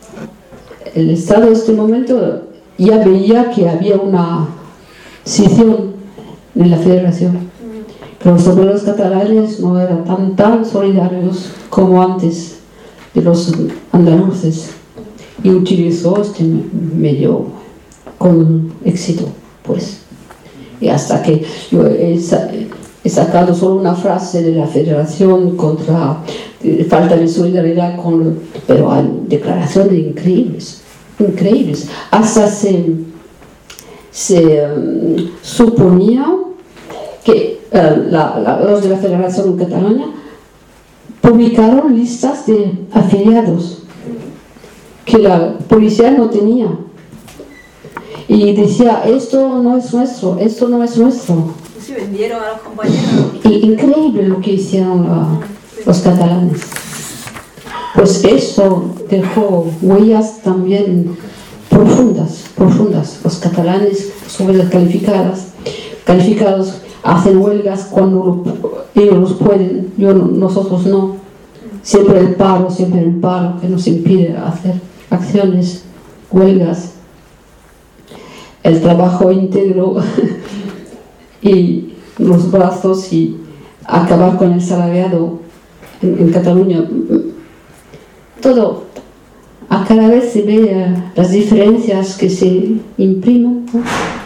el Estado en este momento ya veía que había una escisión en la federación, que los obreros catalanes no eran tan, tan solidarios como antes de los andaluces, y utilizó este medio con éxito, pues. Y hasta que yo he, he sacado solo una frase de la Federación contra eh, falta de solidaridad, con, pero hay declaraciones increíbles, increíbles. Hasta se, se um, suponía que uh, la, la, los de la Federación en Cataluña publicaron listas de afiliados que la policía no tenía, y decía, esto no es nuestro, esto no es nuestro. Sí, vendieron a los compañeros. Y increíble lo que hicieron la, los catalanes. Pues eso dejó huellas también profundas, profundas. Los catalanes, sobre las calificadas, calificados, hacen huelgas cuando lo, ellos los pueden, yo, nosotros no. Siempre el paro, siempre el paro que nos impide hacer acciones, huelgas, el trabajo íntegro y los brazos, y acabar con el salariado en, en Cataluña. Todo, a cada vez se ve uh, las diferencias que se imprimen, ¿no?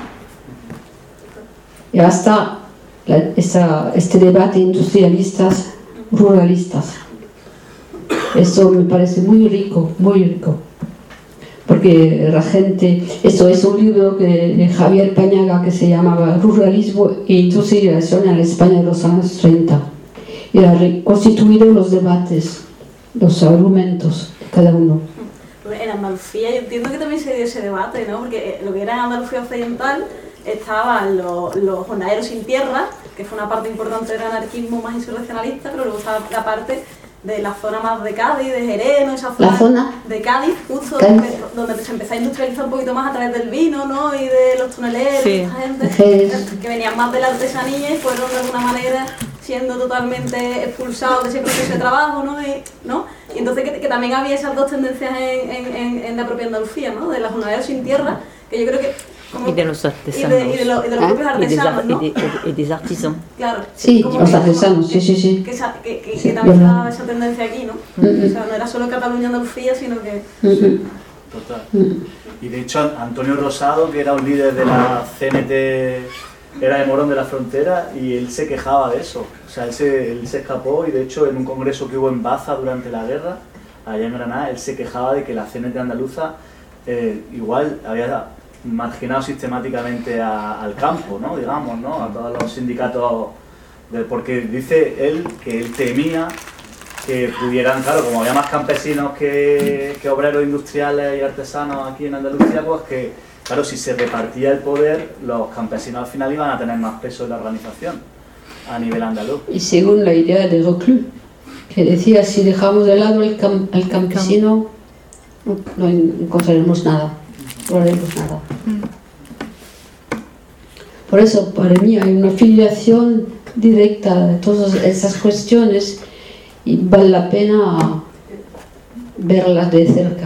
Y hasta la, esa, este debate industrialistas, ruralistas. Esto me parece muy rico, muy rico. Porque la gente, esto es un libro que, de Javier Pañaga, que se llamaba Ruralismo e Industrialización en la España de los años treinta. Y ha reconstituido los debates, los argumentos, cada uno. En Andalucía yo entiendo que también se dio ese debate, ¿no? Porque lo que era en Andalucía Occidental estaban los, los jornaleros sin tierra, que fue una parte importante del anarquismo más insurreccionalista, pero luego estaba la parte de la zona más de Cádiz, de Jerez, ¿no? Esa zona, zona de Cádiz, justo donde, donde se empezó a industrializar un poquito más a través del vino, ¿no? Y de los tuneleros, sí. Esta gente que, que venían más de la artesanía y fueron de alguna manera siendo totalmente expulsados de ese proceso de trabajo, ¿no? Y, ¿no? y entonces que, que también había esas dos tendencias en, en, en, en la propia Andalucía, ¿no? De la jornalera sin tierra, que yo creo que... Como, y de los artesanos. Y de, y de, lo, y de los propios artesanos, ¿no? Y de, y de artisans. Claro. Sí, como los que, artesanos, como, sí, sí, sí. Que, esa, que, que, que también estaba esa tendencia aquí, ¿no? Mm-hmm. O sea, no era solo Cataluña, Andalucía, sino que... Mm-hmm. Total. Y de hecho Antonio Rosado, que era un líder de la C N T, era de Morón de la Frontera, y él se quejaba de eso. O sea, él se, él se escapó y de hecho en un congreso que hubo en Baza durante la guerra, allá en Granada, él se quejaba de que la C N T andaluza eh, igual había marginado sistemáticamente a, al campo, ¿no? Digamos, ¿no? A todos los sindicatos, de, porque dice él que él temía que pudieran, claro, como había más campesinos que, que obreros industriales y artesanos aquí en Andalucía, pues que, claro, si se repartía el poder, los campesinos al final iban a tener más peso en la organización a nivel andaluz. Y según la idea de Reclus, que decía, si dejamos de lado el, cam el campesino, no, no encontraremos nada, no haremos nada. Por eso, para mí, hay una filiación directa de todas esas cuestiones y vale la pena verlas de cerca.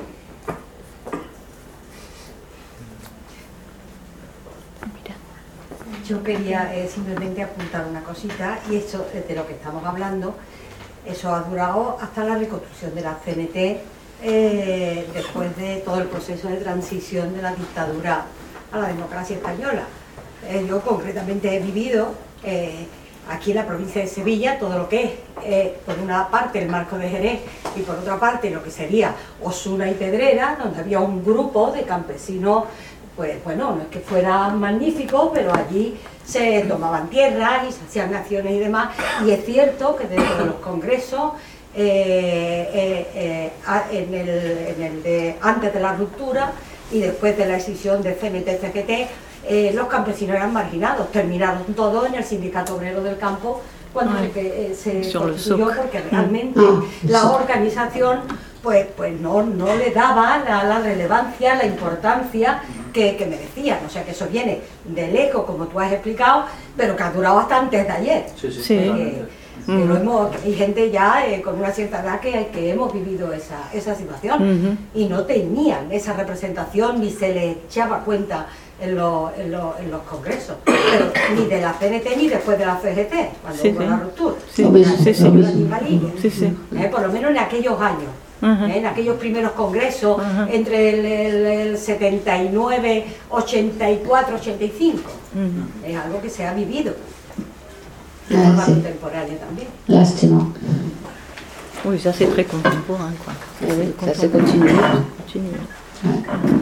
Yo quería eh, simplemente apuntar una cosita, y eso de lo que estamos hablando, eso ha durado hasta la reconstrucción de la C N T, eh, después de todo el proceso de transición de la dictadura a la democracia española. Eh, yo concretamente he vivido eh, aquí en la provincia de Sevilla todo lo que es, eh, por una parte el Marco de Jerez y por otra parte lo que sería Osuna y Pedrera, donde había un grupo de campesinos, pues bueno, no es que fuera magnífico, pero allí se tomaban tierras y se hacían acciones y demás, y es cierto que dentro de los congresos, eh, eh, eh, en, el, en el de antes de la ruptura y después de la escisión de C N T C G T, Eh, los campesinos eran marginados, terminaron todos en el Sindicato Obrero del Campo cuando Ay, se, se constituyó, porque realmente ah, la organización pues, pues no, no le daba la, la relevancia, la importancia que, que merecían. O sea que eso viene de lejos, como tú has explicado, pero que ha durado hasta antes de ayer. Sí, sí, sí. Eh, uh-huh. Lo hemos, hay gente ya eh, con una cierta edad que, que hemos vivido esa, esa situación, uh-huh. y no tenían esa representación ni se les echaba cuenta en, lo, en, lo, en los congresos, pero ni de la C N T ni después de la C G T, cuando sí, hubo sí. la ruptura. Sí, sí, sí, sí. Sí, sí. Eh, por lo menos en aquellos años, uh-huh. eh, en aquellos primeros congresos, uh-huh. entre el, el, el setenta y nueve, ochenta y cuatro, ochenta y cinco. Uh-huh. Es algo que se ha vivido. Y ah, forma sí. contemporánea también. Lástima. Oui, ça c'est très contemporain, quoi. Oui, ça se continue. Continue. Ouais.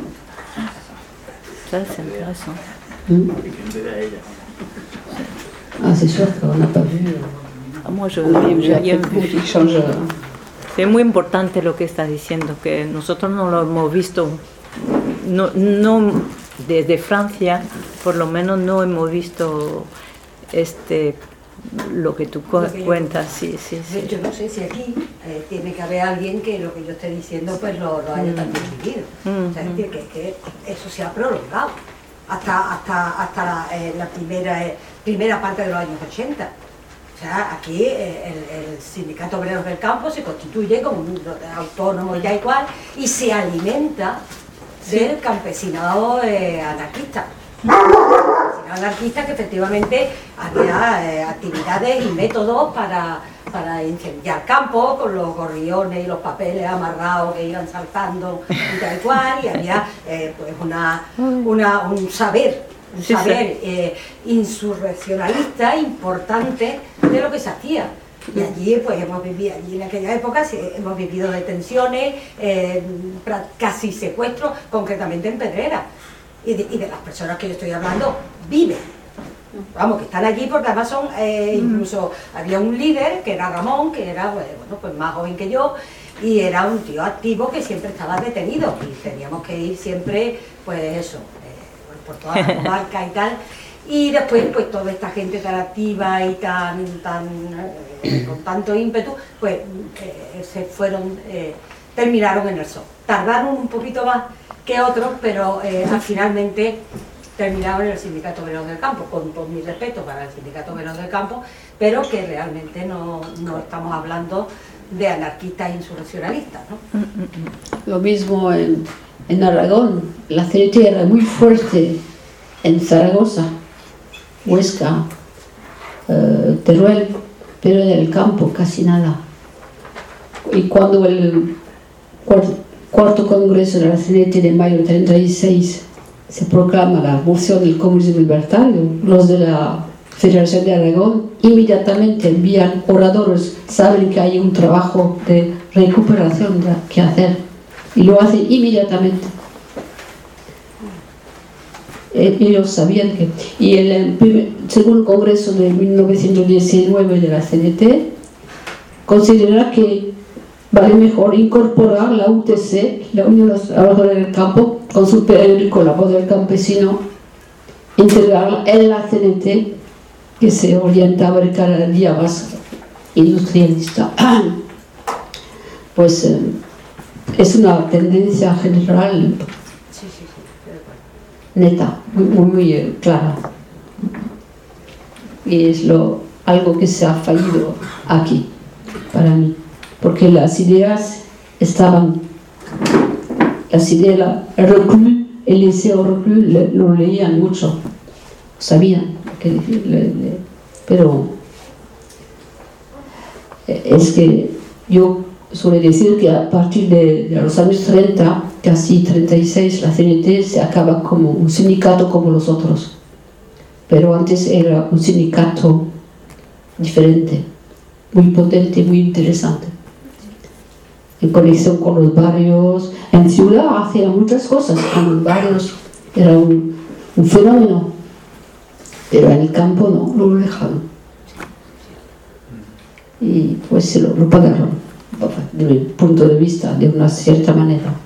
Ça, c'est intéressant. Mm. Ah, c'est sûr qu'on n'a pas vu. Ah, moi, je rien vu. Change. Es muy importante lo que está diciendo, que nosotros no lo hemos visto, no, no desde Francia, por lo menos no hemos visto este lo que tú cu que cuentas, sí, sí, sí. Yo no sé si aquí eh, tiene que haber alguien que lo que yo esté diciendo pues lo, lo haya mm. también vivido. Mm. O sea, es decir, que, que eso se ha prolongado hasta, hasta, hasta la, eh, la primera, eh, primera parte de los años ochenta. O sea, aquí eh, el, el Sindicato Obrero del Campo se constituye como un autónomo ya igual y se alimenta sí. del campesinado eh, anarquista. Anarquistas que efectivamente había eh, actividades y métodos para, para incendiar campos con los gorriones y los papeles amarrados que iban saltando y tal cual, y había eh, pues una, una, un saber, un sí, saber sí. Eh, insurreccionalista importante de lo que se hacía. Y allí, pues hemos vivido, allí en aquella época hemos vivido detenciones, eh, casi secuestros, concretamente en Pedrera. Y de, y de las personas que yo estoy hablando viven, vamos, que están allí porque además son, eh, incluso había un líder que era Ramón, que era bueno, pues más joven que yo, y era un tío activo que siempre estaba detenido y teníamos que ir siempre, pues eso, eh, por toda la comarca y tal. Y después, pues toda esta gente tan activa y tan, tan eh, con tanto ímpetu, pues eh, se fueron, eh, terminaron en el S O. Tardaron un poquito más que otros, pero eh, finalmente terminado en el Sindicato Obrero del Campo, con todo mi respeto para el Sindicato Obrero del Campo, pero que realmente no, no estamos hablando de anarquistas insurreccionalistas, ¿no? Lo mismo en, en Aragón, la C N T era muy fuerte en Zaragoza, Huesca, eh, Teruel, pero en el campo casi nada. Y cuando el cuarto, cuarto congreso de la C N T de mayo del treinta y seis se proclama la revolución del comunismo libertario, los de la Federación de Aragón inmediatamente envían oradores, saben que hay un trabajo de recuperación de, que hacer y lo hacen inmediatamente. Ellos sabían que... Y el primer, segundo congreso de mil novecientos diecinueve de la C N T considera que vale mejor incorporar la U T C, la Unión de los Trabajadores del Campo, con su periódico La Voz del Campesino, integrarla en la C N T, que se orientaba cada día más industrialista. Pues eh, es una tendencia general neta, muy, muy, muy eh, clara. Y es lo, algo que se ha fallido aquí, para mí, porque las ideas estaban, las ideas, el reclus, el liceo reclus, le, lo leían mucho, sabían qué decir, le, le, pero es que yo suele decir que a partir de, de los años treinta, casi treinta y seis, la C N T se acaba como un sindicato como los otros, pero antes era un sindicato diferente, muy potente, muy interesante, en conexión con los barrios. En ciudad hacía muchas cosas con los barrios, era un, un fenómeno, pero en el campo no, no lo dejaron, y pues se lo, lo pagaron desde mi punto de vista de una cierta manera.